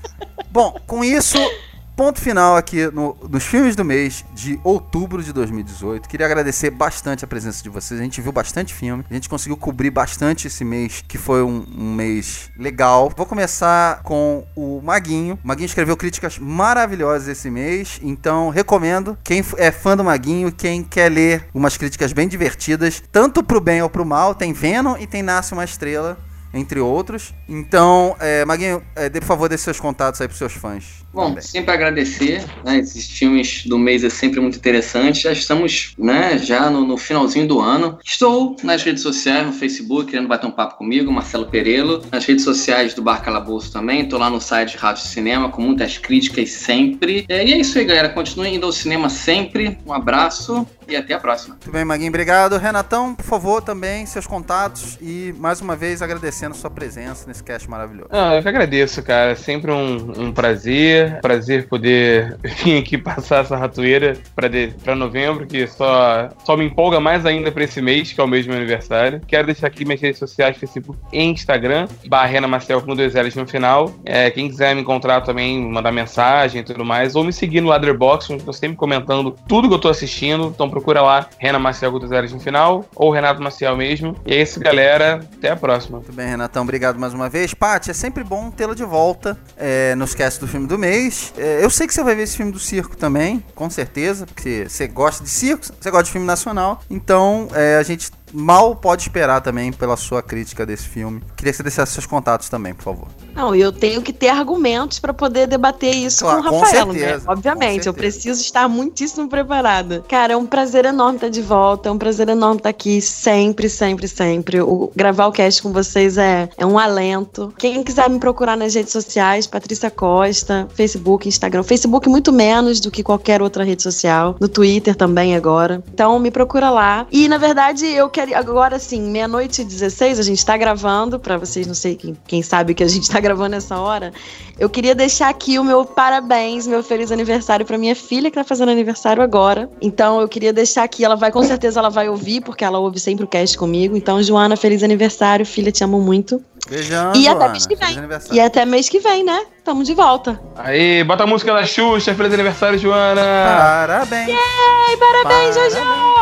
Bom, com isso, ponto final aqui no, nos filmes do mês de outubro de dois mil e dezoito. Queria agradecer bastante a presença de vocês. A gente viu bastante filme. A gente conseguiu cobrir bastante esse mês, que foi um, um mês legal. Vou começar com o Maguinho. O Maguinho escreveu críticas maravilhosas esse mês. Então, recomendo. Quem é fã do Maguinho, quem quer ler umas críticas bem divertidas, tanto pro bem ou pro mal, tem Venom e tem Nasce uma Estrela, entre outros. Então, é, Maguinho, é, dê, por favor, dê seus contatos aí pros seus fãs. Bom, também. sempre agradecer, né? Esses filmes do mês é sempre muito interessante. Já estamos, né, já no, no finalzinho do ano. Estou nas redes sociais, no Facebook, querendo bater um papo comigo, Marcelo Perello. Nas redes sociais do Bar Calabouço também. Estou lá no site Rádio Cinema, com muitas críticas sempre. É, e é isso aí, galera. Continuem indo ao cinema sempre. Um abraço e até a próxima. Muito bem, Maguinho, obrigado. Renatão, por favor, também, seus contatos. E, mais uma vez, agradecendo sua presença nesse cast maravilhoso. Não, eu que agradeço, cara. Sempre um, um prazer. Prazer poder vir aqui passar essa ratoeira pra, de, pra novembro, que só, só me empolga mais ainda pra esse mês, que é o mês do meu aniversário. Quero deixar aqui minhas redes sociais, Facebook e Instagram, barra Rena Marcel com dois L's no final. É, quem quiser me encontrar também, mandar mensagem e tudo mais, ou me seguir no Letterboxd, onde eu tô sempre comentando tudo que eu tô assistindo. Então procura lá, Rena Marcel com dois L's no final, ou Renato Maciel mesmo. E é isso, galera. Até a próxima. Muito bem, Renatão, obrigado mais uma vez. Paty, é sempre bom tê-la de volta é, nos casts do filme do mês. É, eu sei que você vai ver esse filme do circo também, com certeza, porque você gosta de circo, você gosta de filme nacional. Então, é, a gente mal pode esperar também pela sua crítica desse filme. Queria que você deixasse seus contatos também, por favor. Não, eu tenho que ter argumentos para poder debater isso Claro, com o com Rafaelo, certeza, né? Obviamente, com eu preciso estar muitíssimo preparada. Cara, é um prazer enorme estar de volta, é um prazer enorme estar aqui sempre, sempre, sempre. O, gravar o cast com vocês é, é um alento. Quem quiser me procurar nas redes sociais, Patrícia Costa, Facebook, Instagram. Facebook muito menos do que qualquer outra rede social. No Twitter também agora. Então me procura lá. E, na verdade, eu quero agora, assim, meia-noite e dezesseis, a gente tá gravando, pra vocês, não sei quem, quem sabe que a gente tá gravando nessa hora, eu queria deixar aqui o meu parabéns, meu feliz aniversário pra minha filha, que tá fazendo aniversário agora. Então, eu queria deixar aqui, ela vai, com certeza ela vai ouvir, porque ela ouve sempre o cast comigo. Então, Joana, feliz aniversário, filha, te amo muito. Beijão, E Joana. até mês que Feliz vem. aniversário. E até mês que vem, né? Tamo de volta. Aí, bota a música da Xuxa. Feliz aniversário, Joana. Parabéns. Ei, parabéns, Parabéns. Jojo!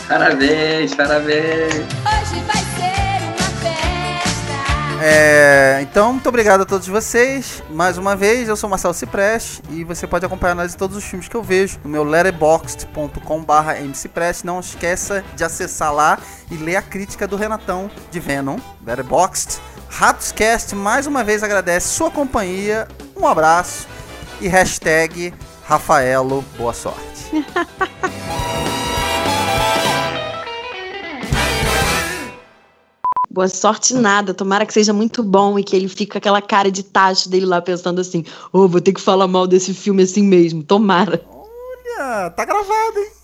Parabéns, parabéns. Hoje vai ser uma festa. É, então, muito obrigado a todos vocês. Mais uma vez, eu sou Marcelo Cipreste e você pode acompanhar nós em todos os filmes que eu vejo no meu letterboxd ponto com barra mcipreste. Não esqueça de acessar lá e ler a crítica do Renatão de Venom, Letterboxd. Ratoscast, mais uma vez, agradece sua companhia. Um abraço e hashtag Rafaelo, boa sorte. Boa sorte nada, tomara que seja muito bom e que ele fique com aquela cara de tacho dele lá pensando assim, ô, oh, vou ter que falar mal desse filme assim mesmo, tomara. Olha, tá gravado, hein?